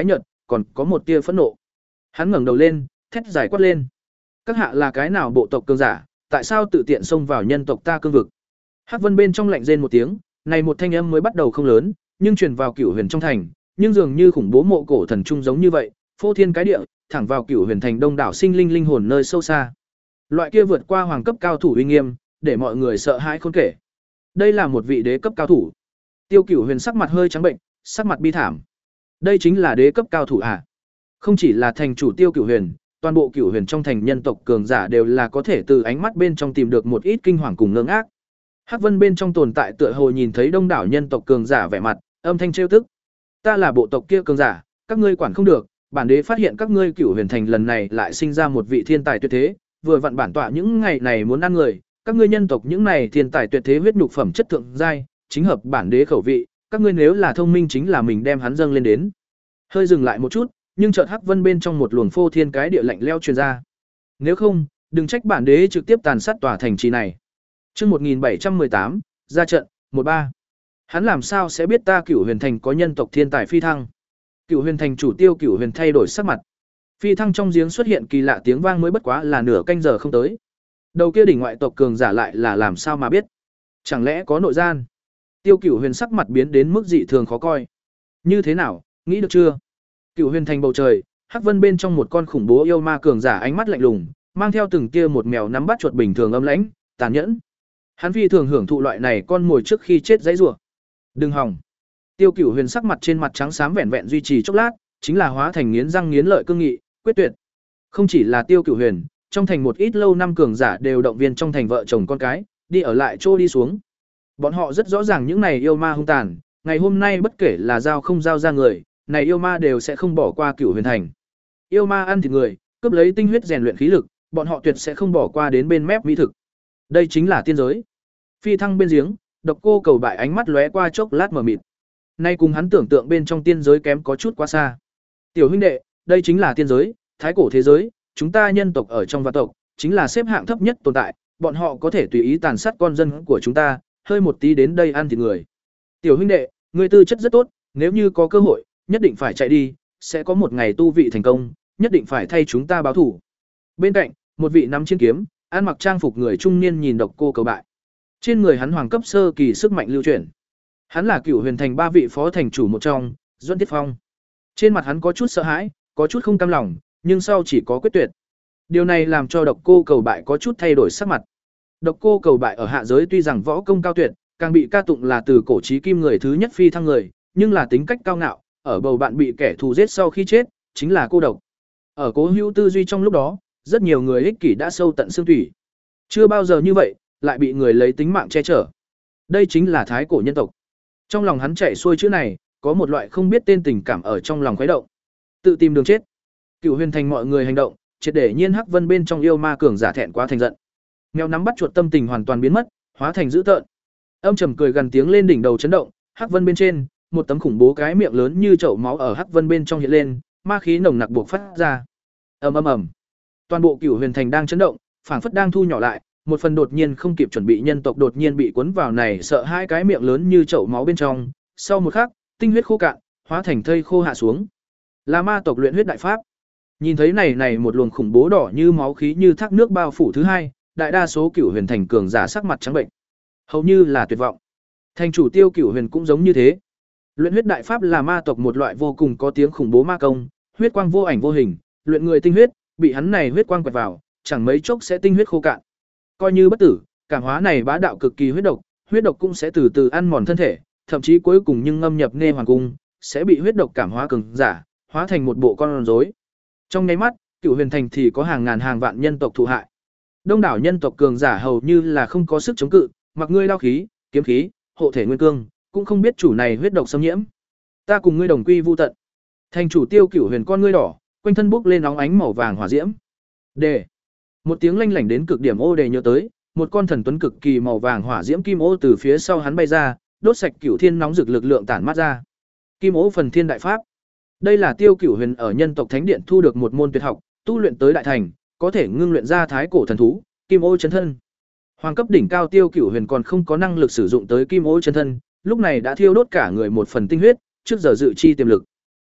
còn có một tia phẫn nộ. Hắn ngẩng đầu lên, thét dài quát lên: "Các hạ là cái nào bộ tộc cường giả, tại sao tự tiện xông vào nhân tộc ta cương vực?" Hắc Vân bên trong lạnh rên một tiếng, này một thanh âm mới bắt đầu không lớn, nhưng truyền vào Cửu Huyền trong thành, nhưng dường như khủng bố mộ cổ thần trung giống như vậy, phô thiên cái địa, thẳng vào Cửu Huyền thành đông đảo sinh linh linh hồn nơi sâu xa. Loại kia vượt qua hoàng cấp cao thủ uy nghiêm, để mọi người sợ hãi khôn kể. Đây là một vị đế cấp cao thủ. Tiêu Cửu Huyền sắc mặt hơi trắng bệnh, sắc mặt bi thảm. Đây chính là đế cấp cao thủ à? Không chỉ là thành chủ Tiêu Cửu Huyền, toàn bộ Cửu Huyền trong thành nhân tộc cường giả đều là có thể từ ánh mắt bên trong tìm được một ít kinh hoàng cùng ngơ ngác. Hắc Vân bên trong tồn tại tựa hồ nhìn thấy đông đảo nhân tộc cường giả vẻ mặt, âm thanh trêu tức. Ta là bộ tộc kia cường giả, các ngươi quản không được, bản đế phát hiện các ngươi Cửu Huyền thành lần này lại sinh ra một vị thiên tài tuyệt thế, vừa vặn bản tọa những ngày này muốn ăn người, các ngươi nhân tộc những này thiên tài tuyệt thế huyết nhục phẩm chất thượng giai, chính hợp bản đế khẩu vị, các ngươi nếu là thông minh chính là mình đem hắn dâng lên đến. Hơi dừng lại một chút, nhưng chợt Hắc Vân bên trong một luồng phô thiên cái địa lạnh lẽo truyền ra. Nếu không, đừng trách bản đế trực tiếp tàn sát tòa thành trì này. Chương một nghìn bảy trăm mười tám, ra trận, một ba. Hắn làm sao sẽ biết ta Cửu Huyền thành có nhân tộc thiên tài phi thăng? Cửu Huyền thành chủ Tiêu Cửu Huyền thay đổi sắc mặt. Phi thăng trong giếng xuất hiện kỳ lạ tiếng vang mới bất quá là nửa canh giờ không tới. Đầu kia đỉnh ngoại tộc cường giả lại là làm sao mà biết? Chẳng lẽ có nội gian? Tiêu Cửu Huyền sắc mặt biến đến mức dị thường khó coi. Như thế nào, nghĩ được chưa? Cửu Huyền thành bầu trời, Hắc Vân bên trong một con khủng bố yêu ma cường giả ánh mắt lạnh lùng, mang theo từng tia một mèo nắm bắt chuột bình thường âm lãnh, tàn nhẫn. Hắn phi thường hưởng thụ loại này con mồi trước khi chết dãy rủa. Đừng hòng. Tiêu Cửu Huyền sắc mặt trên mặt trắng xám vẹn vẹn duy trì chốc lát, chính là hóa thành nghiến răng nghiến lợi cương nghị, quyết tuyệt. Không chỉ là Tiêu Cửu Huyền, trong thành một ít lâu năm cường giả đều động viên trong thành vợ chồng con cái, đi ở lại chỗ đi xuống. Bọn họ rất rõ ràng những này yêu ma hung tàn, ngày hôm nay bất kể là giao không giao ra người, này yêu ma đều sẽ không bỏ qua Cửu Huyền thành. Yêu ma ăn thịt người, cướp lấy tinh huyết rèn luyện khí lực, bọn họ tuyệt sẽ không bỏ qua đến bên mép mỹ thực. Đây chính là tiên giới. Phi thăng bên giếng, Độc Cô Cầu Bại ánh mắt lóe qua chốc lát mờ mịt. Nay cùng hắn tưởng tượng bên trong tiên giới kém có chút quá xa. Tiểu huynh đệ, đây chính là tiên giới, thái cổ thế giới, chúng ta nhân tộc ở trong vạn tộc, chính là xếp hạng thấp nhất tồn tại, bọn họ có thể tùy ý tàn sát con dân của chúng ta, hơi một tí đến đây ăn thịt người. Tiểu huynh đệ, ngươi tư chất rất tốt, nếu như có cơ hội, nhất định phải chạy đi, sẽ có một ngày tu vị thành công, nhất định phải thay chúng ta báo thù. Bên cạnh, một vị nắm chiến kiếm, ăn mặc trang phục người trung niên nhìn Độc Cô Cầu Bại. Trên người hắn hoàng cấp sơ kỳ sức mạnh lưu chuyển. Hắn là Cửu Huyền thành ba vị phó thành chủ một trong, Duẫn Tiết Phong. Trên mặt hắn có chút sợ hãi, có chút không cam lòng, nhưng sau chỉ có quyết tuyệt. Điều này làm cho Độc Cô Cầu Bại có chút thay đổi sắc mặt. Độc Cô Cầu Bại ở hạ giới tuy rằng võ công cao tuyệt, càng bị ca tụng là từ cổ chí kim người thứ nhất phi thăng người, nhưng là tính cách cao ngạo, ở bầu bạn bị kẻ thù giết sau khi chết, chính là cô độc. Ở Cố Hữu tư duy trong lúc đó, rất nhiều người ích kỷ đã sâu tận xương thủy. Chưa bao giờ như vậy, lại bị người lấy tính mạng che chở. Đây chính là thái cổ nhân tộc. Trong lòng hắn chạy xuôi chữ này, có một loại không biết tên tình cảm ở trong lòng khuấy động. Tự tìm đường chết. Cửu Huyền thành mọi người hành động, triệt để nhiên Hắc Vân bên trong yêu ma cường giả thẹn quá thành giận. Mèo nắm bắt chuột tâm tình hoàn toàn biến mất, hóa thành dữ tợn. Âm trầm cười gần tiếng lên đỉnh đầu chấn động, Hắc Vân bên trên, một tấm khủng bố cái miệng lớn như chậu máu ở Hắc Vân bên trong hiện lên, ma khí nồng nặc buộc phát ra. Ầm ầm ầm. Toàn bộ Cửu Huyền thành đang chấn động, phảng phất đang thu nhỏ lại, một phần đột nhiên không kịp chuẩn bị nhân tộc đột nhiên bị cuốn vào này sợ hai cái miệng lớn như chậu máu bên trong, sau một khắc, tinh huyết khô cạn, hóa thành thây khô hạ xuống. Là ma tộc luyện huyết đại pháp. Nhìn thấy này này một luồng khủng bố đỏ như máu khí như thác nước bao phủ thứ hai, đại đa số Cửu Huyền thành cường giả sắc mặt trắng bệnh, hầu như là tuyệt vọng. Thành chủ Tiêu Cửu Huyền cũng giống như thế. Luyện huyết đại pháp là ma tộc một loại vô cùng có tiếng khủng bố ma công, huyết quang vô ảnh vô hình, luyện người tinh huyết, bị hắn này huyết quang quẹt vào, chẳng mấy chốc sẽ tinh huyết khô cạn. Coi như bất tử, cảm hóa này bá đạo cực kỳ huyết độc, huyết độc cũng sẽ từ từ ăn mòn thân thể, thậm chí cuối cùng nhưng ngâm nhập nghe hoàng cung, sẽ bị huyết độc cảm hóa cường giả, hóa thành một bộ con rối. Trong nháy mắt, Cửu Huyền thành thì có hàng ngàn hàng vạn nhân tộc thụ hại. Đông đảo nhân tộc cường giả hầu như là không có sức chống cự, mặc ngươi đao khí, kiếm khí, hộ thể nguyên cương, cũng không biết chủ này huyết độc xâm nhiễm. Ta cùng ngươi đồng quy vu tận. Thành chủ Tiêu Cửu Huyền con ngươi đỏ, quanh thân bốc lên óng ánh màu vàng hỏa diễm. Đề. Một tiếng lanh lảnh đến cực điểm ô đề nhớ tới, một con thần tuấn cực kỳ màu vàng hỏa diễm kim ô từ phía sau hắn bay ra, đốt sạch Cửu Thiên nóng rực lực lượng tản mát ra. Kim ô phần thiên đại pháp. Đây là Tiêu Cửu Huyền ở nhân tộc thánh điện thu được một môn tuyệt học, tu luyện tới đại thành, có thể ngưng luyện ra thái cổ thần thú, Kim ô chân thân. Hoàng cấp đỉnh cao Tiêu Cửu Huyền còn không có năng lực sử dụng tới Kim ô chân thân, lúc này đã thiêu đốt cả người một phần tinh huyết, trước giờ dự chi tiềm lực.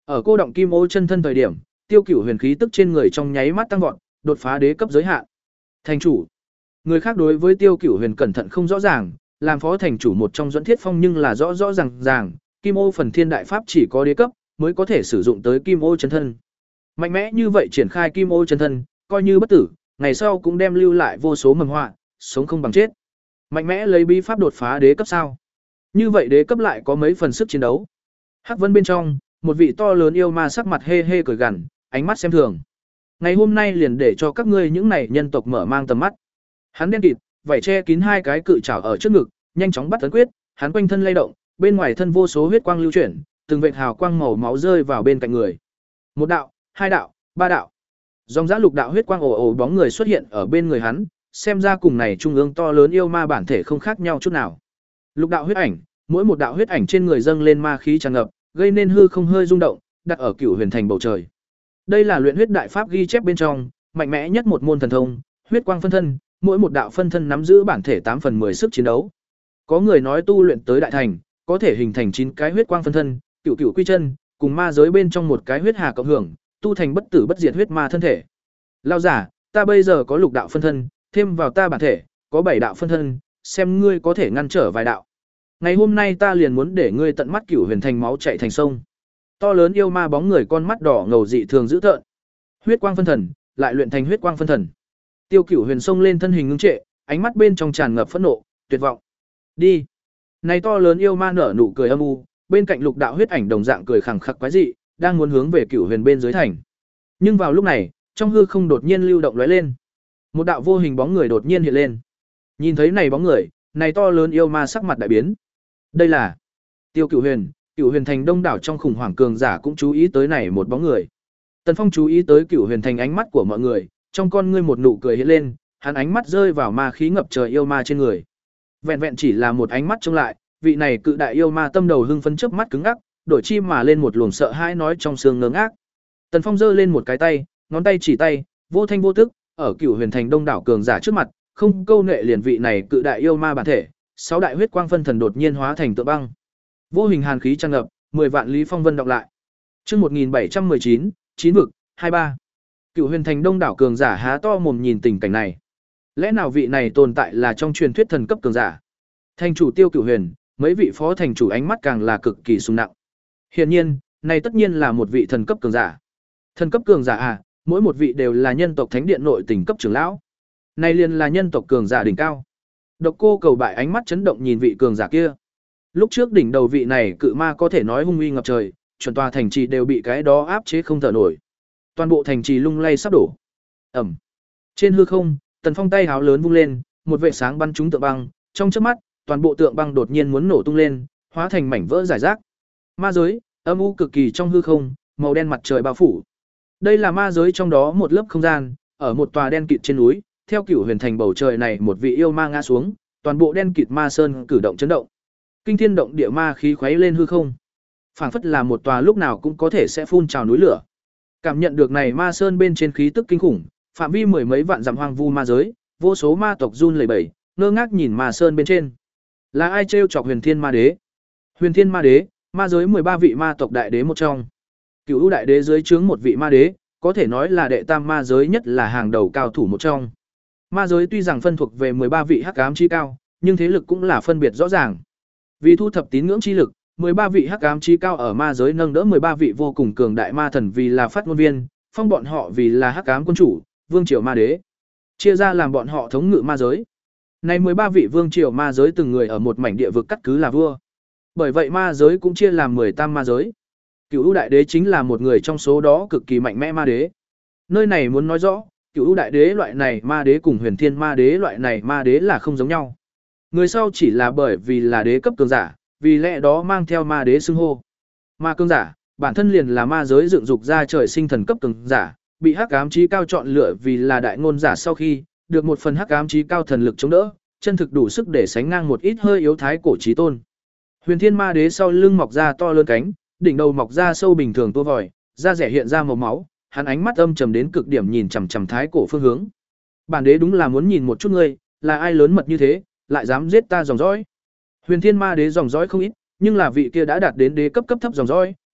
Ở cô động kim ô chân thân thời điểm, Tiêu Cửu Huyền khí tức trên người trong nháy mắt tăng vọt, đột phá đế cấp giới hạn. Thành chủ. Người khác đối với Tiêu Cửu Huyền cẩn thận không rõ ràng, làm phó thành chủ một trong Duẫn Thiết Phong nhưng là rõ rõ ràng ràng, kim ô phần thiên đại pháp chỉ có đế cấp mới có thể sử dụng tới kim ô chân thân. Mạnh mẽ như vậy triển khai kim ô chân thân, coi như bất tử, ngày sau cũng đem lưu lại vô số mầm họa, sống không bằng chết. Mạnh mẽ lấy bí pháp đột phá đế cấp sao? Như vậy đế cấp lại có mấy phần sức chiến đấu. Hắc Vân bên trong, một vị to lớn yêu ma sắc mặt hê hê cười gằn, ánh mắt xem thường. Ngày hôm nay liền để cho các ngươi những này nhân tộc mở mang tầm mắt. Hắn đen kịt, vảy che kín hai cái cự trảo ở trước ngực, nhanh chóng bắt tấn quyết, hắn quanh thân lay động, bên ngoài thân vô số huyết quang lưu chuyển, từng vệt hào quang màu máu rơi vào bên cạnh người. Một đạo, hai đạo, ba đạo. Dòng dã lục đạo huyết quang ồ ồ bóng người xuất hiện ở bên người hắn, xem ra cùng này trung ương to lớn yêu ma bản thể không khác nhau chút nào. Lục đạo huyết ảnh, mỗi một đạo huyết ảnh trên người dâng lên ma khí tràn ngập, gây nên hư không hơi rung động, đặt ở Cửu Huyền thành bầu trời. Đây là luyện huyết đại pháp ghi chép bên trong, mạnh mẽ nhất một môn thần thông, huyết quang phân thân, mỗi một đạo phân thân nắm giữ bản thể tám phần mười sức chiến đấu. Có người nói tu luyện tới đại thành, có thể hình thành chín cái huyết quang phân thân, cửu cửu quy chân, cùng ma giới bên trong một cái huyết hà cộng hưởng, tu thành bất tử bất diệt huyết ma thân thể. Lao giả, ta bây giờ có lục đạo phân thân, thêm vào ta bản thể, có bảy đạo phân thân, xem ngươi có thể ngăn trở vài đạo. Ngày hôm nay ta liền muốn để ngươi tận mắt Cửu Huyền thành máu chảy thành sông. To lớn yêu ma bóng người con mắt đỏ ngầu dị thường dữ tợn. Huyết quang phân thần, lại luyện thành huyết quang phân thần. Tiêu Cửu Huyền xông lên thân hình ngưng trệ, ánh mắt bên trong tràn ngập phẫn nộ, tuyệt vọng. Đi. Này to lớn yêu ma nở nụ cười âm u, bên cạnh lục đạo huyết ảnh đồng dạng cười khẳng khặc quái dị, đang muốn hướng về Cửu Huyền bên dưới thành. Nhưng vào lúc này, trong hư không đột nhiên lưu động lóe lên. Một đạo vô hình bóng người đột nhiên hiện lên. Nhìn thấy này bóng người, này to lớn yêu ma sắc mặt đại biến. Đây là Tiêu Cửu Huyền, Cửu Huyền thành đông đảo trong khủng hoảng cường giả cũng chú ý tới này một bóng người. Tần Phong chú ý tới Cửu Huyền thành ánh mắt của mọi người, trong con ngươi một nụ cười hiện lên, hắn ánh mắt rơi vào ma khí ngập trời yêu ma trên người. Vẹn vẹn chỉ là một ánh mắt trông lại, vị này cự đại yêu ma tâm đầu hưng phấn chớp mắt cứng ngắc, đổi chi mà lên một luồng sợ hãi nói trong xương ngơ ngác. Tần Phong giơ lên một cái tay, ngón tay chỉ tay, vô thanh vô tức, ở Cửu Huyền thành đông đảo cường giả trước mặt, không câu nệ liền vị này cự đại yêu ma bản thể, sáu đại huyết quang phân thần đột nhiên hóa thành tượng băng. Vô hình hàn khí tràn ngập, mười vạn lý phong vân đọc lại. Chương một nghìn bảy trăm mười chín, chín vực, hai ba. Cửu Huyền thành đông đảo cường giả há to mồm nhìn tình cảnh này. Lẽ nào vị này tồn tại là trong truyền thuyết thần cấp cường giả? Thành chủ Tiêu Cửu Huyền, mấy vị phó thành chủ ánh mắt càng là cực kỳ sùng nặng. Hiển nhiên, này tất nhiên là một vị thần cấp cường giả. Thần cấp cường giả à, mỗi một vị đều là nhân tộc thánh điện nội tỉnh cấp trưởng lão. Này liền là nhân tộc cường giả đỉnh cao. Độc Cô Cầu Bại ánh mắt chấn động nhìn vị cường giả kia. Lúc trước đỉnh đầu vị này cự ma có thể nói hung uy ngập trời, chuẩn tòa thành trì đều bị cái đó áp chế không thở nổi. Toàn bộ thành trì lung lay sắp đổ. Ầm. Trên hư không, Tần Phong tay háo lớn vung lên, một vệt sáng bắn trúng tượng băng, trong chớp mắt, toàn bộ tượng băng đột nhiên muốn nổ tung lên, hóa thành mảnh vỡ rải rác. Ma giới, âm u cực kỳ trong hư không, màu đen mặt trời bao phủ. Đây là ma giới trong đó một lớp không gian, ở một tòa đen kịt trên núi, theo Cửu Huyền thành bầu trời này một vị yêu ma ngã xuống, toàn bộ đen kịt ma sơn cử động chấn động. Kinh thiên động địa ma khí khuấy lên hư không. Phảng phất là một tòa lúc nào cũng có thể sẽ phun trào núi lửa. Cảm nhận được này ma sơn bên trên khí tức kinh khủng, phạm vi mười mấy vạn dặm hoang vu ma giới, vô số ma tộc run lẩy bẩy, ngơ ngác nhìn ma sơn bên trên. Là ai trêu chọc Huyền Thiên Ma Đế? Huyền Thiên Ma Đế, ma giới mười ba vị ma tộc đại đế một trong. Cửu U đại đế dưới trướng một vị ma đế, có thể nói là đệ tam ma giới nhất là hàng đầu cao thủ một trong. Ma giới tuy rằng phân thuộc về mười ba vị hắc ám chi cao, nhưng thế lực cũng là phân biệt rõ ràng. Vì thu thập tín ngưỡng chi lực, mười ba vị hắc ám chi cao ở ma giới nâng đỡ mười ba vị vô cùng cường đại ma thần vì là phát ngôn viên, phong bọn họ vì là hắc ám quân chủ, vương triều ma đế. Chia ra làm bọn họ thống ngự ma giới. Này mười ba vị vương triều ma giới từng người ở một mảnh địa vực cắt cứ là vua. Bởi vậy ma giới cũng chia làm mười tam ma giới. Cửu U đại đế chính là một người trong số đó cực kỳ mạnh mẽ ma đế. Nơi này muốn nói rõ, Cửu U đại đế loại này ma đế cùng Huyền Thiên ma đế loại này ma đế là không giống nhau. Người sau chỉ là bởi vì là đế cấp cường giả, vì lẽ đó mang theo ma đế xưng hô. Ma cường giả, bản thân liền là ma giới dựng dục ra trời sinh thần cấp cường giả, bị hắc ám chí cao chọn lựa vì là đại ngôn giả sau khi được một phần hắc ám chí cao thần lực chống đỡ, chân thực đủ sức để sánh ngang một ít hơi yếu thái cổ chí tôn. Huyền Thiên ma đế sau lưng mọc ra to lớn cánh, đỉnh đầu mọc ra sâu bình thường tua vòi, da rẻ hiện ra màu máu, hắn ánh mắt âm trầm đến cực điểm nhìn chằm chằm thái cổ phương hướng. Bản đế đúng là muốn nhìn một chút ngươi, là ai lớn mật như thế, lại dám giết ta dòng dõi. Huyền Thiên ma đế dòng dõi không ít, nhưng là vị kia đã đạt đến đế cấp cấp thấp dòng dõi,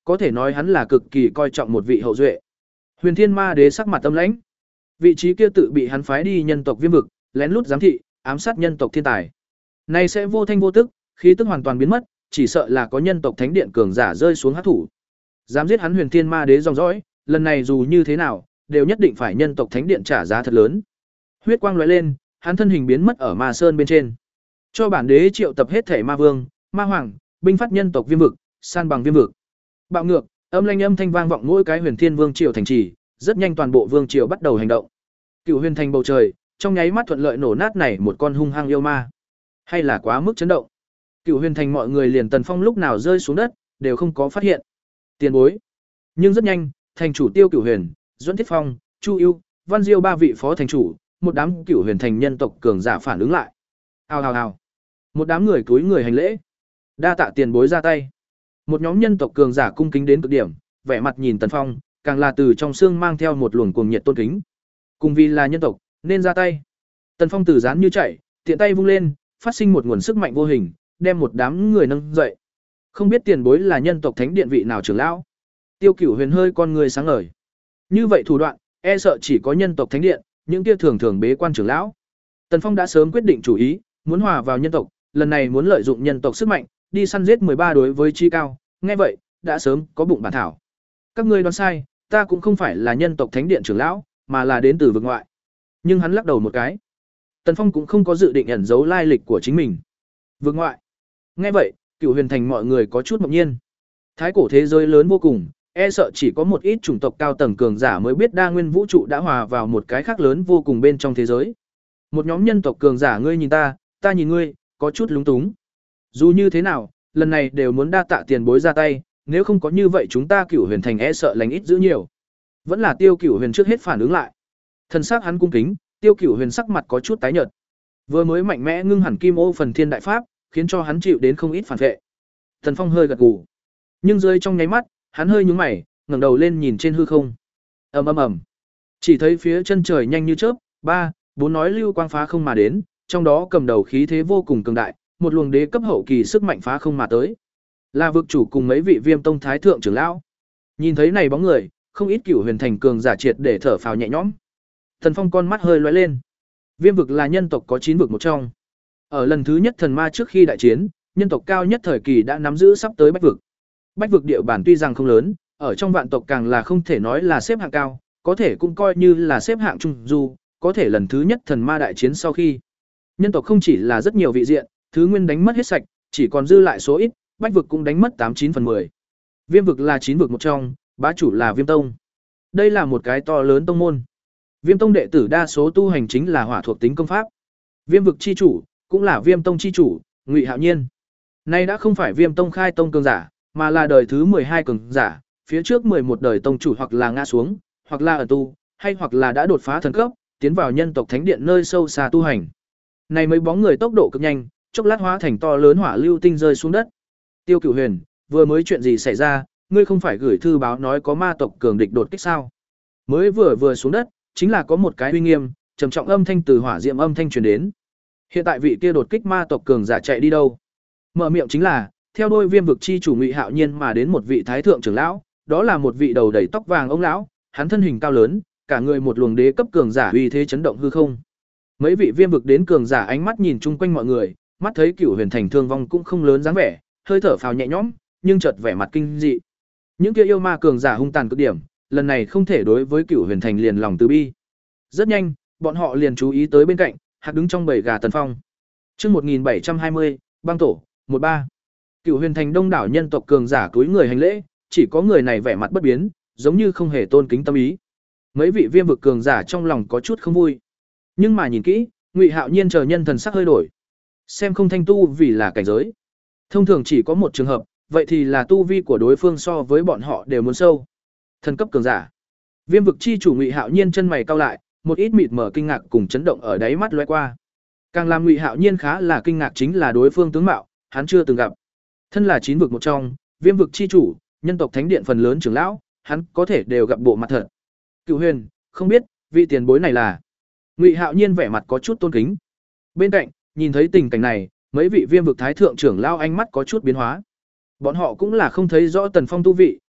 có thể nói hắn là cực kỳ coi trọng một vị hậu duệ. Huyền Thiên Ma Đế sắc mặt âm lãnh. Vị trí kia tự bị hắn phái đi nhân tộc Viêm vực, lén lút giám thị, ám sát nhân tộc thiên tài. Nay sẽ vô thanh vô tức, khí tức hoàn toàn biến mất, chỉ sợ là có nhân tộc thánh điện cường giả rơi xuống hắc thủ. Dám giết hắn Huyền Thiên Ma Đế dòng dõi, lần này dù như thế nào, đều nhất định phải nhân tộc thánh điện trả giá thật lớn. Huyết quang lóe lên, hắn thân hình biến mất ở Ma Sơn bên trên. Cho bản đế triệu tập hết thể ma vương, ma hoàng, binh phát nhân tộc Viêm vực, san bằng Viêm vực. Bạo ngược, âm lanh âm thanh vang vọng mỗi cái Huyền Thiên Vương triều thành trì, rất nhanh toàn bộ vương triều bắt đầu hành động. Cửu Huyền thành bầu trời, trong nháy mắt thuận lợi nổ nát này một con hung hăng yêu ma. Hay là quá mức chấn động. Cửu Huyền thành mọi người liền Tần Phong lúc nào rơi xuống đất, đều không có phát hiện. Tiền bối. Nhưng rất nhanh, thành chủ Tiêu Cửu Huyền, Duẫn Thiết Phong, Chu Ưu, Văn Diêu ba vị phó thành chủ, một đám Cửu Huyền thành nhân tộc cường giả phản ứng lại. Ào ào ào. Một đám người cúi người hành lễ. Đa tạ tiền bối ra tay. Một nhóm nhân tộc cường giả cung kính đến cực điểm, vẻ mặt nhìn Tần Phong, càng là từ trong xương mang theo một luồng cuồng nhiệt tôn kính. Cùng vì là nhân tộc, nên ra tay. Tần Phong từ dán như chạy, tiện tay vung lên, phát sinh một nguồn sức mạnh vô hình, đem một đám người nâng dậy. Không biết tiền bối là nhân tộc thánh điện vị nào trưởng lão? Tiêu Cửu Huyền hơi con người sáng ngời. Như vậy thủ đoạn, e sợ chỉ có nhân tộc thánh điện, những kia thường thường bế quan trưởng lão. Tần Phong đã sớm quyết định chủ ý, muốn hòa vào nhân tộc, lần này muốn lợi dụng nhân tộc sức mạnh, đi săn giết mười ba đối với chi cao, nghe vậy, đã sớm có bụng bản thảo. Các ngươi đoán sai, ta cũng không phải là nhân tộc thánh điện trưởng lão, mà là đến từ vực ngoại. Nhưng hắn lắc đầu một cái. Tần Phong cũng không có dự định ẩn giấu lai lịch của chính mình. Vực ngoại. Nghe vậy, Cửu Huyền thành mọi người có chút ngạc nhiên. Thái cổ thế giới lớn vô cùng, e sợ chỉ có một ít chủng tộc cao tầng cường giả mới biết đa nguyên vũ trụ đã hòa vào một cái khác lớn vô cùng bên trong thế giới. Một nhóm nhân tộc cường giả ngươi nhìn ta, ta nhìn ngươi, có chút lúng túng. Dù như thế nào, lần này đều muốn đa tạ tiền bối ra tay, nếu không có như vậy chúng ta Cửu Huyền thành e sợ lành ít giữ nhiều. Vẫn là Tiêu Cửu Huyền trước hết phản ứng lại. Thân xác hắn cung kính, Tiêu Cửu Huyền sắc mặt có chút tái nhợt. Vừa mới mạnh mẽ ngưng hẳn Kim Ô Phần Thiên đại pháp, khiến cho hắn chịu đến không ít phản vệ. Thần Phong hơi gật gù, nhưng rơi trong nháy mắt, hắn hơi nhướng mày, ngẩng đầu lên nhìn trên hư không. Ầm ầm ầm. Chỉ thấy phía chân trời nhanh như chớp, ba, bốn nói lưu quang phá không mà đến, trong đó cầm đầu khí thế vô cùng cường đại, một luồng đế cấp hậu kỳ sức mạnh phá không mà tới. Là vực chủ cùng mấy vị Viêm tông thái thượng trưởng lão. Nhìn thấy này bóng người, không ít Cửu Huyền thành cường giả triệt để thở phào nhẹ nhõm. Thần Phong con mắt hơi lóe lên. Viêm vực là nhân tộc có chín vực một trong. Ở lần thứ nhất thần ma trước khi đại chiến, nhân tộc cao nhất thời kỳ đã nắm giữ sắp tới Bách vực. Bách vực địa bản tuy rằng không lớn, ở trong vạn tộc càng là không thể nói là xếp hạng cao, có thể cũng coi như là xếp hạng trung du, có thể lần thứ nhất thần ma đại chiến sau khi, nhân tộc không chỉ là rất nhiều vị diện, thứ nguyên đánh mất hết sạch, chỉ còn dư lại số ít, Bách vực cũng đánh mất tám chín phần mười. Viêm vực là chín vực một trong, bá chủ là Viêm tông. Đây là một cái to lớn tông môn. Viêm tông đệ tử đa số tu hành chính là hỏa thuộc tính công pháp. Viêm vực chi chủ cũng là Viêm tông chi chủ, Ngụy Hạo Nhiên. Nay đã không phải Viêm tông khai tông cường giả, mà là đời thứ mười hai cường giả, phía trước mười một đời tông chủ hoặc là ngã xuống, hoặc là ở tu, hay hoặc là đã đột phá thần cấp, tiến vào nhân tộc thánh điện nơi sâu xa tu hành. Này mấy bóng người tốc độ cực nhanh, chốc lát hóa thành to lớn hỏa lưu tinh rơi xuống đất. Tiêu Cửu Huyền, vừa mới chuyện gì xảy ra, ngươi không phải gửi thư báo nói có ma tộc cường địch đột kích sao? Mới vừa vừa xuống đất, chính là có một cái uy nghiêm, trầm trọng âm thanh từ hỏa diệm âm thanh truyền đến. Hiện tại vị kia đột kích ma tộc cường giả chạy đi đâu? Mở miệng chính là, theo đôi Viêm vực chi chủ Ngụy Hạo Nhiên mà đến một vị thái thượng trưởng lão, đó là một vị đầu đầy tóc vàng ông lão, hắn thân hình cao lớn, cả người một luồng đế cấp cường giả uy thế chấn động hư không. Mấy vị Viêm vực đến cường giả ánh mắt nhìn chung quanh mọi người, mắt thấy Cửu Huyền thành thương vong cũng không lớn dáng vẻ, hơi thở phào nhẹ nhõm, nhưng chợt vẻ mặt kinh dị. Những kia yêu ma cường giả hung tàn cực điểm, lần này không thể đối với Cửu Huyền thành liền lòng từ bi. Rất nhanh, bọn họ liền chú ý tới bên cạnh, hạc đứng trong bầy gà Tần Phong. Chương một nghìn bảy trăm hai mươi, băng tổ, một ba. Cửu Huyền thành đông đảo nhân tộc cường giả cúi người hành lễ, chỉ có người này vẻ mặt bất biến, giống như không hề tôn kính tâm ý. Mấy vị Viêm vực cường giả trong lòng có chút không vui. Nhưng mà nhìn kỹ, Ngụy Hạo Nhiên chờ nhân thần sắc hơi đổi. Xem không thanh tu vì là cảnh giới. Thông thường chỉ có một trường hợp, vậy thì là tu vi của đối phương so với bọn họ đều muốn sâu. Thần cấp cường giả. Viêm vực chi chủ Ngụy Hạo Nhiên chân mày cau lại, một ít mịt mờ kinh ngạc cùng chấn động ở đáy mắt lóe qua. Càng làm Ngụy Hạo Nhiên khá là kinh ngạc chính là đối phương tướng mạo, hắn chưa từng gặp. Thân là chín vực một trong, Viêm vực chi chủ, nhân tộc thánh điện phần lớn trưởng lão, hắn có thể đều gặp bộ mặt thật. Cửu Huyền, không biết vị tiền bối này là? Ngụy Hạo Nhiên vẻ mặt có chút tôn kính. Bên cạnh, nhìn thấy tình cảnh này, mấy vị Viêm vực thái thượng trưởng lão ánh mắt có chút biến hóa. Bọn họ cũng là không thấy rõ Tần Phong tu vị,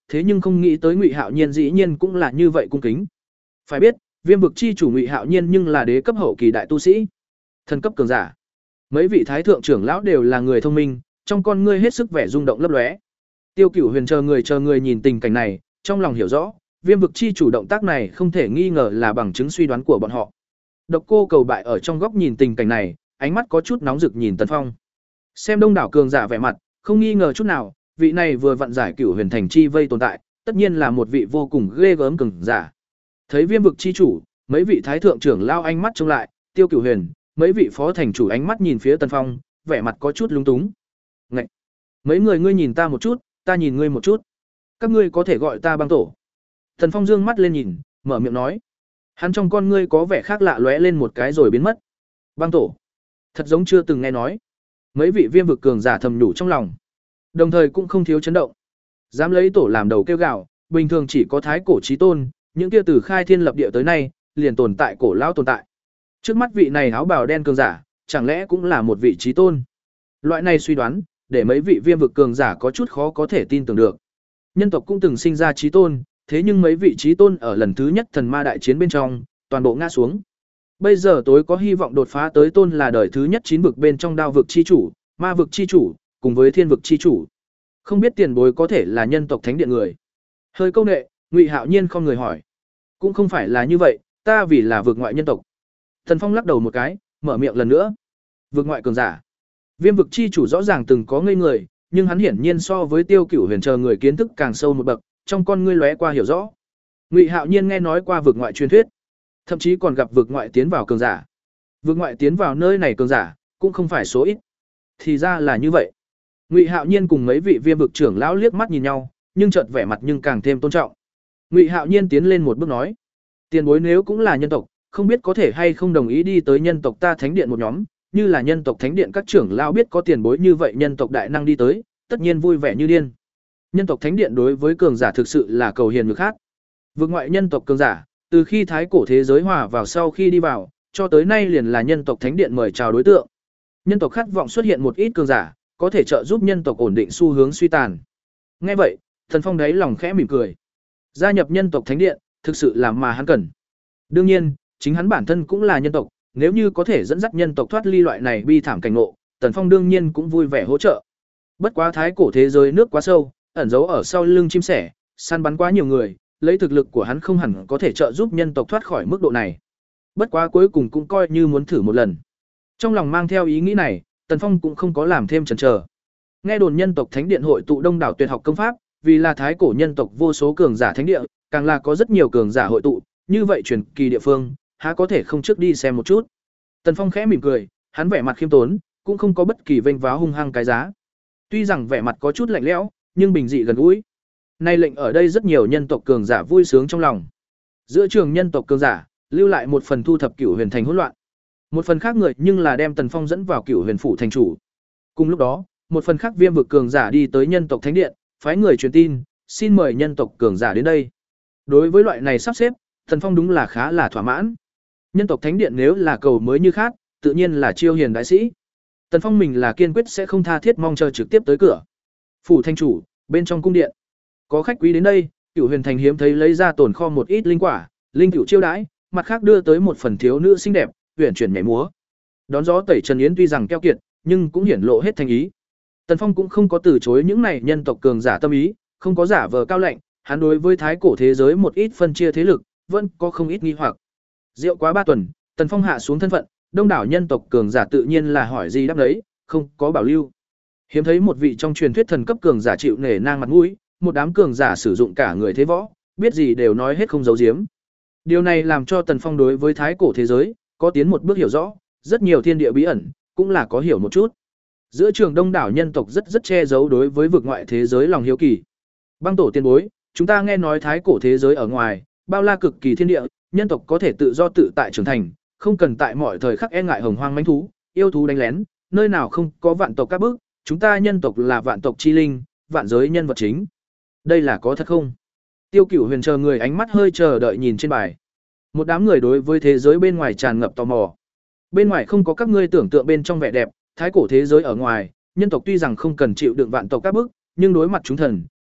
thế nhưng không nghĩ tới Ngụy Hạo Nhiên dĩ nhiên cũng là như vậy cung kính. Phải biết, Viêm vực chi chủ Ngụy Hạo Nhiên nhưng là đế cấp hậu kỳ đại tu sĩ, thần cấp cường giả. Mấy vị thái thượng trưởng lão đều là người thông minh, trong con ngươi hết sức vẻ rung động lấp lóe. Tiêu Cửu Huyền chờ người chờ người nhìn tình cảnh này, trong lòng hiểu rõ, Viêm vực chi chủ động tác này không thể nghi ngờ là bằng chứng suy đoán của bọn họ. Độc Cô Cầu Bại ở trong góc nhìn tình cảnh này, ánh mắt có chút nóng rực nhìn Tần Phong. Xem đông đảo cường giả vẻ mặt, không nghi ngờ chút nào, vị này vừa vặn giải Cửu Huyền thành chi vây tồn tại, tất nhiên là một vị vô cùng ghê gớm cường giả. Thấy Viêm vực chi chủ, mấy vị thái thượng trưởng lao ánh mắt trông lại, Tiêu Cửu Huyền, mấy vị phó thành chủ ánh mắt nhìn phía Tần Phong, vẻ mặt có chút lúng túng. Ngậy! Mấy người ngươi nhìn ta một chút, ta nhìn ngươi một chút. Các ngươi có thể gọi ta Băng Tổ. Tần Phong dương mắt lên nhìn, mở miệng nói. Hắn trong con ngươi có vẻ khác lạ lóe lên một cái rồi biến mất. Băng Tổ. Thật giống chưa từng nghe nói. Mấy vị Viêm vực cường giả thầm nhủ trong lòng. Đồng thời cũng không thiếu chấn động. Dám lấy tổ làm đầu kêu gào, bình thường chỉ có thái cổ chí tôn, những kia từ khai thiên lập địa tới nay, liền tồn tại cổ lão tồn tại. Trước mắt vị này áo bào đen cường giả, chẳng lẽ cũng là một vị chí tôn? Loại này suy đoán, để mấy vị Viêm vực cường giả có chút khó có thể tin tưởng được. Nhân tộc cũng từng sinh ra chí tôn, thế nhưng mấy vị chí tôn ở lần thứ nhất thần ma đại chiến bên trong, toàn bộ ngã xuống. Bây giờ tối có hy vọng đột phá tới tôn là đời thứ nhất chín vực bên trong đao vực chi chủ, ma vực chi chủ, cùng với thiên vực chi chủ. Không biết tiền bối có thể là nhân tộc thánh điện người. Hơi câu nệ, Ngụy Hạo Nhiên không người hỏi. Cũng không phải là như vậy, ta vì là vực ngoại nhân tộc. Thần Phong lắc đầu một cái, mở miệng lần nữa. Vực ngoại cường giả. Viêm vực chi chủ rõ ràng từng có ngây người, nhưng hắn hiển nhiên so với Tiêu Cửu Huyền chờ người kiến thức càng sâu một bậc, trong con ngươi lóe qua hiểu rõ. Ngụy Hạo Nhiên nghe nói qua vực ngoại truyền thuyết, thậm chí còn gặp vực ngoại tiến vào cường giả. Vực ngoại tiến vào nơi này cường giả, cũng không phải số ít. Thì ra là như vậy. Ngụy Hạo Nhiên cùng mấy vị Viêm vực trưởng lão liếc mắt nhìn nhau, nhưng chợt vẻ mặt nhưng càng thêm tôn trọng. Ngụy Hạo Nhiên tiến lên một bước nói: "Tiền bối nếu cũng là nhân tộc, không biết có thể hay không đồng ý đi tới nhân tộc ta thánh điện một nhóm, như là nhân tộc thánh điện các trưởng lão biết có tiền bối như vậy nhân tộc đại năng đi tới, tất nhiên vui vẻ như điên." Nhân tộc thánh điện đối với cường giả thực sự là cầu hiền ngược khác. Vực ngoại nhân tộc cường giả, từ khi thái cổ thế giới hòa vào sau khi đi vào, cho tới nay liền là nhân tộc thánh điện mời chào đối tượng. Nhân tộc khát vọng xuất hiện một ít cường giả, có thể trợ giúp nhân tộc ổn định xu hướng suy tàn. Nghe vậy, Thần Phong đáy lòng khẽ mỉm cười. Gia nhập nhân tộc thánh điện, thực sự là mà hắn cần. Đương nhiên, chính hắn bản thân cũng là nhân tộc, nếu như có thể dẫn dắt nhân tộc thoát ly loại này bi thảm cảnh ngộ, Tần Phong đương nhiên cũng vui vẻ hỗ trợ. Bất quá thái cổ thế giới nước quá sâu, ẩn giấu ở sau lưng chim sẻ, săn bắn quá nhiều người, lấy thực lực của hắn không hẳn có thể trợ giúp nhân tộc thoát khỏi mức độ này. Bất quá cuối cùng cũng coi như muốn thử một lần. Trong lòng mang theo ý nghĩ này, Tần Phong cũng không có làm thêm chần chờ. Nghe đồn nhân tộc thánh điện hội tụ đông đảo tuyệt học công pháp, vì là thái cổ nhân tộc vô số cường giả thánh địa, càng là có rất nhiều cường giả hội tụ, như vậy truyền kỳ địa phương, há có thể không trước đi xem một chút. Tần Phong khẽ mỉm cười, hắn vẻ mặt khiêm tốn, cũng không có bất kỳ vênh váo hung hăng cái giá. Tuy rằng vẻ mặt có chút lạnh lẽo, nhưng bình dị gần gũi. Nay lệnh ở đây rất nhiều nhân tộc cường giả vui sướng trong lòng. Giữa trường nhân tộc cường giả, lưu lại một phần thu thập Cửu Huyền thành hỗn loạn. Một phần khác người nhưng là đem Tần Phong dẫn vào Cửu Huyền phủ thành chủ. Cùng lúc đó, một phần khác Viêm vực cường giả đi tới nhân tộc thánh điện, phái người truyền tin, xin mời nhân tộc cường giả đến đây. Đối với loại này sắp xếp, Tần Phong đúng là khá là thỏa mãn. Nhân tộc thánh điện nếu là cầu mới như khác, tự nhiên là chiêu hiền đại sĩ. Tần Phong mình là kiên quyết sẽ không tha thiết mong chờ trực tiếp tới cửa. Phủ thành chủ, bên trong cung điện, có khách quý đến đây, Cửu Huyền thành hiếm thấy lấy ra tồn kho một ít linh quả, linh cửu chiêu đãi, mặt khác đưa tới một phần thiếu nữ xinh đẹp, huyền chuyển nhảy múa. Đón gió tẩy trần yến tuy rằng keo kiệt, nhưng cũng hiển lộ hết thành ý. Tần Phong cũng không có từ chối những này nhân tộc cường giả tâm ý, không có giả vờ cao lạnh, hắn đối với thái cổ thế giới một ít phân chia thế lực, vẫn có không ít nghi hoặc. Rượu quá ba tuần, Tần Phong hạ xuống thân phận, đông đảo nhân tộc cường giả tự nhiên là hỏi gì đáp đấy, không có bảo lưu. Hiếm thấy một vị trong truyền thuyết thần cấp cường giả chịu nể nang mặt mũi, một đám cường giả sử dụng cả người thế võ, biết gì đều nói hết không giấu giếm. Điều này làm cho Tần Phong đối với thái cổ thế giới có tiến một bước hiểu rõ, rất nhiều thiên địa bí ẩn cũng là có hiểu một chút. Giữa trường đông đảo nhân tộc rất rất che giấu đối với vực ngoại thế giới lòng hiếu kỳ. Băng tổ tiên bối, chúng ta nghe nói thái cổ thế giới ở ngoài, bao la cực kỳ thiên địa, nhân tộc có thể tự do tự tại trưởng thành, không cần tại mọi thời khắc e ngại hồng hoang mãnh thú, yêu thú đánh lén, nơi nào không có vạn tộc các bước, chúng ta nhân tộc là vạn tộc chi linh, vạn giới nhân vật chính. Đây là có thật không? Tiêu Cửu Huyền chờ người ánh mắt hơi chờ đợi nhìn trên bài. Một đám người đối với thế giới bên ngoài tràn ngập tò mò. Bên ngoài không có các ngươi tưởng tượng bên trong vẻ đẹp, thái cổ thế giới ở ngoài, nhân tộc tuy rằng không cần chịu đựng vạn tộc các bước, nhưng đối mặt chúng thần,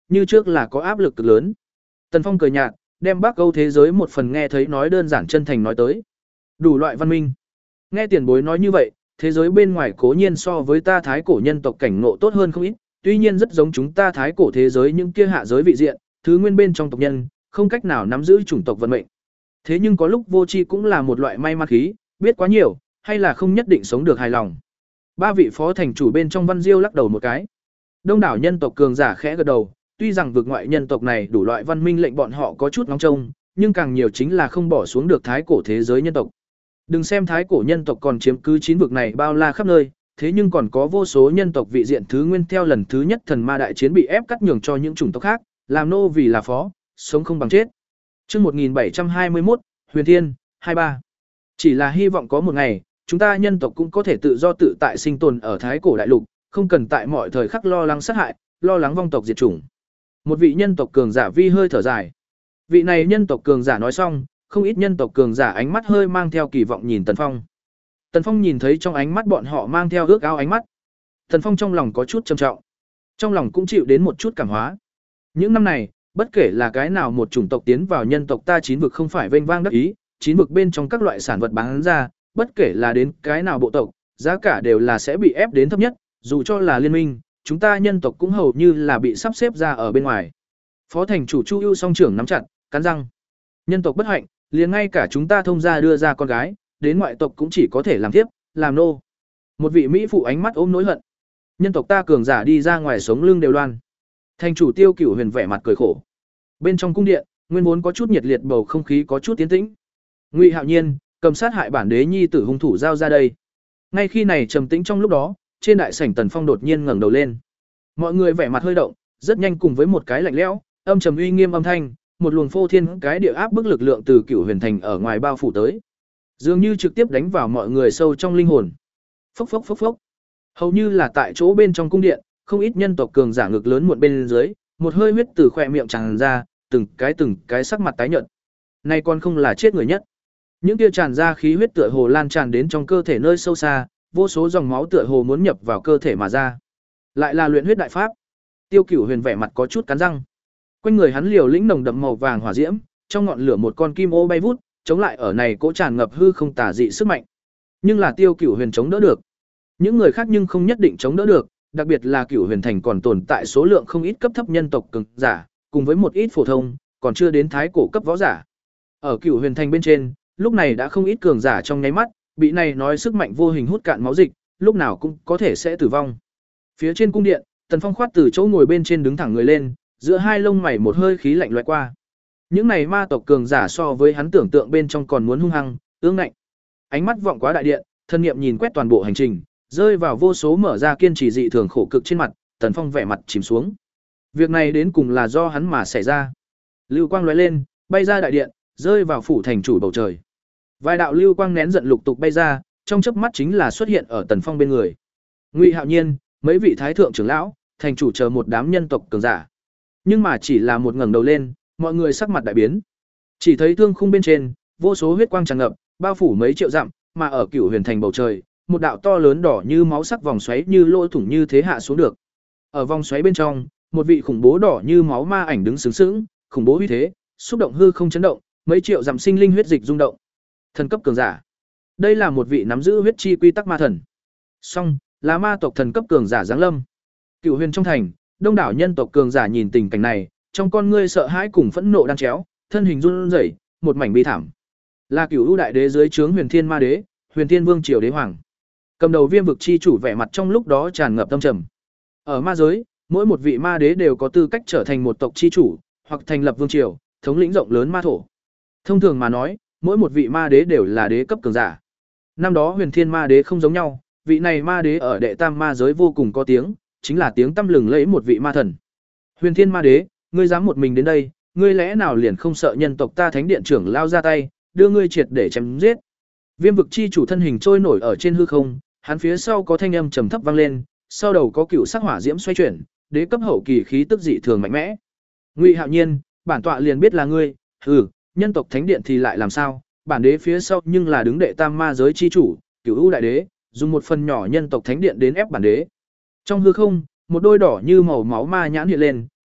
như trước là có áp lực cực lớn. Tần Phong cười nhạt, đem Bắc Âu thế giới một phần nghe thấy nói đơn giản chân thành nói tới. Đủ loại văn minh. Nghe tiền bối nói như vậy, thế giới bên ngoài cố nhiên so với ta thái cổ nhân tộc cảnh ngộ tốt hơn không ít, tuy nhiên rất giống chúng ta thái cổ thế giới những kia hạ giới vị diện, thứ nguyên bên trong tộc nhân, không cách nào nắm giữ chủng tộc vận mệnh. Thế nhưng có lúc vô tri cũng là một loại may mắn khí, biết quá nhiều, hay là không nhất định sống được hài lòng. Ba vị phó thành chủ bên trong Văn Diêu lắc đầu một cái. Đông đảo nhân tộc cường giả khẽ gật đầu, tuy rằng vực ngoại nhân tộc này đủ loại văn minh lệnh bọn họ có chút ngóng trông, nhưng càng nhiều chính là không bỏ xuống được thái cổ thế giới nhân tộc. Đừng xem thái cổ nhân tộc còn chiếm cứ chín vực này bao la khắp nơi, thế nhưng còn có vô số nhân tộc vị diện thứ nguyên theo lần thứ nhất thần ma đại chiến bị ép cắt nhường cho những chủng tộc khác, làm nô vì là phó, sống không bằng chết. Chương một nghìn bảy trăm hai mươi mốt, Huyền Thiên, hai mươi ba. Chỉ là hy vọng có một ngày, chúng ta nhân tộc cũng có thể tự do tự tại sinh tồn ở thái cổ đại lục, không cần tại mọi thời khắc lo lắng sát hại, lo lắng vong tộc diệt chủng. Một vị nhân tộc cường giả vi hơi thở dài. Vị này nhân tộc cường giả nói xong, không ít nhân tộc cường giả ánh mắt hơi mang theo kỳ vọng nhìn Tần Phong. Tần Phong nhìn thấy trong ánh mắt bọn họ mang theo ước ao ánh mắt. Tần Phong trong lòng có chút trầm trọng, trong lòng cũng chịu đến một chút cảm hóa. Những năm này, bất kể là cái nào một chủng tộc tiến vào nhân tộc ta chín vực không phải vênh vang đắc ý, chín vực bên trong các loại sản vật bán ra, bất kể là đến cái nào bộ tộc, giá cả đều là sẽ bị ép đến thấp nhất, dù cho là liên minh, chúng ta nhân tộc cũng hầu như là bị sắp xếp ra ở bên ngoài. Phó thành chủ Chu Ưu song trưởng nắm chặt, cắn răng. Nhân tộc bất hạnh, liền ngay cả chúng ta thông gia đưa ra con gái, đến ngoại tộc cũng chỉ có thể làm thiếp, làm nô. Một vị mỹ phụ ánh mắt ôm nỗi hận. Nhân tộc ta cường giả đi ra ngoài sống lưng đều loan. Thành chủ Tiêu Cửu Huyền vẻ mặt cười khổ. Bên trong cung điện, nguyên vốn có chút nhiệt liệt bầu không khí có chút tiến tĩnh. Ngụy Hạo Nhiên cầm sát hại bản đế nhi tử hung thủ giao ra đây. Ngay khi này trầm tĩnh trong lúc đó, trên đại sảnh Tần Phong đột nhiên ngẩng đầu lên. Mọi người vẻ mặt hơi động, rất nhanh cùng với một cái lạnh lẽo, âm trầm uy nghiêm âm thanh, một luồng phô thiên cái địa áp bức lực lượng từ Cửu Huyền thành ở ngoài bao phủ tới, dường như trực tiếp đánh vào mọi người sâu trong linh hồn. Phốc phốc phốc phốc. Hầu như là tại chỗ bên trong cung điện, không ít nhân tộc cường giả ngực lớn muộn bên dưới, một hơi huyết từ khóe miệng tràn ra, từng cái từng cái sắc mặt tái nhợt. Này còn không là chết người nhất. Những tia tràn ra khí huyết tựa hồ lan tràn đến trong cơ thể nơi sâu xa, vô số dòng máu tựa hồ muốn nhập vào cơ thể mà ra. Lại là luyện huyết đại pháp. Tiêu Cửu Huyền vẻ mặt có chút cắn răng. Quanh người hắn liều lĩnh nồng đậm màu vàng hỏa diễm, trong ngọn lửa một con kim ô bay vút, chống lại ở này cỗ tràn ngập hư không tả dị sức mạnh. Nhưng là Tiêu Cửu Huyền chống đỡ được. Những người khác nhưng không nhất định chống đỡ được, đặc biệt là Cửu Huyền thành còn tồn tại số lượng không ít cấp thấp nhân tộc cường giả, cùng với một ít phổ thông, còn chưa đến thái cổ cấp võ giả. Ở Cửu Huyền thành bên trên, lúc này đã không ít cường giả trong nháy mắt, bị này nói sức mạnh vô hình hút cạn máu dịch, lúc nào cũng có thể sẽ tử vong. Phía trên cung điện, Tần Phong khoát từ chỗ ngồi bên trên đứng thẳng người lên, giữa hai lông mày một hơi khí lạnh lóe qua. Những này ma tộc cường giả so với hắn tưởng tượng bên trong còn muốn hung hăng, ương ngạnh. Ánh mắt vọng quá đại điện, thân niệm nhìn quét toàn bộ hành trình, rơi vào vô số mở ra kiên trì dị thường khổ cực trên mặt, Tần Phong vẻ mặt chìm xuống. Việc này đến cùng là do hắn mà xảy ra. Lưu quang lóe lên, bay ra đại điện, rơi vào phủ thành chủ bầu trời. Vài đạo lưu quang nén giận lục tục bay ra, trong chớp mắt chính là xuất hiện ở Tần Phong bên người. Ngụy Hạo Nhiên, mấy vị thái thượng trưởng lão, thành chủ chờ một đám nhân tộc cường giả. Nhưng mà chỉ là một ngẩng đầu lên, mọi người sắc mặt đại biến. Chỉ thấy thương khung bên trên, vô số huyết quang tràn ngập, bao phủ mấy triệu dặm, mà ở Cửu Huyền thành bầu trời, một đạo to lớn đỏ như máu sắc vòng xoáy như lỗ thủng như thế hạ xuống được. Ở vòng xoáy bên trong, một vị khủng bố đỏ như máu ma ảnh đứng sướng sướng, khủng bố uy thế, xúc động hư không chấn động, mấy triệu dặm sinh linh huyết dịch rung động. Thần cấp cường giả. Đây là một vị nắm giữ huyết chi quy tắc ma thần. Song, là ma tộc thần cấp cường giả giáng lâm. Cửu Huyền trong thành, đông đảo nhân tộc cường giả nhìn tình cảnh này, trong con ngươi sợ hãi cùng phẫn nộ đan chéo, thân hình run rẩy, một mảnh bi thảm. Là Cửu U đại đế dưới trướng Huyền Thiên Ma đế, Huyền Thiên Vương triều đế hoàng. Cầm đầu Viêm vực chi chủ vẻ mặt trong lúc đó tràn ngập tâm trầm. Ở ma giới, mỗi một vị ma đế đều có tư cách trở thành một tộc chi chủ, hoặc thành lập vương triều, thống lĩnh rộng lớn ma thổ. Thông thường mà nói, mỗi một vị ma đế đều là đế cấp cường giả. Năm đó Huyền Thiên Ma đế không giống nhau, vị này ma đế ở đệ tam ma giới vô cùng có tiếng, chính là tiếng tăm lừng lẫy một vị ma thần. Huyền Thiên Ma đế, ngươi dám một mình đến đây, ngươi lẽ nào liền không sợ nhân tộc ta thánh điện trưởng lao ra tay, đưa ngươi triệt để chém giết. Viêm vực chi chủ thân hình trôi nổi ở trên hư không, hắn phía sau có thanh âm trầm thấp vang lên, sau đầu có cựu sắc hỏa diễm xoay chuyển, đế cấp hậu kỳ khí tức dị thường mạnh mẽ. Ngụy Hạo Nhiên, bản tọa liền biết là ngươi, hừ, nhân tộc thánh điện thì lại làm sao, bản đế phía sau nhưng là đứng đệ tam ma giới chi chủ, Cửu U đại đế, dùng một phần nhỏ nhân tộc thánh điện đến ép bản đế. Trong hư không, một đôi đỏ như màu máu ma nhãn hiện lên,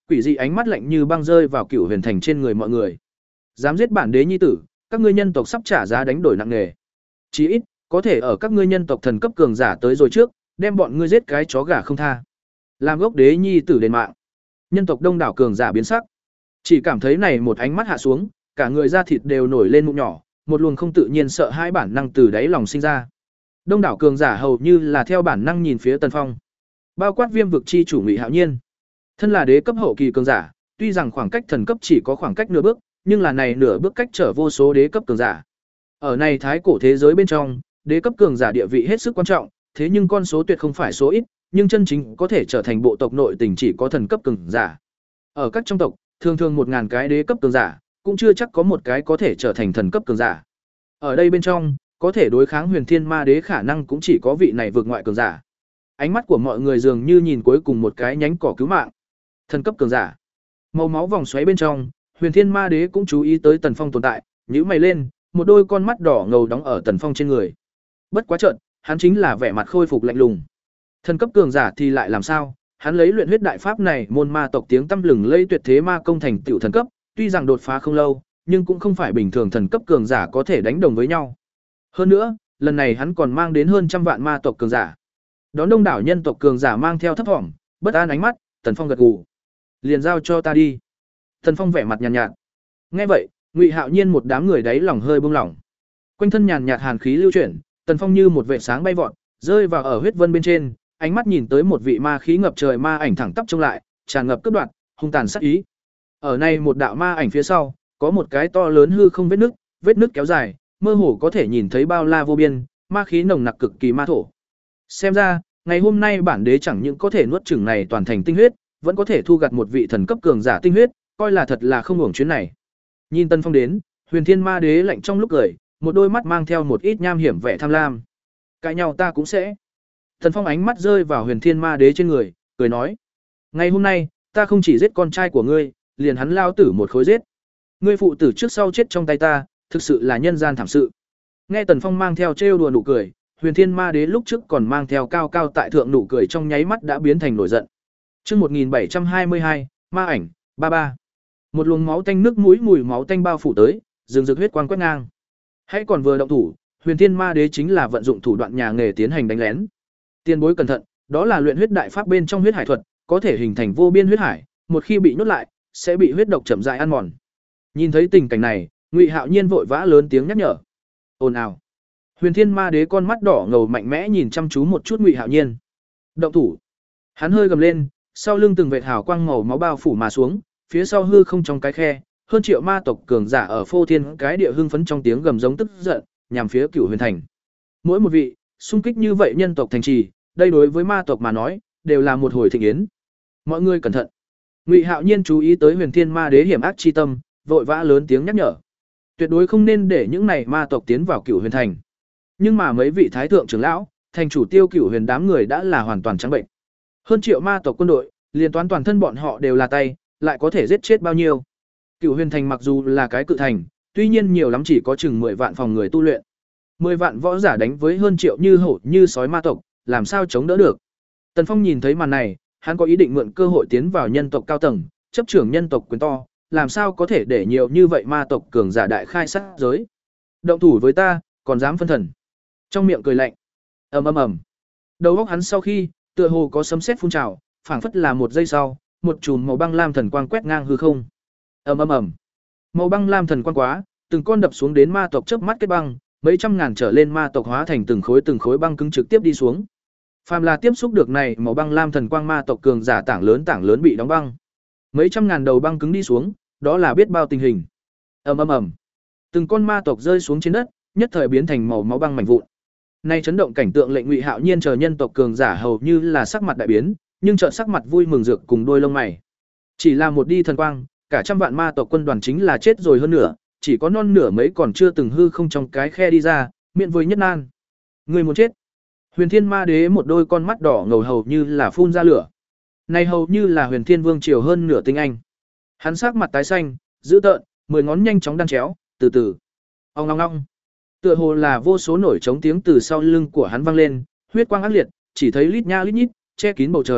quỷ dị ánh mắt lạnh như băng rơi vào Cửu Huyền Thành trên người mọi người. Dám giết bản đế nhi tử, các ngươi nhân tộc sắp trả giá đánh đổi nặng nề. Chí ít, có thể ở các ngươi nhân tộc thần cấp cường giả tới rồi trước, đem bọn ngươi giết cái chó gà không tha. Làm gốc đế nhi tử đền mạng. Nhân tộc đông đảo cường giả biến sắc. Chỉ cảm thấy này một ánh mắt hạ xuống, cả người da thịt đều nổi lên mụn nhỏ, một luồng không tự nhiên sợ hãi bản năng từ đáy lòng sinh ra. Đông đảo cường giả hầu như là theo bản năng nhìn phía Tần Phong. Bao quát Viêm vực chi chủ Ngụy Hạo Nhiên. Thân là đế cấp hậu kỳ cường giả, tuy rằng khoảng cách thần cấp chỉ có khoảng cách nửa bước, nhưng là này nửa bước cách trở vô số đế cấp cường giả. Ở này thái cổ thế giới bên trong, đế cấp cường giả địa vị hết sức quan trọng, thế nhưng con số tuyệt không phải số ít, nhưng chân chính có thể trở thành bộ tộc nội tình chỉ có thần cấp cường giả. Ở các trong tộc, thường thường một ngàn cái đế cấp cường giả, cũng chưa chắc có một cái có thể trở thành thần cấp cường giả. Ở đây bên trong, có thể đối kháng Huyền Thiên Ma Đế khả năng cũng chỉ có vị này vượt ngoại cường giả. Ánh mắt của mọi người dường như nhìn cuối cùng một cái nhánh cỏ cứu mạng. Thần cấp cường giả. Màu máu vòng xoáy bên trong, Huyền Thiên Ma Đế cũng chú ý tới Tần Phong tồn tại, nhíu mày lên, một đôi con mắt đỏ ngầu đóng ở Tần Phong trên người. Bất quá chợt, hắn chính là vẻ mặt khôi phục lạnh lùng. Thần cấp cường giả thì lại làm sao? Hắn lấy luyện huyết đại pháp này, môn ma tộc tiếng tăm lừng lẫy tuyệt thế ma công thành tựu thần cấp, tuy rằng đột phá không lâu, nhưng cũng không phải bình thường thần cấp cường giả có thể đánh đồng với nhau. Hơn nữa, lần này hắn còn mang đến hơn trăm vạn ma tộc cường giả. Đón đông đảo nhân tộc cường giả mang theo thấp thỏm, bất an ánh mắt, Tần Phong gật gù. Liền giao cho ta đi. Tần Phong vẻ mặt nhàn nhạt, nhạt. Nghe vậy, Ngụy Hạo Nhiên một đám người đáy lòng hơi buông lỏng. Quanh thân nhàn nhạt hàn khí lưu chuyển, Tần Phong như một vệt sáng bay vọt, rơi vào ở huyết vân bên trên, ánh mắt nhìn tới một vị ma khí ngập trời ma ảnh thẳng tắp trông lại, tràn ngập cướp đoạt, hung tàn sát ý. Ở này một đạo ma ảnh phía sau, có một cái to lớn hư không vết nứt, vết nứt kéo dài, mơ hồ có thể nhìn thấy bao la vô biên, ma khí nồng nặc cực kỳ ma thổ. Xem ra, ngày hôm nay bản đế chẳng những có thể nuốt chửng này toàn thành tinh huyết, vẫn có thể thu gặt một vị thần cấp cường giả tinh huyết, coi là thật là không uổng chuyến này. Nhìn Tần Phong đến, Huyền Thiên Ma Đế lạnh trong lúc cười, một đôi mắt mang theo một ít nham hiểm vẻ tham lam. Cãi nhau ta cũng sẽ. Tần Phong ánh mắt rơi vào Huyền Thiên Ma Đế trên người, cười nói: "Ngày hôm nay, ta không chỉ giết con trai của ngươi, liền hắn lao tử một khối giết. Ngươi phụ tử trước sau chết trong tay ta, thực sự là nhân gian thảm sự." Nghe Tần Phong mang theo trêu đùa nụ cười, Huyền Thiên Ma Đế lúc trước còn mang theo cao cao tại thượng nụ cười trong nháy mắt đã biến thành nổi giận. Chương một nghìn bảy trăm hai mươi hai, Ma ảnh, ba ba. Một luồng máu tanh nước mũi mùi máu tanh bao phủ tới, rừng rực huyết quang quét ngang. Hãy còn vừa động thủ, Huyền Thiên Ma Đế chính là vận dụng thủ đoạn nhà nghề tiến hành đánh lén. Tiên bối cẩn thận, đó là luyện huyết đại pháp bên trong huyết hải thuật, có thể hình thành vô biên huyết hải, một khi bị nhốt lại, sẽ bị huyết độc chậm rãi ăn mòn. Nhìn thấy tình cảnh này, Ngụy Hạo Nhiên vội vã lớn tiếng nhắc nhở. Ồn ào. Huyền Thiên Ma Đế con mắt đỏ ngầu mạnh mẽ nhìn chăm chú một chút Ngụy Hạo Nhiên. Động thủ. Hắn hơi gầm lên, sau lưng từng vệt hào quang màu máu bao phủ mà xuống, phía sau hư không trong cái khe, hơn triệu ma tộc cường giả ở phô thiên cái địa hưng phấn trong tiếng gầm giống tức giận, nhằm phía Cửu Huyền Thành. Mỗi một vị, xung kích như vậy nhân tộc thành trì, đây đối với ma tộc mà nói, đều là một hồi thịnh yến. Mọi người cẩn thận. Ngụy Hạo Nhiên chú ý tới Huyền Thiên Ma Đế hiểm ác chi tâm, vội vã lớn tiếng nhắc nhở. Tuyệt đối không nên để những này ma tộc tiến vào Cửu Huyền Thành. Nhưng mà mấy vị thái thượng trưởng lão, thành chủ Tiêu Cửu Huyền đám người đã là hoàn toàn trắng bệnh. Hơn triệu ma tộc quân đội, liền toán toàn thân bọn họ đều là tay, lại có thể giết chết bao nhiêu. Cửu Huyền Thành mặc dù là cái cự thành, tuy nhiên nhiều lắm chỉ có chừng mười vạn phòng người tu luyện. mười vạn võ giả đánh với hơn triệu như hổ như sói ma tộc, làm sao chống đỡ được. Tần Phong nhìn thấy màn này, hắn có ý định mượn cơ hội tiến vào nhân tộc cao tầng, chấp trưởng nhân tộc quyền to, làm sao có thể để nhiều như vậy ma tộc cường giả đại khai sát giới. Động thủ với ta, còn dám phân thần. Trong miệng cười lạnh. Ầm ầm ầm. Đầu óc hắn sau khi, tựa hồ có sấm sét phun trào, phảng phất là một giây sau, một chùm màu băng lam thần quang quét ngang hư không. Ầm ầm ầm. Màu băng lam thần quang quá, từng con đập xuống đến ma tộc chớp mắt kết băng, mấy trăm ngàn trở lên ma tộc hóa thành từng khối từng khối băng cứng trực tiếp đi xuống. Phàm là tiếp xúc được này, màu băng lam thần quang ma tộc cường giả tảng lớn tảng lớn bị đóng băng. Mấy trăm ngàn đầu băng cứng đi xuống, đó là biết bao tình hình. Ầm ầm ầm. Từng con ma tộc rơi xuống trên đất, nhất thời biến thành màu máu băng mảnh vụn. Nay chấn động cảnh tượng lệnh Ngụy Hạo Nhiên chờ nhân tộc cường giả hầu như là sắc mặt đại biến, nhưng chợt sắc mặt vui mừng rực cùng đôi lông mày. Chỉ là một đi thần quang, cả trăm vạn ma tộc quân đoàn chính là chết rồi hơn nửa, chỉ có non nửa mấy còn chưa từng hư không trong cái khe đi ra, miệng với nhất nan. Người muốn chết. Huyền Thiên Ma Đế một đôi con mắt đỏ ngầu hầu như là phun ra lửa. Này hầu như là Huyền Thiên Vương triều hơn nửa tinh anh. Hắn sắc mặt tái xanh, dữ tợn, mười ngón nhanh chóng đan chéo, từ từ. Ong ong ong. Tựa hồ là vô số nổi trống tiếng từ sau lưng của hắn vang lên, huyết quang ác liệt, chỉ thấy lít nha lít nhít, che kín bầu trời,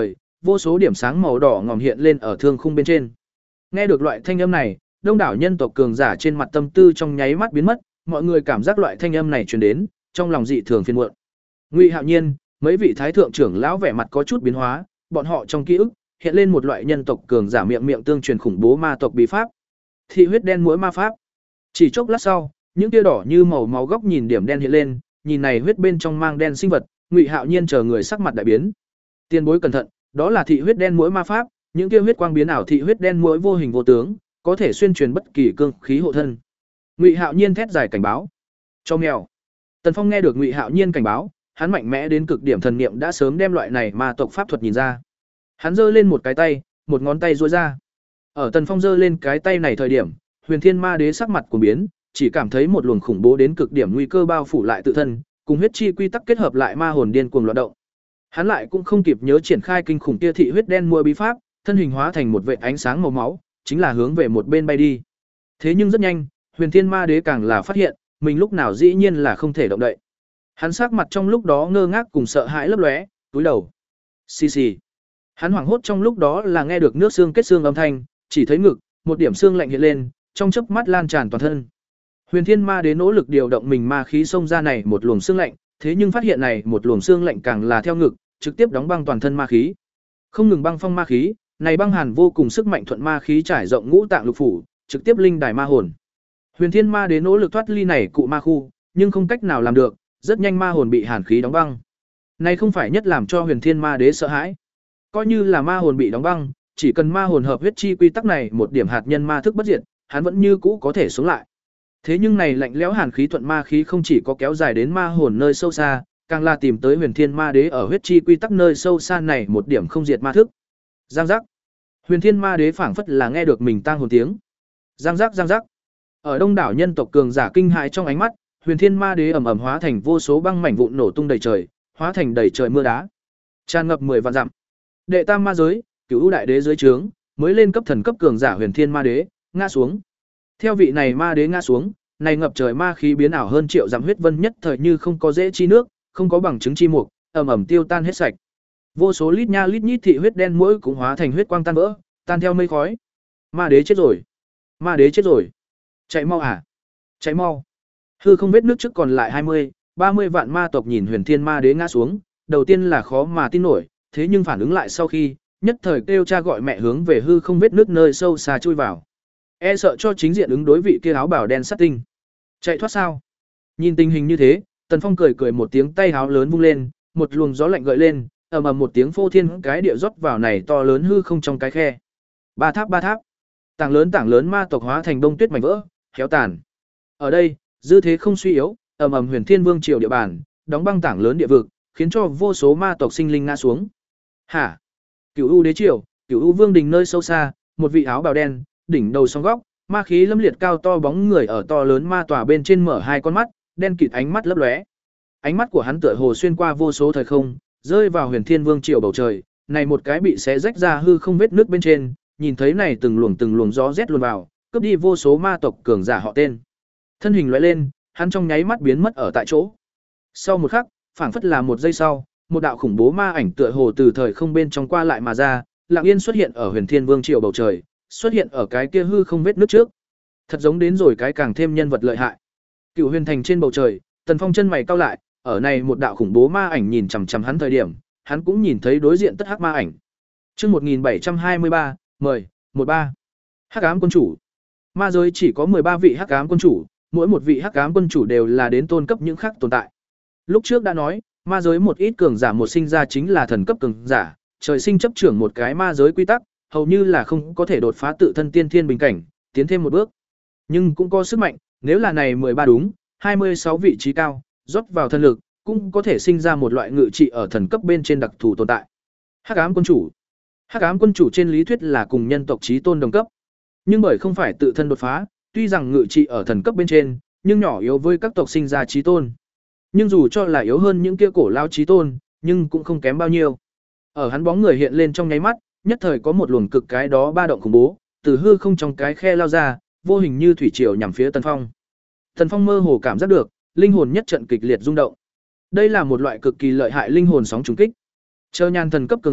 vô số điểm sáng màu đỏ ngòm hiện lên ở thương khung bên trên. Nghe được loại thanh âm này, đông đảo nhân tộc cường giả trên mặt tâm tư trong nháy mắt biến mất, mọi người cảm giác loại thanh âm này truyền đến, trong lòng dị thường phiền muộn. Ngụy Hạo Nhiên, mấy vị thái thượng trưởng lão vẻ mặt có chút biến hóa, bọn họ trong ký ức hiện lên một loại nhân tộc cường giả miệng miệng tương truyền khủng bố ma tộc bí pháp. Thị huyết đen muỗi ma pháp. Chỉ chốc lát sau, những tia đỏ như màu máu góc nhìn điểm đen hiện lên, nhìn này huyết bên trong mang đen sinh vật, Ngụy Hạo Nhiên chờ người sắc mặt đại biến. Tiên bối cẩn thận, đó là thị huyết đen muỗi ma pháp, những tia huyết quang biến ảo thị huyết đen muỗi vô hình vô tướng, có thể xuyên truyền bất kỳ cương khí hộ thân. Ngụy Hạo Nhiên thét dài cảnh báo. Cho mèo. Tần Phong nghe được Ngụy Hạo Nhiên cảnh báo, hắn mạnh mẽ đến cực điểm thần niệm đã sớm đem loại này ma tộc pháp thuật nhìn ra. Hắn giơ lên một cái tay, một ngón tay duỗi ra. Ở Tần Phong giơ lên cái tay này thời điểm, Huyền Thiên Ma Đế sắc mặt cuồng biến, chỉ cảm thấy một luồng khủng bố đến cực điểm nguy cơ bao phủ lại tự thân, cùng huyết chi quy tắc kết hợp lại ma hồn điên cuồng loạn động. Hắn lại cũng không kịp nhớ triển khai kinh khủng kia thị huyết đen muỗi bí pháp, thân hình hóa thành một vệt ánh sáng màu máu, chính là hướng về một bên bay đi. Thế nhưng rất nhanh, Huyền Thiên Ma Đế càng là phát hiện, mình lúc nào dĩ nhiên là không thể động đậy. Hắn sắc mặt trong lúc đó ngơ ngác cùng sợ hãi lấp lóe, túi đầu. Xì xì. Hắn hoảng hốt trong lúc đó là nghe được nước xương kết xương âm thanh, chỉ thấy ngực, một điểm xương lạnh hiện lên, trong chớp mắt lan tràn toàn thân. Huyền Thiên Ma Đế nỗ lực điều động mình ma khí xông ra này một luồng xương lạnh, thế nhưng phát hiện này một luồng xương lạnh càng là theo ngực, trực tiếp đóng băng toàn thân ma khí. Không ngừng băng phong ma khí, này băng hàn vô cùng sức mạnh thuận ma khí trải rộng ngũ tạng lục phủ, trực tiếp linh đài ma hồn. Huyền Thiên Ma Đế nỗ lực thoát ly này cụ ma khu, nhưng không cách nào làm được, rất nhanh ma hồn bị hàn khí đóng băng. Này không phải nhất làm cho Huyền Thiên Ma Đế sợ hãi. Coi như là ma hồn bị đóng băng, chỉ cần ma hồn hợp huyết chi quy tắc này một điểm hạt nhân ma thức bất diệt, hắn vẫn như cũ có thể sống lại. Thế nhưng này lạnh lẽo hàn khí thuận ma khí không chỉ có kéo dài đến ma hồn nơi sâu xa, càng là tìm tới Huyền Thiên Ma Đế ở huyết chi quy tắc nơi sâu xa này một điểm không diệt ma thức. Giang giác. Huyền Thiên Ma Đế phảng phất là nghe được mình tang hồn tiếng. Giang giác giang giác. Ở đông đảo nhân tộc cường giả kinh hãi trong ánh mắt, Huyền Thiên Ma Đế ầm ầm hóa thành vô số băng mảnh vụn nổ tung đầy trời, hóa thành đầy trời mưa đá, tràn ngập mười vạn dặm. Đệ tam ma giới, Cửu U đại đế dưới trướng, mới lên cấp thần cấp cường giả Huyền Thiên Ma Đế, ngã xuống. Theo vị này ma đế ngã xuống, này ngập trời ma khí biến ảo hơn triệu dặm huyết vân nhất thời như không có dễ chi nước, không có bằng chứng chi mục, ầm ầm tiêu tan hết sạch. Vô số lít nha lít nhít thị huyết đen muỗi cũng hóa thành huyết quang tan vỡ, tan theo mây khói. Ma đế chết rồi, ma đế chết rồi. Chạy mau à, chạy mau. Hư không vết nước trước còn lại hai mươi, ba mươi vạn ma tộc nhìn Huyền Thiên Ma Đế ngã xuống, đầu tiên là khó mà tin nổi, thế nhưng phản ứng lại sau khi, nhất thời kêu cha gọi mẹ hướng về hư không vết nước nơi sâu xa chui vào. E sợ cho chính diện ứng đối vị kia áo bào đen sát tinh. Chạy thoát sao? Nhìn tình hình như thế, Tần Phong cười cười một tiếng, tay áo lớn vung lên, một luồng gió lạnh gợi lên, ầm ầm một tiếng phô thiên cái địa rót vào này to lớn hư không trong cái khe. Ba tháp ba tháp. Tảng lớn tảng lớn ma tộc hóa thành đông tuyết mảnh vỡ, héo tàn. Ở đây, dư thế không suy yếu, ầm ầm Huyền Thiên Vương triều địa bàn, đóng băng tảng lớn địa vực, khiến cho vô số ma tộc sinh linh ngã xuống. Hả? Cửu U đế triều, Cửu U vương đình nơi sâu xa, một vị áo bào đen, đỉnh đầu song góc, ma khí lâm liệt cao to bóng người ở to lớn ma tòa bên trên mở hai con mắt, đen kịt ánh mắt lấp lóe. Ánh mắt của hắn tựa hồ xuyên qua vô số thời không, rơi vào Huyền Thiên Vương triều bầu trời, này một cái bị xé rách ra hư không vết nước bên trên, nhìn thấy này từng luồng từng luồng gió rét luồn vào, cướp đi vô số ma tộc cường giả họ tên. Thân hình lóe lên, hắn trong nháy mắt biến mất ở tại chỗ. Sau một khắc, phảng phất là một giây sau, một đạo khủng bố ma ảnh tựa hồ từ thời không bên trong qua lại mà ra, lặng yên xuất hiện ở Huyền Thiên Vương triều bầu trời, xuất hiện ở cái kia hư không vết nước trước. Thật giống đến rồi cái càng thêm nhân vật lợi hại. Cửu Huyền thành trên bầu trời, Tần Phong chân mày cau lại, ở này một đạo khủng bố ma ảnh nhìn chằm chằm hắn thời điểm, hắn cũng nhìn thấy đối diện tất hắc ma ảnh. Chương một nghìn bảy trăm hai mươi ba, mời, một ba. Hắc ám quân chủ. Ma giới chỉ có mười ba vị hắc ám quân chủ, mỗi một vị hắc ám quân chủ đều là đến tôn cấp những khác tồn tại. Lúc trước đã nói, ma giới một ít cường giả một sinh ra chính là thần cấp cường giả, trời sinh chấp trưởng một cái ma giới quy tắc, hầu như là không có thể đột phá tự thân tiên thiên bình cảnh, tiến thêm một bước. Nhưng cũng có sức mạnh, nếu là này mười ba đúng, hai mươi sáu vị trí cao, rót vào thần lực, cũng có thể sinh ra một loại ngự trị ở thần cấp bên trên đặc thù tồn tại. Hắc ám quân chủ. Hắc ám quân chủ trên lý thuyết là cùng nhân tộc chí tôn đồng cấp, nhưng bởi không phải tự thân đột phá, tuy rằng ngự trị ở thần cấp bên trên, nhưng nhỏ yếu với các tộc sinh ra chí tôn. Nhưng dù cho là yếu hơn những kia cổ lao chí tôn, nhưng cũng không kém bao nhiêu. Ở hắn bóng người hiện lên trong nháy mắt, nhất thời có một luồng cực cái đó ba động khủng bố, từ hư không trong cái khe lao ra, vô hình như thủy triều nhằm phía Tần Phong. Tần Phong mơ hồ cảm giác được, linh hồn nhất trận kịch liệt rung động. Đây là một loại cực kỳ lợi hại linh hồn sóng trùng kích. Chờ nhan thần cấp cường giả,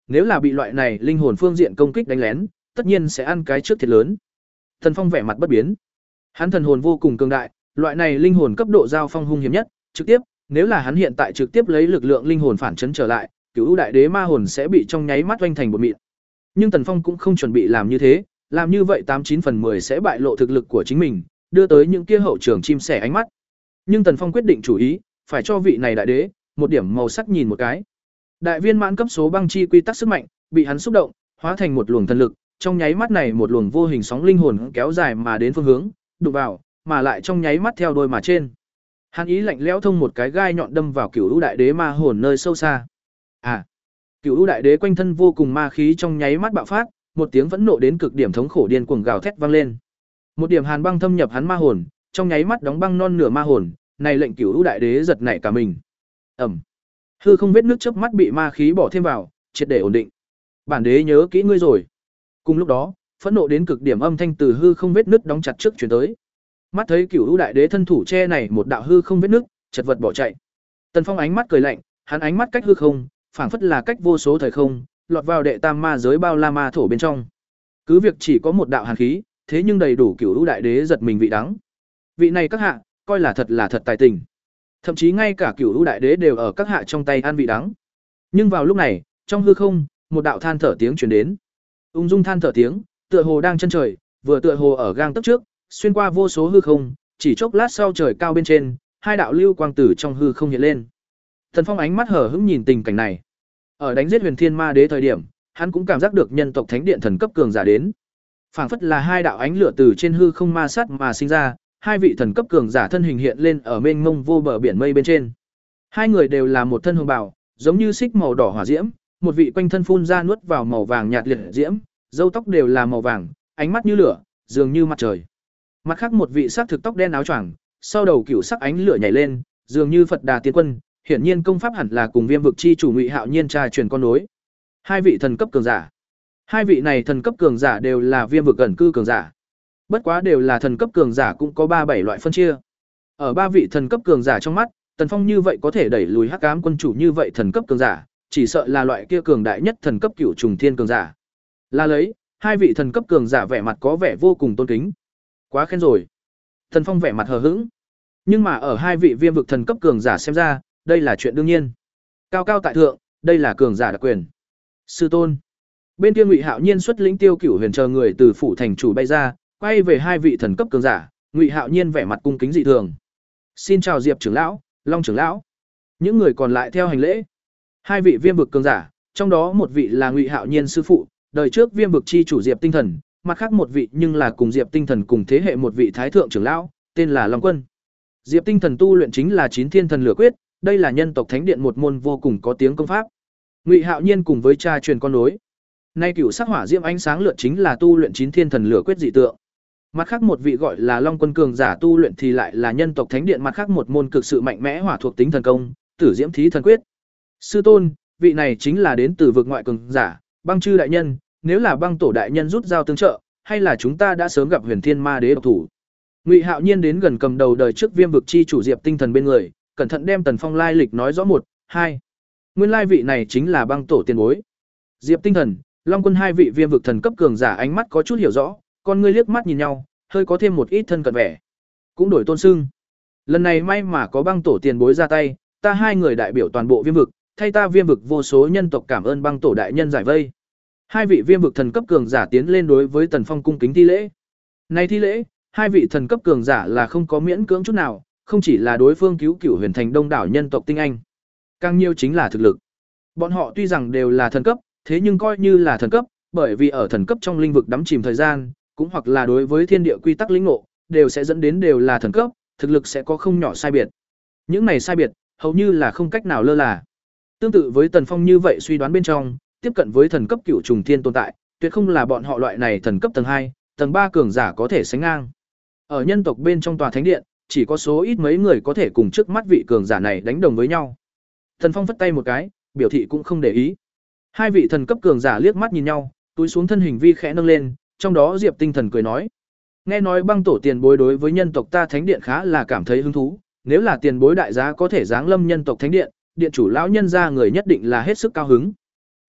nếu là bị loại này linh hồn phương diện công kích đánh lén, tất nhiên sẽ ăn cái trước thiệt lớn. Tần Phong vẻ mặt bất biến. Hắn thần hồn vô cùng cường đại, loại này linh hồn cấp độ giao phong hung hiểm nhất, trực tiếp, nếu là hắn hiện tại trực tiếp lấy lực lượng linh hồn phản chấn trở lại, Cửu Đại Đế ma hồn sẽ bị trong nháy mắt oanh thành bột mịn. Nhưng Tần Phong cũng không chuẩn bị làm như thế, làm như vậy tám chín phần mười sẽ bại lộ thực lực của chính mình, đưa tới những kia hậu trường chim sẻ ánh mắt. Nhưng Tần Phong quyết định chủ ý, phải cho vị này đại đế một điểm màu sắc nhìn một cái. Đại viên mãn cấp số băng chi quy tắc sức mạnh, bị hắn xúc động, hóa thành một luồng thần lực, trong nháy mắt này một luồng vô hình sóng linh hồn kéo dài mà đến phương hướng, đụng vào, mà lại trong nháy mắt theo đôi mà trên. Hắn ý lạnh lẽo thông một cái gai nhọn đâm vào Cửu Đại Đế ma hồn nơi sâu xa. À, Cửu Đại Đế quanh thân vô cùng ma khí trong nháy mắt bạo phát, một tiếng phẫn nộ đến cực điểm thống khổ điên cuồng gào thét vang lên. Một điểm hàn băng thâm nhập hắn ma hồn, trong nháy mắt đóng băng non nửa ma hồn, này lệnh Cửu Đại Đế giật nảy cả mình. Ầm. Hư không vết nước chớp mắt bị ma khí bỏ thêm vào, triệt để ổn định. Bản đế nhớ kỹ ngươi rồi. Cùng lúc đó, phẫn nộ đến cực điểm âm thanh từ hư không vết nứt đóng chặt trước truyền tới. Mắt thấy Cửu Đại Đế thân thủ che này một đạo hư không vết nứt, chật vật bỏ chạy. Tần Phong ánh mắt cười lạnh, hắn ánh mắt cách hư không, phảng phất là cách vô số thời không, lọt vào đệ tam ma giới bao la ma thổ bên trong. Cứ việc chỉ có một đạo hàn khí, thế nhưng đầy đủ Cửu Đại Đế giật mình vị đắng. Vị này các hạ, coi là thật là thật tài tình. Thậm chí ngay cả Cửu Đại Đế đều ở các hạ trong tay ăn vị đắng. Nhưng vào lúc này, trong hư không, một đạo than thở tiếng truyền đến. Ung dung than thở tiếng, tựa hồ đang chân trời, vừa tựa hồ ở gang tấc trước, xuyên qua vô số hư không, chỉ chốc lát sau trời cao bên trên, hai đạo lưu quang tử trong hư không hiện lên. Thần Phong ánh mắt hở hững nhìn tình cảnh này. Ở đánh giết Huyền Thiên Ma Đế thời điểm, hắn cũng cảm giác được nhân tộc thánh điện thần cấp cường giả đến. Phảng phất là hai đạo ánh lửa từ trên hư không ma sát mà sinh ra, hai vị thần cấp cường giả thân hình hiện lên ở mênh mông vô bờ biển mây bên trên. Hai người đều là một thân hồng bào, giống như xích màu đỏ hỏa diễm, một vị quanh thân phun ra nuốt vào màu vàng nhạt liệt diễm, râu tóc đều là màu vàng, ánh mắt như lửa, dường như mặt trời. Mặt khác một vị sắc thực tóc đen áo choàng, sau đầu cửu sắc ánh lửa nhảy lên, dường như Phật Đà Tiên Quân, hiển nhiên công pháp hẳn là cùng Viêm vực chi chủ Ngụy Hạo Nhiên tra truyền con nối. Hai vị thần cấp cường giả. Hai vị này thần cấp cường giả đều là Viêm vực ẩn cư cường giả. Bất quá đều là thần cấp cường giả cũng có ba bảy loại phân chia. Ở ba vị thần cấp cường giả trong mắt, Tần Phong như vậy có thể đẩy lùi Hắc Ám quân chủ như vậy thần cấp cường giả, chỉ sợ là loại kia cường đại nhất thần cấp cửu trùng thiên cường giả. Là lấy, hai vị thần cấp cường giả vẻ mặt có vẻ vô cùng tôn kính. Quá khen rồi. Tần Phong vẻ mặt hờ hững. Nhưng mà ở hai vị Viêm vực thần cấp cường giả xem ra, đây là chuyện đương nhiên. Cao cao tại thượng, đây là cường giả đặc quyền. Sư tôn. Bên kia Ngụy Hạo Nhiên xuất lĩnh Tiêu Cửu Huyền chờ người từ phủ thành chủ bay ra, quay về hai vị thần cấp cường giả, Ngụy Hạo Nhiên vẻ mặt cung kính dị thường. Xin chào Diệp trưởng lão, Long trưởng lão. Những người còn lại theo hành lễ. Hai vị Viêm vực cường giả, trong đó một vị là Ngụy Hạo Nhiên sư phụ, đời trước Viêm vực chi chủ Diệp Tinh Thần, mặt khác một vị nhưng là cùng Diệp Tinh Thần cùng thế hệ một vị thái thượng trưởng lão, tên là Long Quân. Diệp Tinh Thần tu luyện chính là Chín Thiên Thần Lửa Quyết, đây là nhân tộc thánh điện một môn vô cùng có tiếng công pháp. Ngụy Hạo Nhiên cùng với cha truyền con nối. Nay cửu sắc hỏa diễm ánh sáng lượn chính là tu luyện Chín Thiên Thần Lửa Quyết dị tượng. Mặt khác một vị gọi là Long Quân cường giả tu luyện thì lại là nhân tộc thánh điện mặt khác một môn cực sự mạnh mẽ hỏa thuộc tính thần công, Tử Diễm Thí Thần Quyết. Sư tôn, vị này chính là đến từ vực ngoại cường giả, Băng Chư đại nhân, nếu là Băng Tổ đại nhân rút dao tương trợ, hay là chúng ta đã sớm gặp Huyền Thiên Ma Đế độc thủ. Ngụy Hạo Nhiên đến gần cầm đầu đời trước Viêm vực chi chủ Diệp Tinh Thần bên người, cẩn thận đem Tần Phong lai lịch nói rõ một, hai. Nguyên lai vị này chính là Băng Tổ tiền bối. Diệp Tinh Thần, Long Quân hai vị Viêm vực thần cấp cường giả ánh mắt có chút hiểu rõ, con ngươi liếc mắt nhìn nhau, hơi có thêm một ít thân cận vẻ. Cũng đổi tôn xưng. Lần này may mà có Băng Tổ tiền bối ra tay, ta hai người đại biểu toàn bộ Viêm vực, thay ta Viêm vực vô số nhân tộc cảm ơn Băng Tổ đại nhân giải vây. Hai vị Viêm vực thần cấp cường giả tiến lên đối với Tần Phong cung kính thi lễ. Này thi lễ, hai vị thần cấp cường giả là không có miễn cưỡng chút nào, không chỉ là đối phương cứu Cửu Huyền thành đông đảo nhân tộc tinh anh, càng nhiều chính là thực lực. Bọn họ tuy rằng đều là thần cấp, thế nhưng coi như là thần cấp, bởi vì ở thần cấp trong lĩnh vực đắm chìm thời gian, cũng hoặc là đối với thiên địa quy tắc lĩnh ngộ, đều sẽ dẫn đến đều là thần cấp, thực lực sẽ có không nhỏ sai biệt. Những này sai biệt, hầu như là không cách nào lơ là. Tương tự với Tần Phong như vậy suy đoán bên trong, tiếp cận với thần cấp cửu trùng thiên tồn tại, tuyệt không là bọn họ loại này thần cấp tầng hai, tầng ba cường giả có thể sánh ngang. Ở nhân tộc bên trong tòa thánh điện, chỉ có số ít mấy người có thể cùng trước mắt vị cường giả này đánh đồng với nhau. Tần Phong vất tay một cái, biểu thị cũng không để ý. Hai vị thần cấp cường giả liếc mắt nhìn nhau, túi xuống thân hình vi khẽ nâng lên, trong đó Diệp Tinh Thần cười nói: "Nghe nói Băng Tổ tiền bối đối với nhân tộc ta thánh điện khá là cảm thấy hứng thú, nếu là tiền bối đại giá có thể giáng lâm nhân tộc thánh điện, điện chủ lão nhân gia người nhất định là hết sức cao hứng."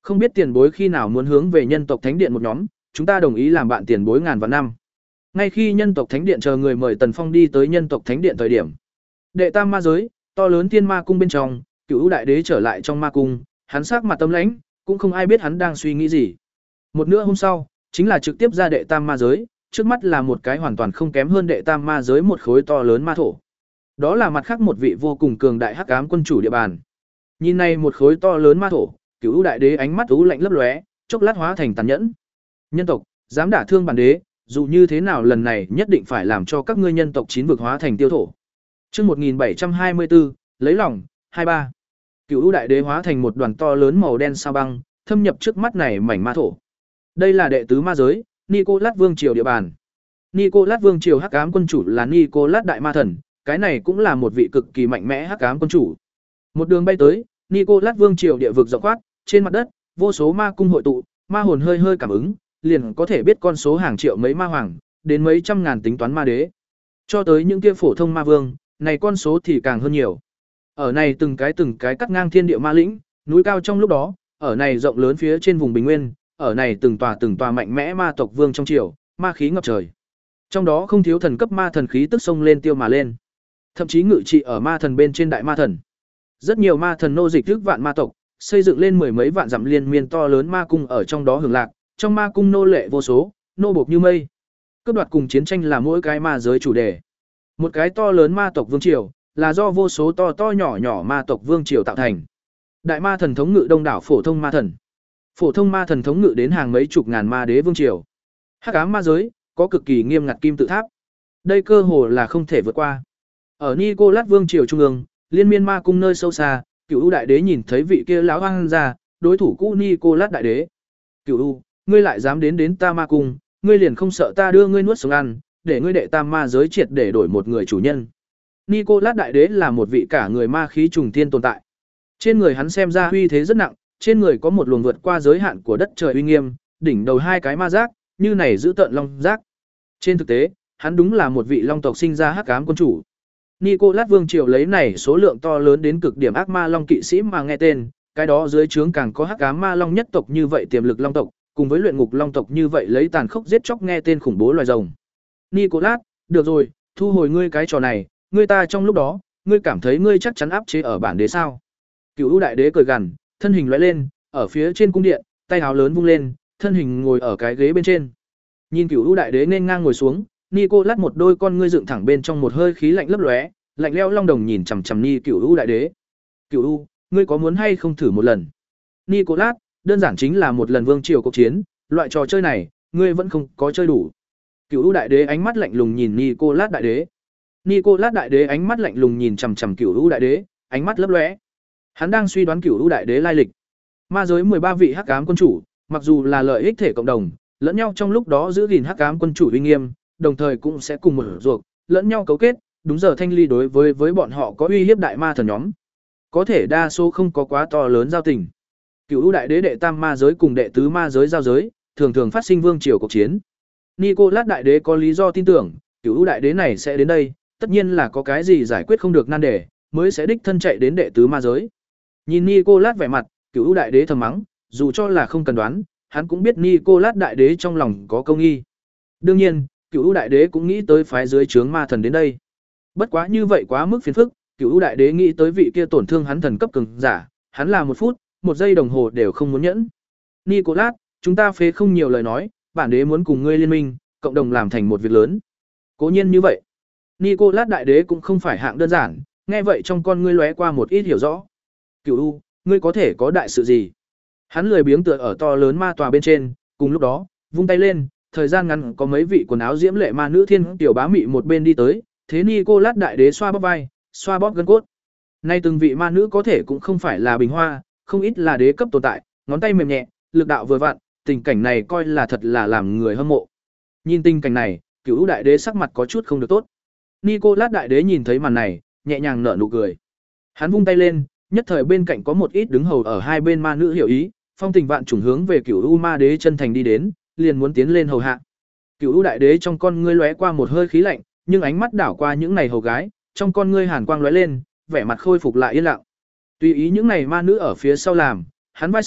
Không biết tiền bối khi nào muốn hướng về nhân tộc thánh điện một nhóm, chúng ta đồng ý làm bạn tiền bối ngàn vạn năm. Ngay khi nhân tộc thánh điện chờ người mời Tần Phong đi tới nhân tộc thánh điện thời điểm, đệ tam ma giới, to lớn thiên ma cung bên trong, Cửu U đại đế trở lại trong ma cung, hắn sắc mặt tâm lãnh, cũng không ai biết hắn đang suy nghĩ gì. Một nửa hôm sau, chính là trực tiếp ra đệ tam ma giới, trước mắt là một cái hoàn toàn không kém hơn đệ tam ma giới một khối to lớn ma thổ. Đó là mặt khác một vị vô cùng cường đại hắc ám quân chủ địa bàn. Nhìn này một khối to lớn ma thổ, Cửu U đại đế ánh mắt u lạnh lấp lóe, chốc lát hóa thành tàn nhẫn. Nhân tộc, dám đả thương bản đế, dù như thế nào lần này nhất định phải làm cho các ngươi nhân tộc chín vực hóa thành tiêu thổ. Chương một nghìn bảy trăm hai mươi tư, lấy lòng, hai ba. Cửu U đại đế hóa thành một đoàn to lớn màu đen sao băng, thâm nhập trước mắt này mảnh ma thổ. Đây là đệ tứ ma giới, Nicolas Vương triều địa bàn. Nicolas Vương triều hắc ám quân chủ là Nicolas đại ma thần, cái này cũng là một vị cực kỳ mạnh mẽ hắc ám quân chủ. Một đường bay tới, Nicolas Vương triều địa vực rộng khoát, trên mặt đất, vô số ma cung hội tụ, ma hồn hơi hơi cảm ứng, liền có thể biết con số hàng triệu mấy ma hoàng, đến mấy trăm ngàn tính toán ma đế. Cho tới những kia phổ thông ma vương, này con số thì càng hơn nhiều. Ở này từng cái từng cái cắt ngang thiên địa ma lĩnh, núi cao trong lúc đó, ở này rộng lớn phía trên vùng bình nguyên, ở này từng tòa từng tòa mạnh mẽ ma tộc vương trong triều, ma khí ngập trời. Trong đó không thiếu thần cấp ma thần khí tức sông lên tiêu mà lên. Thậm chí ngự trị ở ma thần bên trên đại ma thần. Rất nhiều ma thần nô dịch thức vạn ma tộc, xây dựng lên mười mấy vạn dặm liên miên to lớn ma cung ở trong đó hưởng lạc, trong ma cung nô lệ vô số, nô bộc như mây. Cướp đoạt cùng chiến tranh là mỗi cái ma giới chủ đề. Một cái to lớn ma tộc vương triều, là do vô số to to nhỏ nhỏ ma tộc vương triều tạo thành. Đại ma thần thống ngự đông đảo phổ thông ma thần. Phổ thông ma thần thống ngự đến hàng mấy chục ngàn ma đế vương triều. Hắc ám ma giới có cực kỳ nghiêm ngặt kim tự tháp. Đây cơ hồ là không thể vượt qua. Ở Nicolas vương triều trung ương, liên miên ma cung nơi sâu xa, Cửu U đại đế nhìn thấy vị kia lão hoang ra, đối thủ cũ Nicolas đại đế. Cửu U, ngươi lại dám đến đến ta ma cung, ngươi liền không sợ ta đưa ngươi nuốt sống ăn, để ngươi đệ tam ma giới triệt để đổi một người chủ nhân. Nicolas đại đế là một vị cả người ma khí trùng thiên tồn tại. Trên người hắn xem ra uy thế rất nặng, trên người có một luồng vượt qua giới hạn của đất trời uy nghiêm, đỉnh đầu hai cái ma giác, như này giữ tợn long giác. Trên thực tế, hắn đúng là một vị long tộc sinh ra hắc ám quân chủ. Nicolas vương triều lấy này số lượng to lớn đến cực điểm ác ma long kỵ sĩ mà nghe tên, cái đó dưới trướng càng có hắc ám ma long nhất tộc như vậy tiềm lực long tộc, cùng với luyện ngục long tộc như vậy lấy tàn khốc giết chóc nghe tên khủng bố loài rồng. Nicolas, được rồi, thu hồi ngươi cái trò này, ngươi ta trong lúc đó, ngươi cảm thấy ngươi chắc chắn áp chế ở bản đế sao? Cửu U đại đế cười gằn, thân hình lóe lên, ở phía trên cung điện, tay áo lớn vung lên, thân hình ngồi ở cái ghế bên trên. Nhìn Cửu U đại đế nên ngang ngồi xuống, Nicolas một đôi con ngươi dựng thẳng bên trong một hơi khí lạnh lấp lóe, lạnh lẽo long đồng nhìn chằm chằm Ni Cửu U đại đế. Cửu U, ngươi có muốn hay không thử một lần? Nicolas, đơn giản chính là một lần vương triều cuộc chiến, loại trò chơi này, ngươi vẫn không có chơi đủ. Cửu U đại đế ánh mắt lạnh lùng nhìn Nicolas đại đế. Nicolas đại đế ánh mắt lạnh lùng nhìn chằm chằm Cửu U đại đế, ánh mắt lấp lóe. Hắn đang suy đoán Cửu U đại đế lai lịch. Ma giới mười ba vị hắc ám quân chủ, mặc dù là lợi ích thể cộng đồng, lẫn nhau trong lúc đó giữ gìn hắc ám quân chủ uy nghiêm, đồng thời cũng sẽ cùng một ruột, lẫn nhau cấu kết, đúng giờ thanh ly đối với với bọn họ có uy hiếp đại ma thần nhóm. Có thể đa số không có quá to lớn giao tình. Cửu U đại đế đệ tam ma giới cùng đệ tứ ma giới giao giới, thường thường phát sinh vương triều cuộc chiến. Nicolas đại đế có lý do tin tưởng, Cửu U đại đế này sẽ đến đây, tất nhiên là có cái gì giải quyết không được nan đề, mới sẽ đích thân chạy đến đệ tứ ma giới. Nhìn Nicolas vẻ mặt, Cửu U đại đế thầm mắng, dù cho là không cần đoán, hắn cũng biết Nicolas đại đế trong lòng có công nghi. Đương nhiên, Cửu U đại đế cũng nghĩ tới phái dưới trướng ma thần đến đây. Bất quá như vậy quá mức phiền phức, Cửu U đại đế nghĩ tới vị kia tổn thương hắn thần cấp cường giả, hắn là một phút, một giây đồng hồ đều không muốn nhẫn. Nicolas, chúng ta phế không nhiều lời nói, bản đế muốn cùng ngươi liên minh, cộng đồng làm thành một việc lớn. Cố nhiên như vậy. Nicolas đại đế cũng không phải hạng đơn giản, nghe vậy trong con ngươi lóe qua một ít hiểu rõ. Cửu U, ngươi có thể có đại sự gì? Hắn lười biếng tựa ở to lớn ma tòa bên trên, cùng lúc đó, vung tay lên, thời gian ngắn có mấy vị quần áo diễm lệ ma nữ thiên tiểu bá mị một bên đi tới, thế Nicolas đại đế xoa bóp vai, xoa bóp gân cốt. Nay từng vị ma nữ có thể cũng không phải là bình hoa, không ít là đế cấp tồn tại, ngón tay mềm nhẹ, lực đạo vừa vặn, tình cảnh này coi là thật là làm người hâm mộ. Nhìn tình cảnh này, Cửu đại đế sắc mặt có chút không được tốt. Nicolas đại đế nhìn thấy màn này, nhẹ nhàng nở nụ cười. Hắn vung tay lên, nhất thời bên cạnh có một ít đứng hầu ở hai bên ma nữ hiểu ý, phong tình vạn trùng hướng về Cửu U ma đế chân thành đi đến, liền muốn tiến lên hầu hạ. Cửu U đại đế trong con ngươi lóe qua một hơi khí lạnh, nhưng ánh mắt đảo qua những này hầu gái, trong con ngươi hàn quang lóe lên, vẻ mặt khôi phục lại yên lặng. Tùy ý những này ma nữ ở phía sau làm, hắn vai sau,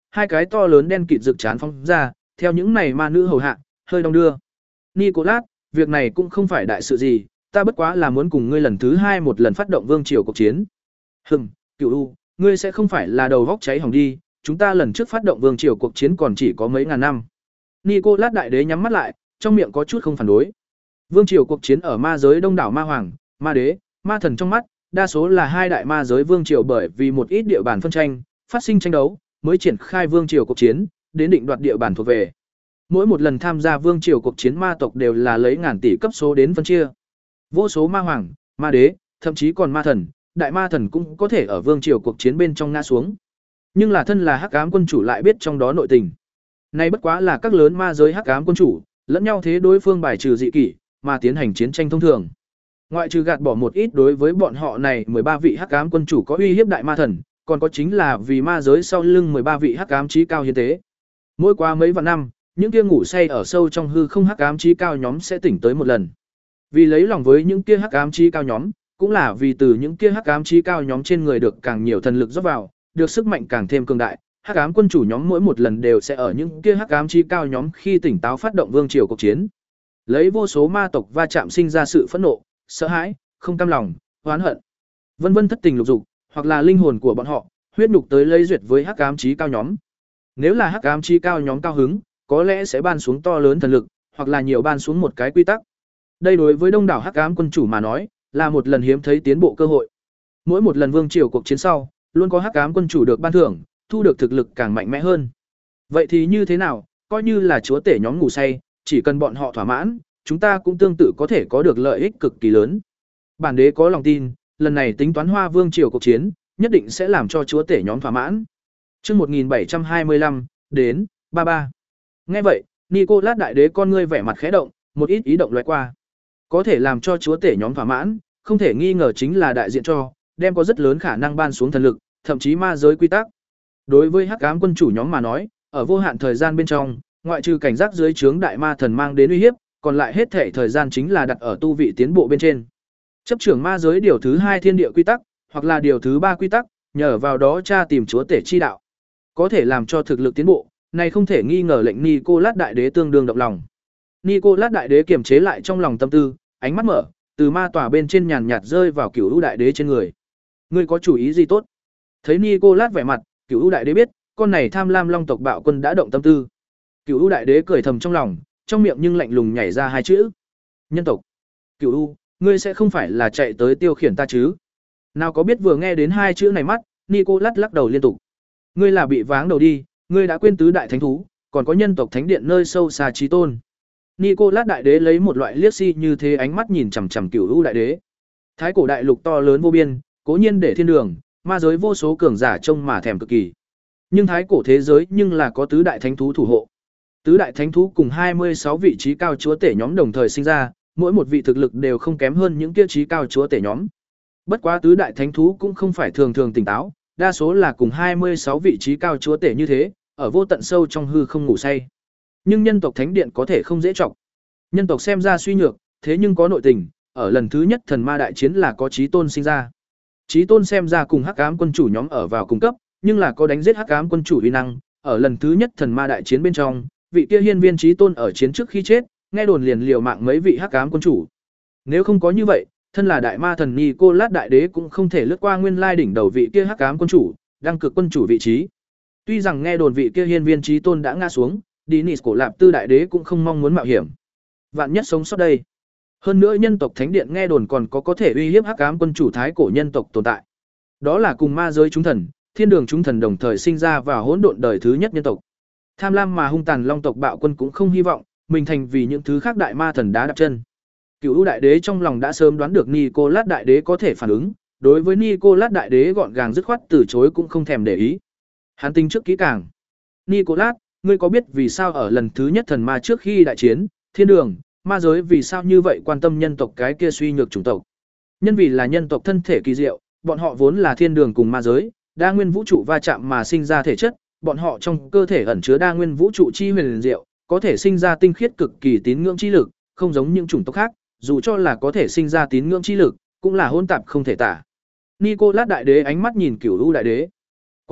hai cái to lớn đen kịt rực chán phóng ra, theo những này ma nữ hầu hạ, hơi đong đưa. Nicolas, việc này cũng không phải đại sự gì, ta bất quá là muốn cùng ngươi lần thứ hai một lần phát động vương triều cuộc chiến. Hừm, Cửu U, ngươi sẽ không phải là đầu góc cháy hỏng đi, chúng ta lần trước phát động vương triều cuộc chiến còn chỉ có mấy ngàn năm. Nicolas đại đế nhắm mắt lại, trong miệng có chút không phản đối. Vương triều cuộc chiến ở ma giới đông đảo ma hoàng, ma đế, ma thần trong mắt, đa số là hai đại ma giới vương triều bởi vì một ít địa bàn phân tranh, phát sinh tranh đấu, mới triển khai vương triều cuộc chiến, đến định đoạt địa bàn thuộc về. Mỗi một lần tham gia vương triều cuộc chiến ma tộc đều là lấy ngàn tỷ cấp số đến phân chia. Vô số ma hoàng, ma đế, thậm chí còn ma thần, đại ma thần cũng có thể ở vương triều cuộc chiến bên trong ngã xuống. Nhưng là thân là Hắc Ám quân chủ lại biết trong đó nội tình. Nay bất quá là các lớn ma giới Hắc Ám quân chủ, lẫn nhau thế đối phương bài trừ dị kỷ, mà tiến hành chiến tranh thông thường. Ngoại trừ gạt bỏ một ít đối với bọn họ này mười ba vị Hắc Ám quân chủ có uy hiếp đại ma thần, còn có chính là vì ma giới sau lưng mười ba vị Hắc Ám chí cao hiến tế. Mỗi qua mấy vạn năm, những kia ngủ say ở sâu trong hư không Hắc Ám chí cao nhóm sẽ tỉnh tới một lần. Vì lấy lòng với những kia Hắc Ám chí cao nhóm, cũng là vì từ những kia Hắc Ám chí cao nhóm trên người được càng nhiều thần lực rót vào, được sức mạnh càng thêm cường đại. Hắc Ám quân chủ nhóm mỗi một lần đều sẽ ở những kia Hắc Ám chí cao nhóm khi tỉnh táo phát động vương triều cuộc chiến. Lấy vô số ma tộc va chạm sinh ra sự phẫn nộ, sợ hãi, không cam lòng, oán hận, vân vân thất tình lục dục, hoặc là linh hồn của bọn họ, huyết nhục tới lấy duyệt với Hắc Ám chí cao nhóm. Nếu là Hắc Ám chí cao nhóm cao hứng, có lẽ sẽ ban xuống to lớn thần lực, hoặc là nhiều ban xuống một cái quy tắc. Đây đối với đông đảo Hắc Ám quân chủ mà nói, là một lần hiếm thấy tiến bộ cơ hội. Mỗi một lần vương triều cuộc chiến sau, luôn có Hắc Ám quân chủ được ban thưởng, thu được thực lực càng mạnh mẽ hơn. Vậy thì như thế nào, coi như là chúa tể nhóm ngủ say, chỉ cần bọn họ thỏa mãn, chúng ta cũng tương tự có thể có được lợi ích cực kỳ lớn. Bản đế có lòng tin, lần này tính toán Hoa Vương triều cuộc chiến, nhất định sẽ làm cho chúa tể nhóm thỏa mãn. Chương một nghìn bảy trăm hai mươi lăm, đến, ba ba. Nghe vậy, Nicolas đại đế con ngươi vẻ mặt khẽ động, một ít ý động lóe qua. Có thể làm cho chúa tể nhóm thỏa mãn, không thể nghi ngờ chính là đại diện cho, đem có rất lớn khả năng ban xuống thần lực, thậm chí ma giới quy tắc. Đối với Hắc Ám quân chủ nhóm mà nói, ở vô hạn thời gian bên trong, ngoại trừ cảnh giác dưới trướng đại ma thần mang đến uy hiếp, còn lại hết thể thời gian chính là đặt ở tu vị tiến bộ bên trên. Chấp trưởng ma giới điều thứ hai thiên địa quy tắc, hoặc là điều thứ ba quy tắc, nhờ vào đó tra tìm chúa tể chi đạo, có thể làm cho thực lực tiến bộ, này không thể nghi ngờ lệnh Nicolas đại đế tương đương động lòng. Nicolas đại đế kiềm chế lại trong lòng tâm tư, ánh mắt mở, từ ma tòa bên trên nhàn nhạt rơi vào Cửu U đại đế trên người. Ngươi có chủ ý gì tốt? Thấy Nicolas vẻ mặt, Cửu U đại đế biết, con này tham lam long tộc bạo quân đã động tâm tư. Cửu U đại đế cười thầm trong lòng, trong miệng nhưng lạnh lùng nhảy ra hai chữ: nhân tộc. Cửu U, ngươi sẽ không phải là chạy tới tiêu khiển ta chứ? Nào có biết vừa nghe đến hai chữ này mắt, Nicolas lắc đầu liên tục. Ngươi là bị váng đầu đi, ngươi đã quên tứ đại thánh thú, còn có nhân tộc thánh điện nơi sâu xa chí tôn. Nicolas đại đế lấy một loại liếc si như thế ánh mắt nhìn chằm chằm Cửu U đại đế. Thái cổ đại lục to lớn vô biên, cố nhiên để thiên đường, ma giới vô số cường giả trông mà thèm cực kỳ. Nhưng thái cổ thế giới nhưng là có tứ đại thánh thú thủ hộ. Tứ đại thánh thú cùng hai mươi sáu vị trí cao chúa tể nhóm đồng thời sinh ra, mỗi một vị thực lực đều không kém hơn những kia trí cao chúa tể nhóm. Bất quá tứ đại thánh thú cũng không phải thường thường tỉnh táo, đa số là cùng hai mươi sáu vị trí cao chúa tể như thế, ở vô tận sâu trong hư không ngủ say. Nhưng nhân tộc thánh điện có thể không dễ trọng. Nhân tộc xem ra suy nhược, thế nhưng có nội tình, ở lần thứ nhất thần ma đại chiến là có chí tôn sinh ra. Chí tôn xem ra cùng Hắc Ám quân chủ nhóm ở vào cùng cấp, nhưng là có đánh giết Hắc Ám quân chủ uy năng, ở lần thứ nhất thần ma đại chiến bên trong, vị kia hiên viên chí tôn ở chiến trước khi chết, nghe đồn liền liều mạng mấy vị Hắc Ám quân chủ. Nếu không có như vậy, thân là đại ma thần Nicolas đại đế cũng không thể lướt qua nguyên lai đỉnh đầu vị kia Hắc Ám quân chủ, đăng cực quân chủ vị trí. Tuy rằng nghe đồn vị kia hiên viên chí tôn đã ngã xuống, Dinis cổ Lạp Tư đại đế cũng không mong muốn mạo hiểm. Vạn nhất sống sót đây. Hơn nữa nhân tộc thánh điện nghe đồn còn có có thể uy hiếp Hắc Ám quân chủ thái cổ nhân tộc tồn tại. Đó là cùng ma giới chúng thần, thiên đường chúng thần đồng thời sinh ra vào hỗn độn đời thứ nhất nhân tộc. Tham lam mà hung tàn long tộc bạo quân cũng không hy vọng mình thành vì những thứ khác đại ma thần đá đạp chân. Cửu U đại đế trong lòng đã sớm đoán được Nicolas đại đế có thể phản ứng, đối với Nicolas đại đế gọn gàng dứt khoát từ chối cũng không thèm để ý. Hắn tính trước kỹ càng. Nicolas, ngươi có biết vì sao ở lần thứ nhất thần ma trước khi đại chiến, thiên đường, ma giới vì sao như vậy quan tâm nhân tộc cái kia suy nhược chủng tộc? Nhân vì là nhân tộc thân thể kỳ diệu, bọn họ vốn là thiên đường cùng ma giới, đa nguyên vũ trụ va chạm mà sinh ra thể chất, bọn họ trong cơ thể ẩn chứa đa nguyên vũ trụ chi huyền diệu, có thể sinh ra tinh khiết cực kỳ tín ngưỡng chi lực, không giống những chủng tộc khác, dù cho là có thể sinh ra tín ngưỡng chi lực, cũng là hỗn tạp không thể tả. Nicolas đại đế ánh mắt nhìn Cửu U đại đế. Quả thật,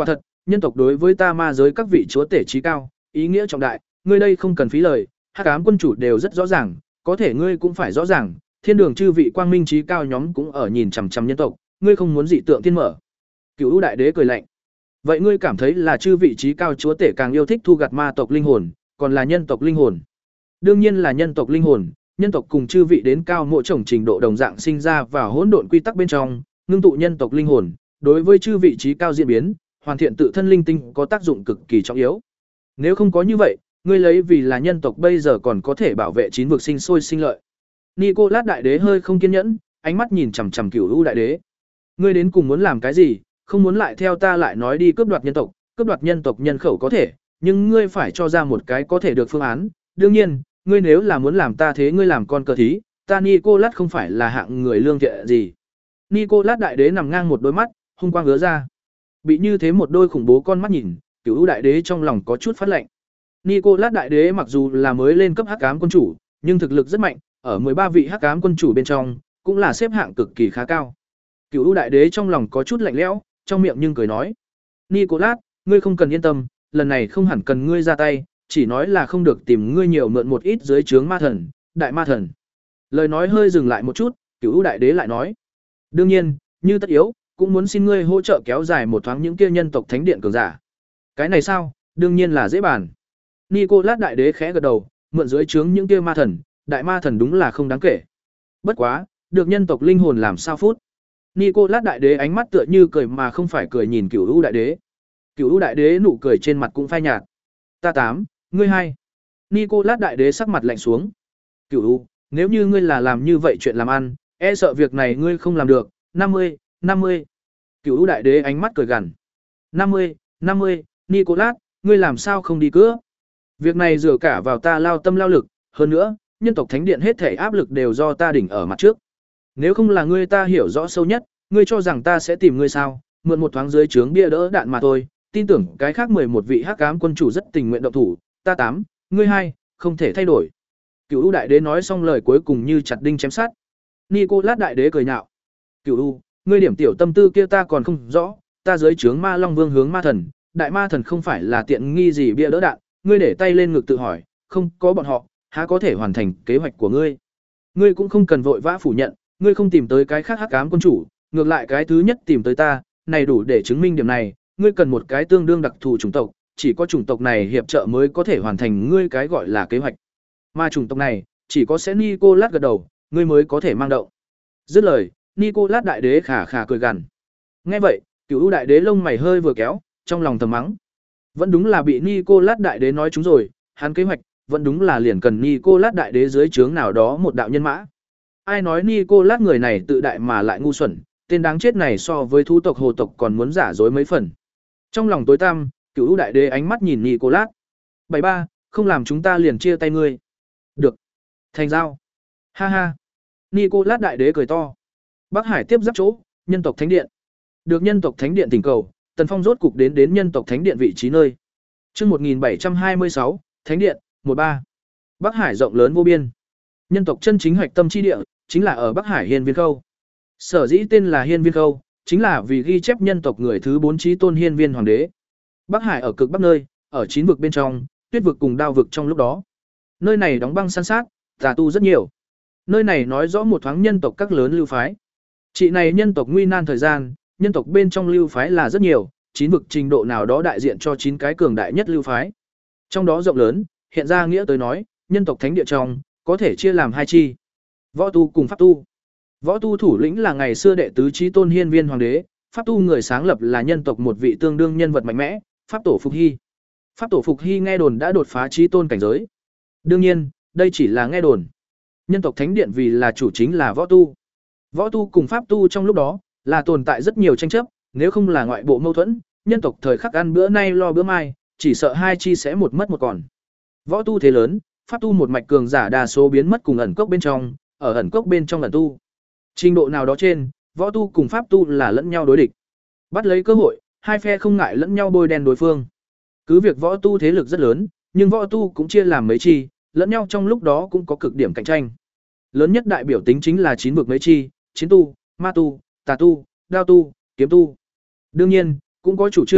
nhân tộc đối với ta ma giới các vị chúa tể trí cao, ý nghĩa trọng đại, ngươi đây không cần phí lời, Hắc ám quân chủ đều rất rõ ràng, có thể ngươi cũng phải rõ ràng, thiên đường chư vị quang minh trí cao nhóm cũng ở nhìn chằm chằm nhân tộc, ngươi không muốn dị tượng tiên mở. Cửu U đại đế cười lạnh. Vậy ngươi cảm thấy là chư vị trí cao chúa tể càng yêu thích thu gặt ma tộc linh hồn, còn là nhân tộc linh hồn? Đương nhiên là nhân tộc linh hồn, nhân tộc cùng chư vị đến cao mỗi chủng trình độ đồng dạng sinh ra và hỗn độn quy tắc bên trong, ngưng tụ nhân tộc linh hồn, đối với chư vị trí cao diễn biến, hoàn thiện tự thân linh tinh có tác dụng cực kỳ trọng yếu. Nếu không có như vậy, ngươi lấy vì là nhân tộc bây giờ còn có thể bảo vệ chín vực sinh sôi sinh lợi. Nicolas đại đế hơi không kiên nhẫn, ánh mắt nhìn chằm chằm Cửu U đại đế. Ngươi đến cùng muốn làm cái gì? Không muốn lại theo ta lại nói đi cướp đoạt nhân tộc, cướp đoạt nhân tộc nhân khẩu có thể, nhưng ngươi phải cho ra một cái có thể được phương án. Đương nhiên, ngươi nếu là muốn làm ta thế ngươi làm con cờ thí, ta Nicolas không phải là hạng người lương thiện gì. Nicolas đại đế nằm ngang một đôi mắt, hung quang ngứa ra. Bị như thế một đôi khủng bố con mắt nhìn, Cửu U đại đế trong lòng có chút phát lạnh. Nicolas đại đế mặc dù là mới lên cấp Hắc ám quân chủ, nhưng thực lực rất mạnh, ở mười ba vị Hắc ám quân chủ bên trong, cũng là xếp hạng cực kỳ khá cao. Cửu U đại đế trong lòng có chút lạnh lẽo, trong miệng nhưng cười nói: "Nicolas, ngươi không cần yên tâm, lần này không hẳn cần ngươi ra tay, chỉ nói là không được tìm ngươi nhiều mượn một ít dưới trướng ma thần, đại ma thần." Lời nói hơi dừng lại một chút, Cửu U đại đế lại nói: "Đương nhiên, như tất yếu, cũng muốn xin ngươi hỗ trợ kéo dài một thoáng những kia nhân tộc thánh điện cường giả." Cái này sao? Đương nhiên là dễ bàn. Nicolas đại đế khẽ gật đầu, mượn dưới trướng những kia ma thần, đại ma thần đúng là không đáng kể. Bất quá, được nhân tộc linh hồn làm sao phút. Nicolas đại đế ánh mắt tựa như cười mà không phải cười nhìn Cửu U đại đế. Cửu U đại đế nụ cười trên mặt cũng phai nhạt. Ta tám, ngươi hai. Nicolas đại đế sắc mặt lạnh xuống. Cửu U, nếu như ngươi là làm như vậy chuyện làm ăn, e sợ việc này ngươi không làm được. Năm mươi, năm mươi. Cửu U đại đế ánh mắt cười gằn. Năm mươi, năm mươi, Nicolas, ngươi làm sao không đi cướp? Việc này dựa cả vào ta lao tâm lao lực, hơn nữa, nhân tộc thánh điện hết thể áp lực đều do ta đỉnh ở mặt trước. Nếu không là ngươi ta hiểu rõ sâu nhất, ngươi cho rằng ta sẽ tìm ngươi sao? Mượn một thoáng dưới trướng bia đỡ đạn mà thôi, tin tưởng cái khác mười một vị Hắc ám quân chủ rất tình nguyện động thủ, ta tám, ngươi hai, không thể thay đổi. Cửu U đại đế nói xong lời cuối cùng như chặt đinh chém sắt. Nicolas đại đế cười nhạo. Cửu U, ngươi điểm tiểu tâm tư kia ta còn không rõ, ta dưới trướng Ma Long Vương hướng ma thần, đại ma thần không phải là tiện nghi gì bia đỡ đạn, ngươi để tay lên ngực tự hỏi, không có bọn họ, há có thể hoàn thành kế hoạch của ngươi. Ngươi cũng không cần vội vã phủ nhận, ngươi không tìm tới cái khác Hắc ám quân chủ, ngược lại cái thứ nhất tìm tới ta, này đủ để chứng minh điểm này, ngươi cần một cái tương đương đặc thù chủng tộc, chỉ có chủng tộc này hiệp trợ mới có thể hoàn thành ngươi cái gọi là kế hoạch. Mà chủng tộc này, chỉ có sẽ Nicolas gật đầu, ngươi mới có thể mang động. Dứt lời, Nicolas đại đế khà khà cười gằn. Nghe vậy, Cửu U đại đế lông mày hơi vừa kéo, trong lòng thầm mắng. Vẫn đúng là bị Nicolas đại đế nói chúng rồi, hắn kế hoạch, vẫn đúng là liền cần Nicolas đại đế dưới trướng nào đó một đạo nhân mã. Ai nói Nicolas người này tự đại mà lại ngu xuẩn, tên đáng chết này so với thú tộc hồ tộc còn muốn giả dối mấy phần. Trong lòng tối tăm, Cửu U đại đế ánh mắt nhìn Nicolas. bảy ba, không làm chúng ta liền chia tay ngươi. Được. Thành giao. Ha ha. Nicolas đại đế cười to. Bắc Hải tiếp giáp chỗ, nhân tộc thánh điện. Được nhân tộc thánh điện thỉnh cầu, Tần Phong rốt cục đến đến nhân tộc thánh điện vị trí nơi. Chương một nghìn bảy trăm hai mươi sáu, Thánh điện, một ba. Bắc Hải rộng lớn vô biên. Nhân tộc chân chính hoạch tâm chi địa, chính là ở Bắc Hải Hiên Viên Khâu. Sở dĩ tên là Hiên Viên Khâu, chính là vì ghi chép nhân tộc người thứ bốn chí tôn Hiên Viên Hoàng đế. Bắc Hải ở cực bắc nơi, ở chín vực bên trong, tuyết vực cùng đao vực trong lúc đó. Nơi này đóng băng san sát, tà tu rất nhiều. Nơi này nói rõ một thoáng nhân tộc các lớn lưu phái. Chị này nhân tộc nguy nan thời gian, nhân tộc bên trong lưu phái là rất nhiều, chín vực trình độ nào đó đại diện cho chín cái cường đại nhất lưu phái. Trong đó rộng lớn, hiện ra nghĩa tới nói, nhân tộc thánh địa trong có thể chia làm hai chi. Võ tu cùng pháp tu. Võ tu thủ lĩnh là ngày xưa đệ tứ chí tôn Hiên Viên Hoàng đế, pháp tu người sáng lập là nhân tộc một vị tương đương nhân vật mạnh mẽ, pháp tổ Phục Hy. Pháp tổ Phục Hy nghe đồn đã đột phá chí tôn cảnh giới. Đương nhiên, đây chỉ là nghe đồn. Nhân tộc thánh điện vì là chủ chính là võ tu. Võ tu cùng pháp tu trong lúc đó là tồn tại rất nhiều tranh chấp, nếu không là ngoại bộ mâu thuẫn, nhân tộc thời khắc ăn bữa nay lo bữa mai, chỉ sợ hai chi sẽ một mất một còn. Võ tu thế lớn, pháp tu một mạch cường giả đa số biến mất cùng ẩn cốc bên trong, ở ẩn cốc bên trong ẩn tu. Trình độ nào đó trên, võ tu cùng pháp tu là lẫn nhau đối địch. Bắt lấy cơ hội, hai phe không ngại lẫn nhau bôi đen đối phương. Cứ việc võ tu thế lực rất lớn, nhưng võ tu cũng chia làm mấy chi, lẫn nhau trong lúc đó cũng có cực điểm cạnh tranh. Lớn nhất đại biểu tính chính là chín vực mấy chi, chiến tu, ma tu, tà tu, đao tu, kiếm tu. Đương nhiên, cũng có chủ trương,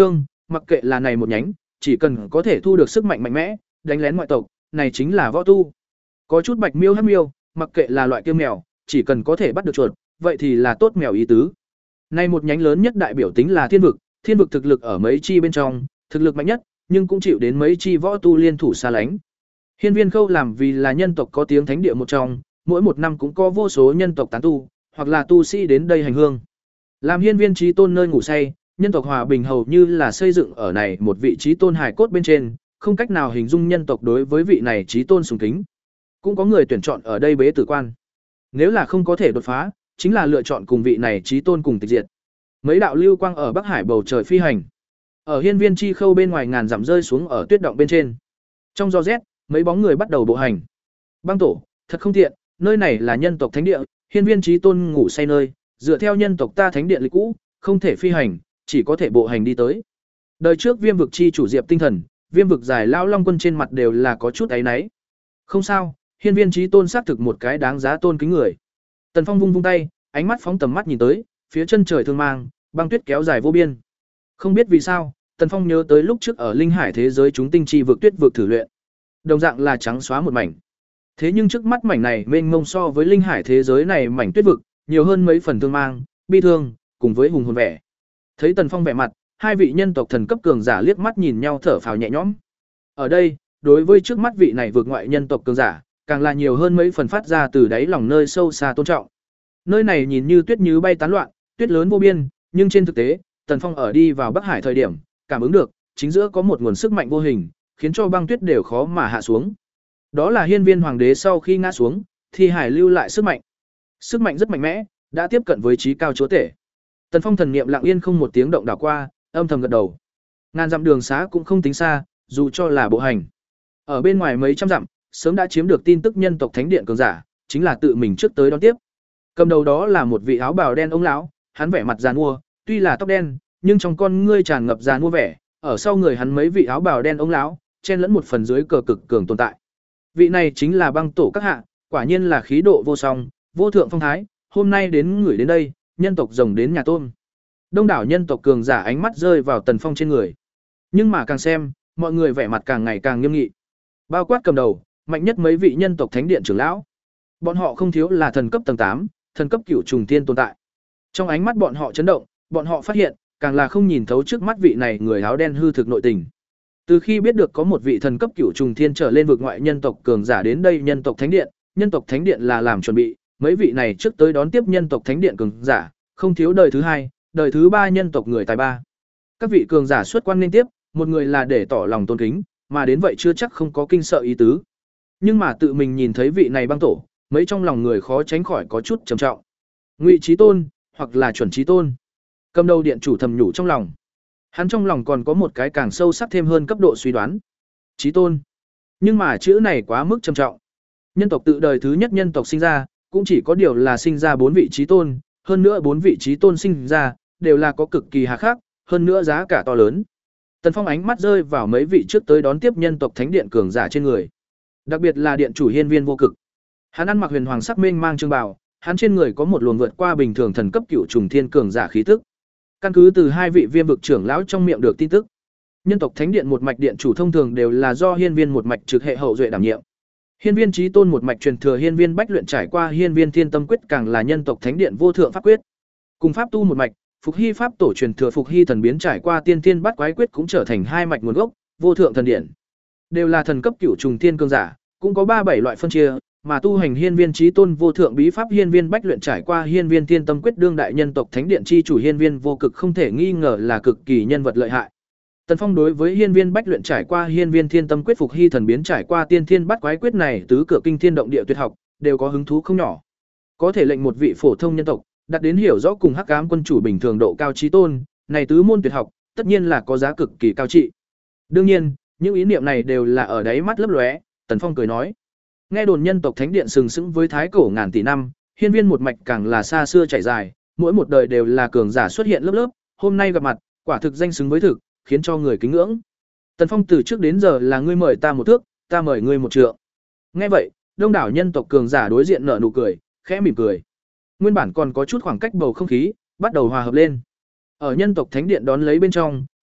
mặc kệ là này một nhánh, chỉ cần có thể thu được sức mạnh mạnh mẽ, đánh lén ngoại tộc, này chính là võ tu. Có chút bạch miêu hắc miêu, mặc kệ là loại kia mèo, chỉ cần có thể bắt được chuột, vậy thì là tốt mèo ý tứ. Này một nhánh lớn nhất đại biểu tính là thiên vực, thiên vực thực lực ở mấy chi bên trong, thực lực mạnh nhất, nhưng cũng chịu đến mấy chi võ tu liên thủ xa lánh. Hiên Viên Khâu làm vì là nhân tộc có tiếng thánh địa một trong, mỗi một năm cũng có vô số nhân tộc tán tu, hoặc là tu sĩ đến đây hành hương. Làm Hiên Viên Chí Tôn nơi ngủ say, nhân tộc hòa bình hầu như là xây dựng ở này một vị chí tôn hài cốt bên trên, không cách nào hình dung nhân tộc đối với vị này chí tôn sùng kính. Cũng có người tuyển chọn ở đây bế tử quan. Nếu là không có thể đột phá, chính là lựa chọn cùng vị này chí tôn cùng tịch diệt. Mấy đạo lưu quang ở Bắc Hải bầu trời phi hành. Ở Hiên Viên Chi Khâu bên ngoài ngàn dặm rơi xuống ở tuyết động bên trên. Trong gió rét, mấy bóng người bắt đầu bộ hành. Băng tổ, thật không tiện, nơi này là nhân tộc thánh địa, Hiên Viên Chí Tôn ngủ say nơi, dựa theo nhân tộc ta thánh địa lịch cũ, không thể phi hành, chỉ có thể bộ hành đi tới. Đời trước Viêm vực chi chủ Diệp Tinh Thần, Viêm vực giải lao long quân trên mặt đều là có chút áy náy. Không sao, Hiên Viên Chí Tôn xác thực một cái đáng giá tôn kính người. Tần Phong vung vung tay, ánh mắt phóng tầm mắt nhìn tới, phía chân trời thương mang, băng tuyết kéo dài vô biên. Không biết vì sao, Tần Phong nhớ tới lúc trước ở Linh Hải thế giới chúng tinh chi vực tuyết vực thử luyện. Đồng dạng là trắng xóa một mảnh. Thế nhưng trước mắt mảnh này mênh mông so với Linh Hải thế giới này mảnh tuyết vực, nhiều hơn mấy phần thương mang, bi thương, cùng với hùng hồn vẻ. Thấy Tần Phong vẻ mặt, hai vị nhân tộc thần cấp cường giả liếc mắt nhìn nhau thở phào nhẹ nhõm. Ở đây, đối với trước mắt vị này vượt ngoại nhân tộc cường giả, càng là nhiều hơn mấy phần phát ra từ đáy lòng nơi sâu xa tôn trọng. Nơi này nhìn như tuyết như bay tán loạn, tuyết lớn vô biên, nhưng trên thực tế, Tần Phong ở đi vào Bắc Hải thời điểm, cảm ứng được, chính giữa có một nguồn sức mạnh vô hình, khiến cho băng tuyết đều khó mà hạ xuống. Đó là Hiên Viên Hoàng đế sau khi ngã xuống, thi hải lưu lại sức mạnh. Sức mạnh rất mạnh mẽ, đã tiếp cận với trí cao chúa tể. Tần Phong thần niệm lặng yên không một tiếng động đảo qua, âm thầm gật đầu. Ngàn dặm đường xá cũng không tính xa, dù cho là bộ hành. Ở bên ngoài mấy trăm dặm, sớm đã chiếm được tin tức nhân tộc thánh điện cường giả, chính là tự mình trước tới đón tiếp. Cầm đầu đó là một vị áo bào đen ông lão, hắn vẻ mặt giàn mua, tuy là tóc đen, nhưng trong con ngươi tràn ngập giàn mua vẻ, ở sau người hắn mấy vị áo bào đen ông lão, chen lẫn một phần dưới cờ cực cường tồn tại. Vị này chính là Băng tổ các hạ, quả nhiên là khí độ vô song, vô thượng phong thái, hôm nay đến người đến đây, nhân tộc rồng đến nhà tôm. Đông đảo nhân tộc cường giả ánh mắt rơi vào Tần Phong trên người. Nhưng mà càng xem, mọi người vẻ mặt càng ngày càng nghiêm nghị. Bao quát cầm đầu, mạnh nhất mấy vị nhân tộc thánh điện trưởng lão. Bọn họ không thiếu là thần cấp tầng tám, thần cấp cửu trùng thiên tồn tại. Trong ánh mắt bọn họ chấn động, bọn họ phát hiện, càng là không nhìn thấu trước mắt vị này người áo đen hư thực nội tình. Từ khi biết được có một vị thần cấp cửu trùng thiên trở lên vực ngoại nhân tộc cường giả đến đây nhân tộc thánh điện, nhân tộc thánh điện là làm chuẩn bị, mấy vị này trước tới đón tiếp nhân tộc thánh điện cường giả, không thiếu đời thứ hai, đời thứ ba nhân tộc người tài ba. Các vị cường giả xuất quan liên tiếp, một người là để tỏ lòng tôn kính, mà đến vậy chưa chắc không có kinh sợ ý tứ. Nhưng mà tự mình nhìn thấy vị này Băng tổ, mấy trong lòng người khó tránh khỏi có chút trầm trọng. Ngụy Chí Tôn, hoặc là Chuẩn Chí Tôn. Cầm đầu điện chủ thầm nhủ trong lòng. Hắn trong lòng còn có một cái càng sâu sắc thêm hơn cấp độ suy đoán. Chí Tôn. Nhưng mà chữ này quá mức trầm trọng. Nhân tộc tự đời thứ nhất nhân tộc sinh ra, cũng chỉ có điều là sinh ra bốn vị Chí Tôn, hơn nữa bốn vị Chí Tôn sinh ra, đều là có cực kỳ hà khắc, hơn nữa giá cả to lớn. Tần Phong ánh mắt rơi vào mấy vị trước tới đón tiếp nhân tộc thánh điện cường giả trên người. Đặc biệt là điện chủ Hiên Viên Vô Cực. Hắn ăn mặc huyền hoàng sắc mênh mang trường bào, hắn trên người có một luồng vượt qua bình thường thần cấp cửu trùng thiên cường giả khí tức. Căn cứ từ hai vị Viêm vực trưởng lão trong miệng được tin tức, nhân tộc thánh điện một mạch điện chủ thông thường đều là do Hiên Viên một mạch trực hệ hậu duệ đảm nhiệm. Hiên Viên Chí Tôn một mạch truyền thừa Hiên Viên Bách luyện trải qua Hiên Viên Thiên Tâm quyết càng là nhân tộc thánh điện vô thượng pháp quyết. Cùng pháp tu một mạch, Phục Hy pháp tổ truyền thừa Phục Hy thần biến trải qua Tiên Thiên Bát Quái quyết cũng trở thành hai mạch nguồn gốc, vô thượng thần điện. Đều là thần cấp cửu trùng thiên cường giả, cũng có ba bảy loại phân chia, mà tu hành Hiên Viên Chí Tôn vô thượng bí pháp Hiên Viên Bách luyện trải qua Hiên Viên Thiên Tâm quyết đương đại nhân tộc thánh điện chi chủ Hiên Viên Vô Cực không thể nghi ngờ là cực kỳ nhân vật lợi hại. Tần Phong đối với Hiên Viên Bách luyện trải qua Hiên Viên Thiên Tâm quyết Phục Hy thần biến trải qua Tiên Thiên Bát Quái quyết này tứ cửa kinh thiên động địa tuyệt học, đều có hứng thú không nhỏ. Có thể lệnh một vị phổ thông nhân tộc đạt đến hiểu rõ cùng Hắc Ám quân chủ bình thường độ cao chí tôn, này tứ môn tuyệt học, tất nhiên là có giá cực kỳ cao trị. Đương nhiên, những ý niệm này đều là ở đáy mắt lấp lóe, Tần Phong cười nói: nghe đồn nhân tộc thánh điện sừng sững với thái cổ ngàn tỷ năm, Hiên Viên một mạch càng là xa xưa trải dài, mỗi một đời đều là cường giả xuất hiện lớp lớp, hôm nay gặp mặt, quả thực danh xứng với thực, khiến cho người kính ngưỡng. Tần Phong từ trước đến giờ là ngươi mời ta một thước, ta mời ngươi một trượng. Nghe vậy, đông đảo nhân tộc cường giả đối diện nở nụ cười, khẽ mỉm cười. Nguyên bản còn có chút khoảng cách bầu không khí, bắt đầu hòa hợp lên. Ở nhân tộc thánh điện đón lấy bên trong,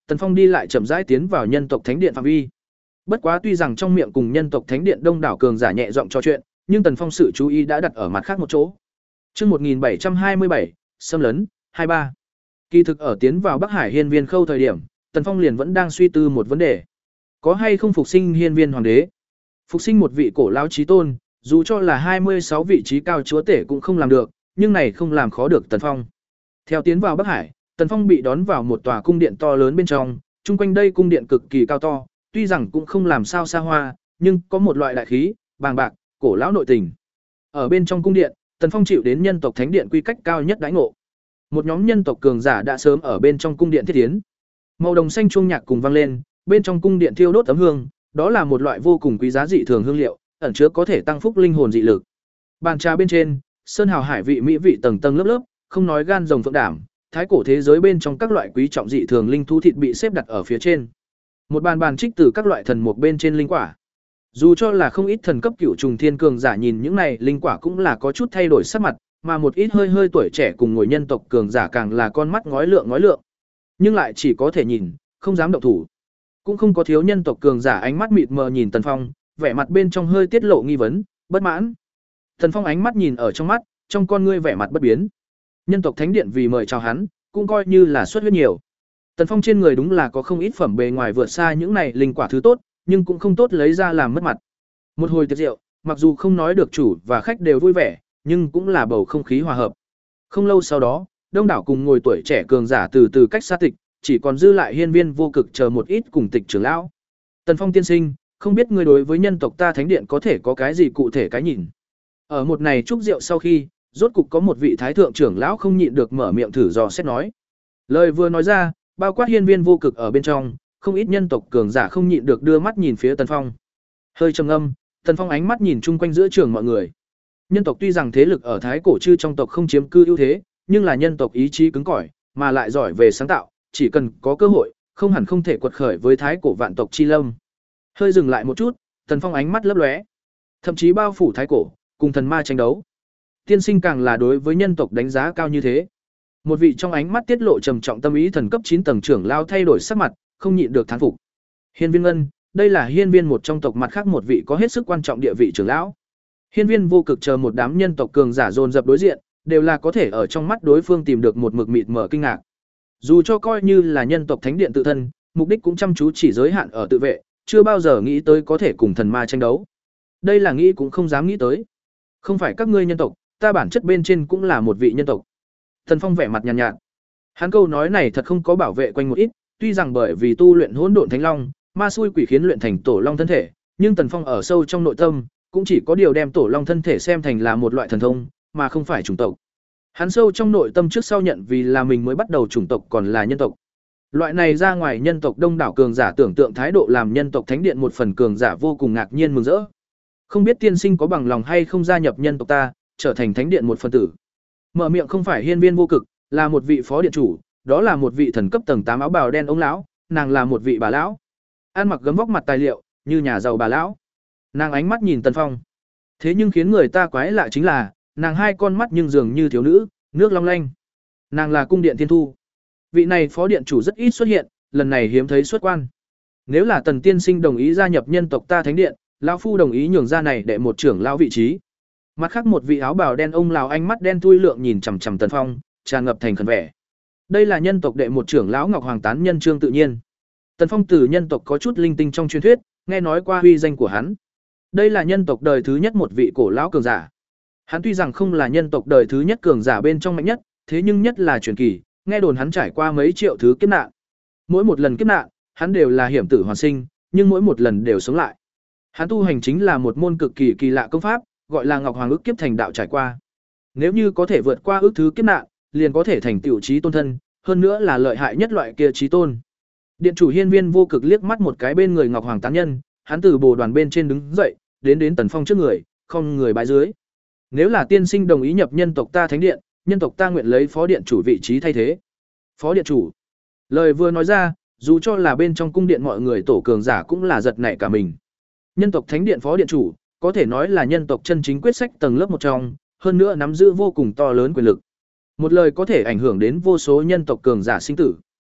Tần Phong đi lại chậm rãi tiến vào nhân tộc thánh điện phạm vi. Bất quá tuy rằng trong miệng cùng nhân tộc thánh điện đông đảo cường giả nhẹ giọng trò chuyện, nhưng Tần Phong sự chú ý đã đặt ở mặt khác một chỗ. Chương một nghìn bảy trăm hai mươi bảy, xâm lấn hai mươi ba. Kỳ thực ở tiến vào Bắc Hải Hiên Viên Khâu thời điểm, Tần Phong liền vẫn đang suy tư một vấn đề. Có hay không phục sinh Hiên Viên Hoàng đế? Phục sinh một vị cổ lão chí tôn, dù cho là hai mươi sáu vị trí cao chúa tể cũng không làm được, nhưng này không làm khó được Tần Phong. Theo tiến vào Bắc Hải, Tần Phong bị đón vào một tòa cung điện to lớn bên trong, chung quanh đây cung điện cực kỳ cao to, tuy rằng cũng không làm sao xa hoa, nhưng có một loại đại khí, bàng bạc, cổ lão nội tình. Ở bên trong cung điện, Tần Phong chịu đến nhân tộc thánh điện quy cách cao nhất đãi ngộ. Một nhóm nhân tộc cường giả đã sớm ở bên trong cung điện thiết tiến. Màu đồng xanh chuông nhạc cùng vang lên, bên trong cung điện thiêu đốt tấm hương, đó là một loại vô cùng quý giá dị thường hương liệu, ẩn chứa có thể tăng phúc linh hồn dị lực. Bàn trà bên trên, sơn hào hải vị mỹ vị tầng tầng lớp lớp, không nói gan rồng phượng đảm, thái cổ thế giới bên trong các loại quý trọng dị thường linh thú thịt bị xếp đặt ở phía trên. Một bàn bàn trích từ các loại thần mục bên trên linh quả. Dù cho là không ít thần cấp cửu trùng thiên cường giả nhìn những này linh quả cũng là có chút thay đổi sắc mặt, mà một ít hơi hơi tuổi trẻ cùng ngồi nhân tộc cường giả càng là con mắt ngói lượng ngói lượng. Nhưng lại chỉ có thể nhìn, không dám động thủ. Cũng không có thiếu nhân tộc cường giả ánh mắt mịt mờ nhìn Tần Phong, vẻ mặt bên trong hơi tiết lộ nghi vấn, bất mãn. Tần Phong ánh mắt nhìn ở trong mắt, trong con ngươi vẻ mặt bất biến. Nhân tộc thánh điện vì mời chào hắn, cũng coi như là xuất huyết nhiều. Tần Phong trên người đúng là có không ít phẩm bề ngoài vượt xa những này linh quả thứ tốt, nhưng cũng không tốt lấy ra làm mất mặt. Một hồi tiệc rượu, mặc dù không nói được chủ và khách đều vui vẻ, nhưng cũng là bầu không khí hòa hợp. Không lâu sau đó, đông đảo cùng ngồi tuổi trẻ cường giả từ từ cách xa tịch, chỉ còn dư lại Hiên Viên Vô Cực chờ một ít cùng tịch trưởng lão. Tần Phong tiên sinh, không biết ngươi đối với nhân tộc ta thánh điện có thể có cái gì cụ thể cái nhìn. Ở một này chúc rượu sau khi, rốt cục có một vị thái thượng trưởng lão không nhịn được mở miệng thử dò xét nói. Lời vừa nói ra, bao quát Hiên Viên Vô Cực ở bên trong, không ít nhân tộc cường giả không nhịn được đưa mắt nhìn phía Tần Phong. Hơi trầm ngâm, Tần Phong ánh mắt nhìn chung quanh giữa trường mọi người. Nhân tộc tuy rằng thế lực ở thái cổ chư trong tộc không chiếm cư ưu thế, nhưng là nhân tộc ý chí cứng cỏi, mà lại giỏi về sáng tạo, chỉ cần có cơ hội, không hẳn không thể quật khởi với thái cổ vạn tộc chi lâm. Hơi dừng lại một chút, Tần Phong ánh mắt lấp lóe, thậm chí bao phủ thái cổ, cùng thần ma tranh đấu. Tiên sinh càng là đối với nhân tộc đánh giá cao như thế. Một vị trong ánh mắt tiết lộ trầm trọng tâm ý thần cấp chín tầng trưởng lao thay đổi sắc mặt, không nhịn được thán phục. Hiên Viên Ngân, đây là hiên viên một trong tộc mặt khác một vị có hết sức quan trọng địa vị trưởng lão. Hiên Viên Vô Cực chờ một đám nhân tộc cường giả dồn dập đối diện, đều là có thể ở trong mắt đối phương tìm được một mực mịt mở kinh ngạc. Dù cho coi như là nhân tộc thánh điện tự thân, mục đích cũng chăm chú chỉ giới hạn ở tự vệ, chưa bao giờ nghĩ tới có thể cùng thần ma tranh đấu. Đây là nghĩ cũng không dám nghĩ tới. Không phải các ngươi nhân tộc, ta bản chất bên trên cũng là một vị nhân tộc. Thần Phong vẻ mặt nhàn nhạt, nhạt. Hắn câu nói này thật không có bảo vệ quanh một ít, tuy rằng bởi vì tu luyện hỗn độn thánh long, ma xui quỷ khiến luyện thành tổ long thân thể, nhưng Tần Phong ở sâu trong nội tâm, cũng chỉ có điều đem tổ long thân thể xem thành là một loại thần thông, mà không phải chủng tộc. Hắn sâu trong nội tâm trước sau nhận vì là mình mới bắt đầu chủng tộc còn là nhân tộc. Loại này ra ngoài nhân tộc đông đảo cường giả tưởng tượng thái độ làm nhân tộc thánh điện một phần cường giả vô cùng ngạc nhiên mừng rỡ. Không biết tiên sinh có bằng lòng hay không gia nhập nhân tộc ta, trở thành thánh điện một phần tử. Mở miệng không phải Hiên Viên Vô Cực, là một vị phó điện chủ, đó là một vị thần cấp tầng tám áo bào đen ông lão, nàng là một vị bà lão. Ăn mặc gấm vóc mặt tài liệu, như nhà giàu bà lão. Nàng ánh mắt nhìn Tần Phong. Thế nhưng khiến người ta quái lạ chính là, nàng hai con mắt nhưng dường như thiếu nữ, nước long lanh. Nàng là cung điện Thiên Thu. Vị này phó điện chủ rất ít xuất hiện, lần này hiếm thấy xuất quan. Nếu là Tần tiên sinh đồng ý gia nhập nhân tộc ta thánh điện, lão phu đồng ý nhường ra này để một trưởng lão vị trí. Mặt khác một vị áo bào đen ông lão ánh mắt đen thui lượng nhìn chằm chằm Tần Phong, tràn ngập thành khẩn vẻ. Đây là nhân tộc đệ một trưởng lão Ngọc Hoàng tán nhân Trương Tự Nhiên. Tần Phong từ nhân tộc có chút linh tinh trong truyền thuyết, nghe nói qua uy danh của hắn. Đây là nhân tộc đời thứ nhất một vị cổ lão cường giả. Hắn tuy rằng không là nhân tộc đời thứ nhất cường giả bên trong mạnh nhất, thế nhưng nhất là truyền kỳ, nghe đồn hắn trải qua mấy triệu thứ kiếp nạn. Mỗi một lần kiếp nạn, hắn đều là hiểm tử hoàn sinh, nhưng mỗi một lần đều sống lại. Hắn tu hành chính là một môn cực kỳ kỳ lạ công pháp, gọi là Ngọc Hoàng ức kiếp thành đạo trải qua. Nếu như có thể vượt qua ước thứ kiếp nạn, liền có thể thành tựu chí tôn thân, hơn nữa là lợi hại nhất loại kia chí tôn. Điện chủ Hiên Viên Vô Cực liếc mắt một cái bên người Ngọc Hoàng tán nhân, hắn từ bồ đoàn bên trên đứng dậy, đến đến Tần Phong trước người, không người bái dưới. Nếu là tiên sinh đồng ý nhập nhân tộc ta thánh điện, nhân tộc ta nguyện lấy phó điện chủ vị trí thay thế. Phó điện chủ. Lời vừa nói ra, dù cho là bên trong cung điện mọi người tổ cường giả cũng là giật nảy cả mình. Nhân tộc thánh điện phó điện chủ, có thể nói là nhân tộc chân chính quyết sách tầng lớp một trong, hơn nữa nắm giữ vô cùng to lớn quyền lực. Một lời có thể ảnh hưởng đến vô số nhân tộc cường giả sinh tử.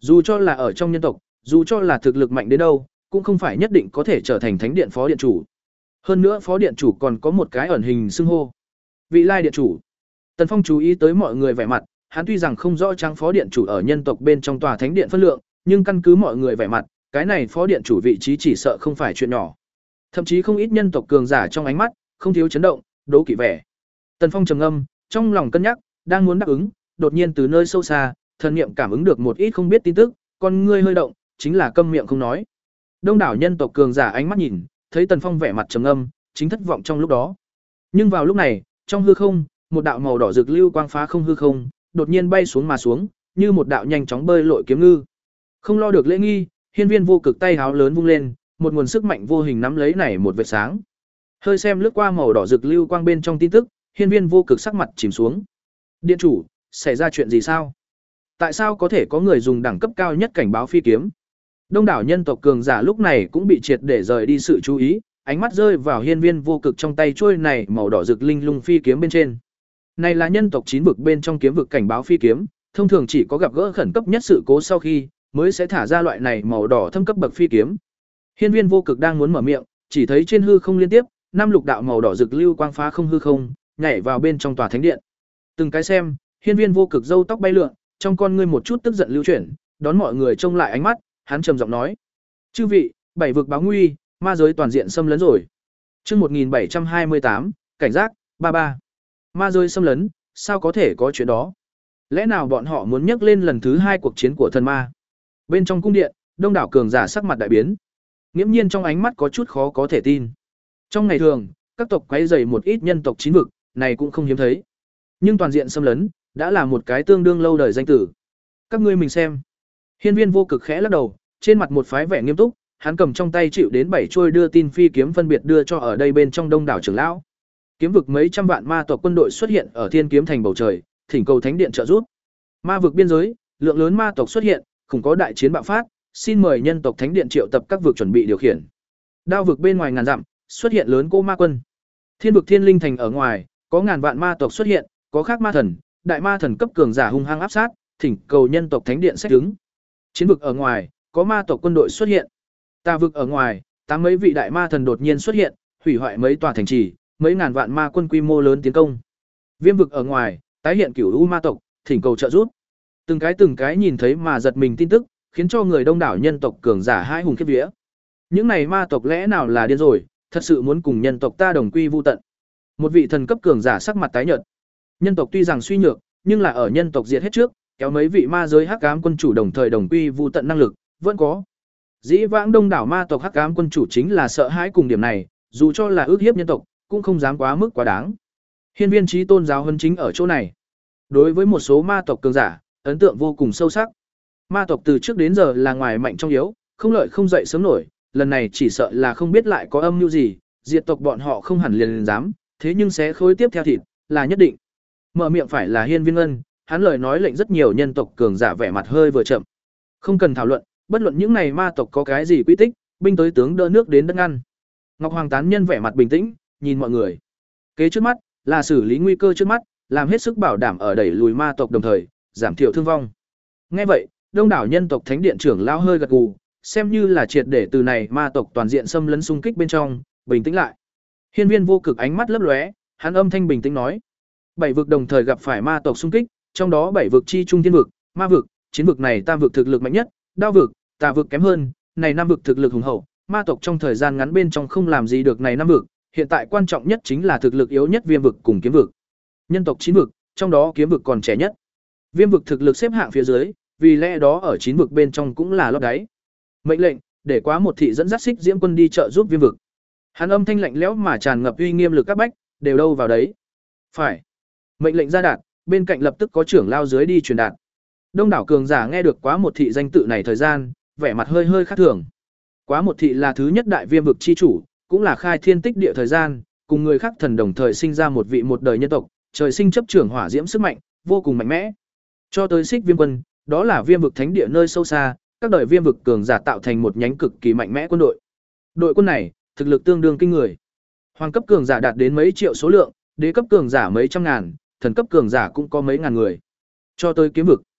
Dù cho là ở trong nhân tộc, dù cho là thực lực mạnh đến đâu, cũng không phải nhất định có thể trở thành thánh điện phó điện chủ. Hơn nữa phó điện chủ còn có một cái ẩn hình xưng hô. Vị lai điện chủ. Tần Phong chú ý tới mọi người vẻ mặt, hắn tuy rằng không rõ trang phó điện chủ ở nhân tộc bên trong tòa thánh điện phân lượng, nhưng căn cứ mọi người vẻ mặt, cái này phó điện chủ vị trí chỉ sợ không phải chuyện nhỏ. Thậm chí không ít nhân tộc cường giả trong ánh mắt, không thiếu chấn động, đố kỵ vẻ. Tần Phong trầm ngâm, trong lòng cân nhắc, đang muốn đáp ứng, đột nhiên từ nơi sâu xa, thần niệm cảm ứng được một ít không biết tin tức, con ngươi hơi động, chính là câm miệng không nói. Đông đảo nhân tộc cường giả ánh mắt nhìn, thấy Tần Phong vẻ mặt trầm ngâm, chính thất vọng trong lúc đó. Nhưng vào lúc này, trong hư không, một đạo màu đỏ rực lưu quang phá không hư không, đột nhiên bay xuống mà xuống, như một đạo nhanh chóng bơi lội kiếm ngư. Không lo được lễ nghi, hiên viên vô cực tay háo lớn vung lên, một nguồn sức mạnh vô hình nắm lấy này một vệt sáng. Hơi xem lướt qua màu đỏ rực lưu quang bên trong tin tức, hiên viên vô cực sắc mặt chìm xuống. Điện chủ, xảy ra chuyện gì sao? Tại sao có thể có người dùng đẳng cấp cao nhất cảnh báo phi kiếm? Đông đảo nhân tộc cường giả lúc này cũng bị triệt để rời đi sự chú ý, ánh mắt rơi vào hiên viên vô cực trong tay trôi này màu đỏ rực linh lung phi kiếm bên trên. Này là nhân tộc chín vực bên trong kiếm vực cảnh báo phi kiếm, thông thường chỉ có gặp gỡ khẩn cấp nhất sự cố sau khi mới sẽ thả ra loại này màu đỏ thâm cấp bậc phi kiếm. Hiên viên vô cực đang muốn mở miệng, chỉ thấy trên hư không liên tiếp, năm lục đạo màu đỏ rực lưu quang phá không hư không, nhảy vào bên trong tòa thánh điện. Từng cái xem, hiên viên vô cực râu tóc bay lượn, trong con ngươi một chút tức giận lưu chuyển, đón mọi người trông lại ánh mắt, hắn trầm giọng nói: "Chư vị, bảy vực báo nguy, ma giới toàn diện xâm lấn rồi." Chương một nghìn bảy trăm hai mươi tám, cảnh giác, ba ba. Ma giới xâm lấn, sao có thể có chuyện đó? Lẽ nào bọn họ muốn nhắc lên lần thứ hai cuộc chiến của thần ma? Bên trong cung điện, đông đảo cường giả sắc mặt đại biến. Nghiễm nhiên trong ánh mắt có chút khó có thể tin. Trong ngày thường, các tộc quấy rầy một ít nhân tộc chín vực, này cũng không hiếm thấy. Nhưng toàn diện xâm lấn, đã là một cái tương đương lâu đời danh tử. Các ngươi mình xem. Hiên viên vô cực khẽ lắc đầu, trên mặt một phái vẻ nghiêm túc, hắn cầm trong tay chịu đến bảy trôi đưa tin phi kiếm phân biệt đưa cho ở đây bên trong đông đảo trưởng lão. Kiếm vực mấy trăm vạn ma tộc quân đội xuất hiện ở Thiên Kiếm Thành bầu trời, thỉnh cầu thánh điện trợ giúp. Ma vực biên giới, lượng lớn ma tộc xuất hiện, khủng có đại chiến bạo phát, xin mời nhân tộc thánh điện triệu tập các vực chuẩn bị điều khiển. Đao vực bên ngoài ngàn dặm, xuất hiện lớn cô ma quân. Thiên vực Thiên Linh Thành ở ngoài, có ngàn vạn ma tộc xuất hiện, có khác ma thần, đại ma thần cấp cường giả hung hăng áp sát, thỉnh cầu nhân tộc thánh điện xét đứng. Chiến vực ở ngoài, có ma tộc quân đội xuất hiện. Tà vực ở ngoài, tám mấy vị đại ma thần đột nhiên xuất hiện, hủy hoại mấy tòa thành trì, mấy ngàn vạn ma quân quy mô lớn tiến công. Viêm vực ở ngoài, tái hiện cửu u ma tộc, thỉnh cầu trợ giúp. Từng cái từng cái nhìn thấy mà giật mình tin tức, khiến cho người đông đảo nhân tộc cường giả hai hùng khiếp vía. Những này ma tộc lẽ nào là điên rồi, thật sự muốn cùng nhân tộc ta đồng quy vu tận. Một vị thần cấp cường giả sắc mặt tái nhợt. Nhân tộc tuy rằng suy nhược, nhưng là ở nhân tộc diệt hết trước, kéo mấy vị ma giới hắc ám quân chủ đồng thời đồng quy vu tận năng lực, vẫn có. Dĩ vãng đông đảo ma tộc hắc ám quân chủ chính là sợ hãi cùng điểm này, dù cho là ước hiếp nhân tộc, cũng không dám quá mức quá đáng. Hiên viên chí tôn giáo huấn chính ở chỗ này. Đối với một số ma tộc cường giả, ấn tượng vô cùng sâu sắc. Ma tộc từ trước đến giờ là ngoài mạnh trong yếu, không lợi không dậy sớm nổi, lần này chỉ sợ là không biết lại có âm mưu gì, diệt tộc bọn họ không hẳn liền, liền dám, thế nhưng sẽ khối tiếp theo thịt, là nhất định. Mở miệng phải là Hiên Viên Ân, hắn lời nói lệnh rất nhiều nhân tộc cường giả vẻ mặt hơi vừa chậm. Không cần thảo luận, bất luận những này ma tộc có cái gì quy tích, binh tới tướng đỡ nước đến đất ngăn. Ngọc Hoàng tán nhân vẻ mặt bình tĩnh, nhìn mọi người. Kế trước mắt là xử lý nguy cơ trước mắt, làm hết sức bảo đảm ở đẩy lùi ma tộc đồng thời giảm thiểu thương vong. Nghe vậy, đông đảo nhân tộc thánh điện trưởng lão hơi gật gù, xem như là triệt để từ này ma tộc toàn diện xâm lấn xung kích bên trong, bình tĩnh lại. Hiên viên vô cực ánh mắt lấp lóe, hắn âm thanh bình tĩnh nói: bảy vực đồng thời gặp phải ma tộc xung kích, trong đó bảy vực chi trung thiên vực, ma vực, chiến vực này tam vực thực lực mạnh nhất, đao vực, tà vực kém hơn, này năm vực thực lực hùng hậu, ma tộc trong thời gian ngắn bên trong không làm gì được này năm vực, hiện tại quan trọng nhất chính là thực lực yếu nhất viêm vực cùng kiếm vực. Nhân tộc chín vực, trong đó kiếm vực còn trẻ nhất. Viêm vực thực lực xếp hạng phía dưới, vì lẽ đó ở chín vực bên trong cũng là lót đáy. Mệnh lệnh, để quá một thị dẫn dắt Xích Diễm quân đi trợ giúp viêm vực. Hắn âm thanh lạnh lẽo mà tràn ngập uy nghiêm lực các bách, đều đâu vào đấy. Phải. Mệnh lệnh ra đạt, bên cạnh lập tức có trưởng lao dưới đi truyền đạt. Đông đảo cường giả nghe được quá một thị danh tự này thời gian, vẻ mặt hơi hơi khác thường. Quá một thị là thứ nhất đại viêm vực chi chủ, cũng là khai thiên tích địa thời gian, cùng người khác thần đồng thời sinh ra một vị một đời nhân tộc, trời sinh chấp trưởng hỏa diễm sức mạnh, vô cùng mạnh mẽ. Cho tới Xích Viêm quân, đó là viêm vực thánh địa nơi sâu xa, các đời viêm vực cường giả tạo thành một nhánh cực kỳ mạnh mẽ quân đội. Đội quân này, thực lực tương đương kinh người. Hoàng cấp cường giả đạt đến mấy triệu số lượng, đế cấp cường giả mấy trăm ngàn, thần cấp cường giả cũng có mấy ngàn người. Cho tới kiếm vực.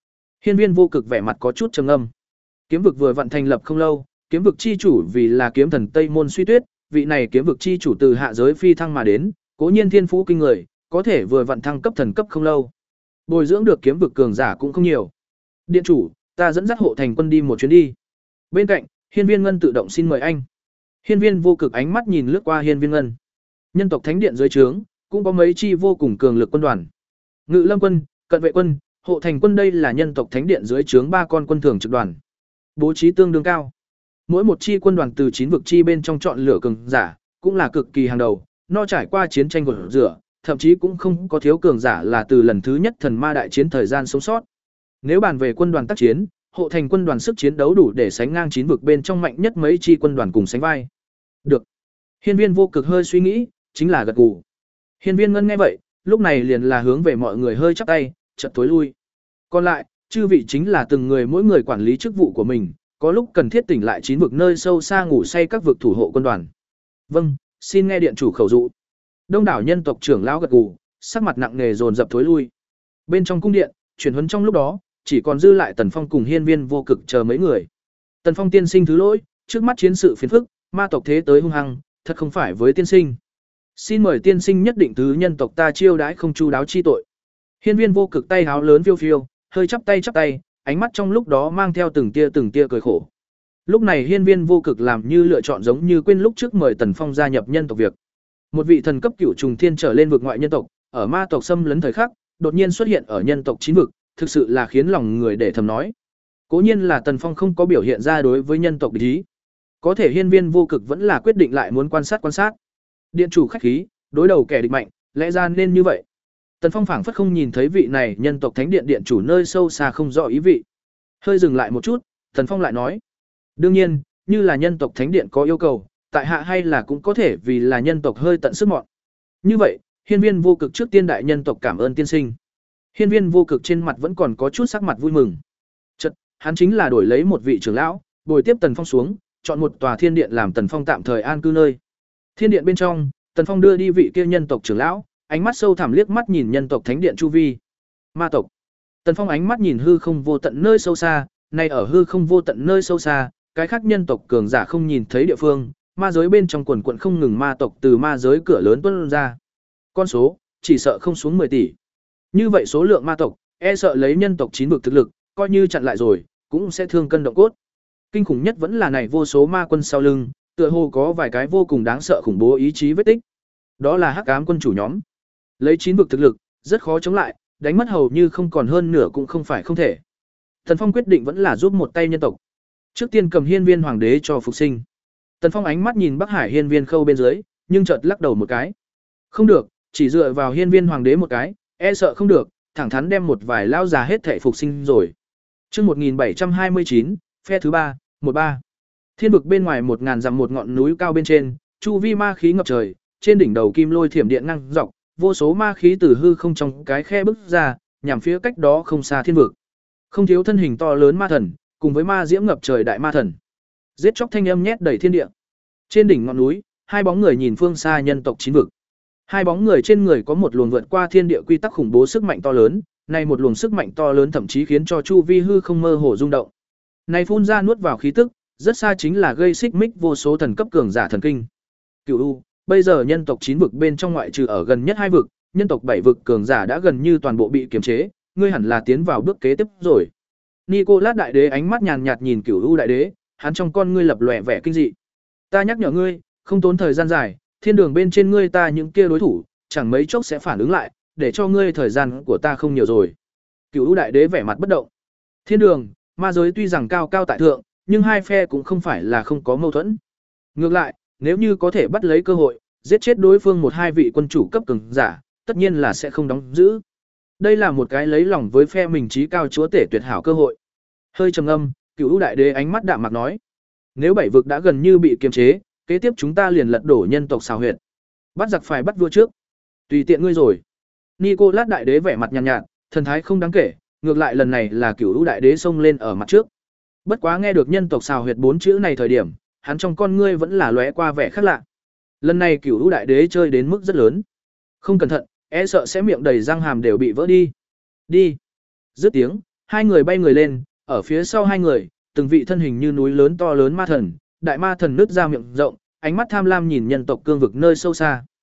Hiên Viên Vô Cực vẻ mặt có chút trầm ngâm. Kiếm vực vừa vận thành lập không lâu, kiếm vực chi chủ vì là kiếm thần Tây Môn Suy Tuyết, vị này kiếm vực chi chủ từ hạ giới phi thăng mà đến, cố nhiên thiên phú kinh người, có thể vừa vận thăng cấp thần cấp không lâu. Bồi dưỡng được kiếm vực cường giả cũng không nhiều. Điện chủ, ta dẫn dắt hộ thành quân đi một chuyến đi. Bên cạnh, Hiên Viên Ngân tự động xin mời anh. Hiên Viên Vô Cực ánh mắt nhìn lướt qua Hiên Viên Ngân. Nhân tộc thánh điện dưới trướng, cũng có mấy chi vô cùng cường lực quân đoàn. Ngự Lâm quân, Cận vệ quân, hộ thành quân đây là nhân tộc thánh điện dưới trướng ba con quân thường trực đoàn. Bố trí tương đương cao. Mỗi một chi quân đoàn từ chín vực chi bên trong chọn lựa cường giả, cũng là cực kỳ hàng đầu, no trải qua chiến tranh gột rửa, thậm chí cũng không có thiếu cường giả là từ lần thứ nhất thần ma đại chiến thời gian sống sót. Nếu bàn về quân đoàn tác chiến, hộ thành quân đoàn sức chiến đấu đủ để sánh ngang chín vực bên trong mạnh nhất mấy chi quân đoàn cùng sánh vai. Được. Hiên Viên Vô Cực hơi suy nghĩ, chính là gật gù. Hiên Viên Ngân nghe vậy, lúc này liền là hướng về mọi người hơi chắp tay, chợt tối lui. Còn lại, chư vị chính là từng người mỗi người quản lý chức vụ của mình, có lúc cần thiết tỉnh lại chín vực nơi sâu xa ngủ say các vực thủ hộ quân đoàn. Vâng, xin nghe điện chủ khẩu dụ. Đông đảo nhân tộc trưởng lão gật gù, sắc mặt nặng nề dồn dập thối lui. Bên trong cung điện, chuyển huấn trong lúc đó, chỉ còn dư lại Tần Phong cùng Hiên Viên Vô Cực chờ mấy người. Tần Phong tiên sinh thứ lỗi, trước mắt chiến sự phiền phức, ma tộc thế tới hung hăng, thật không phải với tiên sinh. Xin mời tiên sinh nhất định thứ nhân tộc ta chiêu đãi không chu đáo chi tội. Hiên Viên Vô Cực tay háo lớn phiêu phiêu, hơi chắp tay chắp tay, ánh mắt trong lúc đó mang theo từng tia từng tia cười khổ. Lúc này Hiên Viên Vô Cực làm như lựa chọn giống như quên lúc trước mời Tần Phong gia nhập nhân tộc việc. Một vị thần cấp cửu trùng thiên trở lên vực ngoại nhân tộc, ở ma tộc xâm lấn thời khắc, đột nhiên xuất hiện ở nhân tộc chín vực, thực sự là khiến lòng người để thầm nói. Cố nhiên là Tần Phong không có biểu hiện ra đối với nhân tộc địch ý, có thể Hiên Viên Vô Cực vẫn là quyết định lại muốn quan sát quan sát. Điện chủ khách khí, đối đầu kẻ địch mạnh, lẽ ra nên như vậy. Tần Phong phảng phất không nhìn thấy vị này nhân tộc thánh điện điện chủ nơi sâu xa không rõ ý vị. Hơi dừng lại một chút, Tần Phong lại nói: "Đương nhiên, như là nhân tộc thánh điện có yêu cầu, tại hạ hay là cũng có thể vì là nhân tộc hơi tận sức mọn. Như vậy, Hiên Viên Vô Cực trước tiên đại nhân tộc cảm ơn tiên sinh." Hiên Viên Vô Cực trên mặt vẫn còn có chút sắc mặt vui mừng. Chợt, hắn chính là đổi lấy một vị trưởng lão, bồi tiếp Tần Phong xuống, chọn một tòa thiên điện làm Tần Phong tạm thời an cư nơi. Thiên điện bên trong, Tần Phong đưa đi vị kia nhân tộc trưởng lão, ánh mắt sâu thẳm liếc mắt nhìn nhân tộc thánh điện chu vi. Ma tộc. Tần Phong ánh mắt nhìn hư không vô tận nơi sâu xa, nay ở hư không vô tận nơi sâu xa, cái khác nhân tộc cường giả không nhìn thấy địa phương, ma giới bên trong quần quần không ngừng ma tộc từ ma giới cửa lớn tuôn ra. Con số chỉ sợ không xuống mười tỷ. Như vậy số lượng ma tộc, e sợ lấy nhân tộc chín vực thực lực, coi như chặn lại rồi, cũng sẽ thương cân động cốt. Kinh khủng nhất vẫn là này vô số ma quân sau lưng, tựa hồ có vài cái vô cùng đáng sợ khủng bố ý chí vết tích. Đó là Hắc Ám quân chủ nhóm. Lấy chín vực thực lực, rất khó chống lại, đánh mất hầu như không còn hơn nửa cũng không phải không thể. Tần Phong quyết định vẫn là giúp một tay nhân tộc. Trước tiên cầm Hiên Viên Hoàng đế cho phục sinh. Tần Phong ánh mắt nhìn Bắc Hải Hiên Viên Khâu bên dưới, nhưng chợt lắc đầu một cái. Không được, chỉ dựa vào Hiên Viên Hoàng đế một cái, e sợ không được, thẳng thắn đem một vài lao già hết thể phục sinh rồi. Chương một nghìn bảy trăm hai mươi chín, phe thứ ba, một ba. Thiên vực bên ngoài một ngàn dặm một ngọn núi cao bên trên, chu vi ma khí ngập trời, trên đỉnh đầu kim lôi thiểm điện ngăng dọc, vô số ma khí từ hư không trong cái khe bức ra, nhằm phía cách đó không xa thiên vực. Không thiếu thân hình to lớn ma thần, cùng với ma diễm ngập trời đại ma thần. Giết chóc thanh âm nhét đầy thiên địa. Trên đỉnh ngọn núi, hai bóng người nhìn phương xa nhân tộc chín vực. Hai bóng người trên người có một luồng vượt qua thiên địa quy tắc khủng bố sức mạnh to lớn, này một luồng sức mạnh to lớn thậm chí khiến cho chu vi hư không mơ hồ rung động. Này phun ra nuốt vào khí tức, rất xa chính là gây xích mích vô số thần cấp cường giả thần kinh. Cửu U, bây giờ nhân tộc chín vực bên trong ngoại trừ ở gần nhất hai vực, nhân tộc bảy vực cường giả đã gần như toàn bộ bị kiềm chế, ngươi hẳn là tiến vào bước kế tiếp rồi. Nicolas đại đế ánh mắt nhàn nhạt nhìn Cửu U đại đế, hắn trong con ngươi lập lòe vẻ kinh dị. Ta nhắc nhở ngươi, không tốn thời gian dài, thiên đường bên trên ngươi ta những kia đối thủ, chẳng mấy chốc sẽ phản ứng lại, để cho ngươi thời gian của ta không nhiều rồi. Cửu U đại đế vẻ mặt bất động. Thiên đường, ma giới tuy rằng cao cao tại thượng, nhưng hai phe cũng không phải là không có mâu thuẫn. Ngược lại, nếu như có thể bắt lấy cơ hội, giết chết đối phương một hai vị quân chủ cấp cường giả, tất nhiên là sẽ không đóng giữ. Đây là một cái lấy lòng với phe mình trí cao chúa tể tuyệt hảo cơ hội. Hơi trầm ngâm, Cửu U đại đế ánh mắt đạm mạc nói: nếu bảy vực đã gần như bị kiềm chế, kế tiếp chúng ta liền lật đổ nhân tộc xào huyệt. Bắt giặc phải bắt vua trước. Tùy tiện ngươi rồi. Nicolas đại đế vẻ mặt nhàn nhạt, nhạt, thần thái không đáng kể, ngược lại lần này là Cửu U đại đế xông lên ở mặt trước. Bất quá nghe được nhân tộc xào huyệt bốn chữ này thời điểm, hắn trong con ngươi vẫn là lóe qua vẻ khác lạ. Lần này Cửu U đại đế chơi đến mức rất lớn. Không cẩn thận, e sợ sẽ miệng đầy răng hàm đều bị vỡ đi. Đi. Dứt tiếng, hai người bay người lên, ở phía sau hai người, từng vị thân hình như núi lớn to lớn ma thần, đại ma thần nứt ra miệng rộng, ánh mắt tham lam nhìn nhân tộc cương vực nơi sâu xa.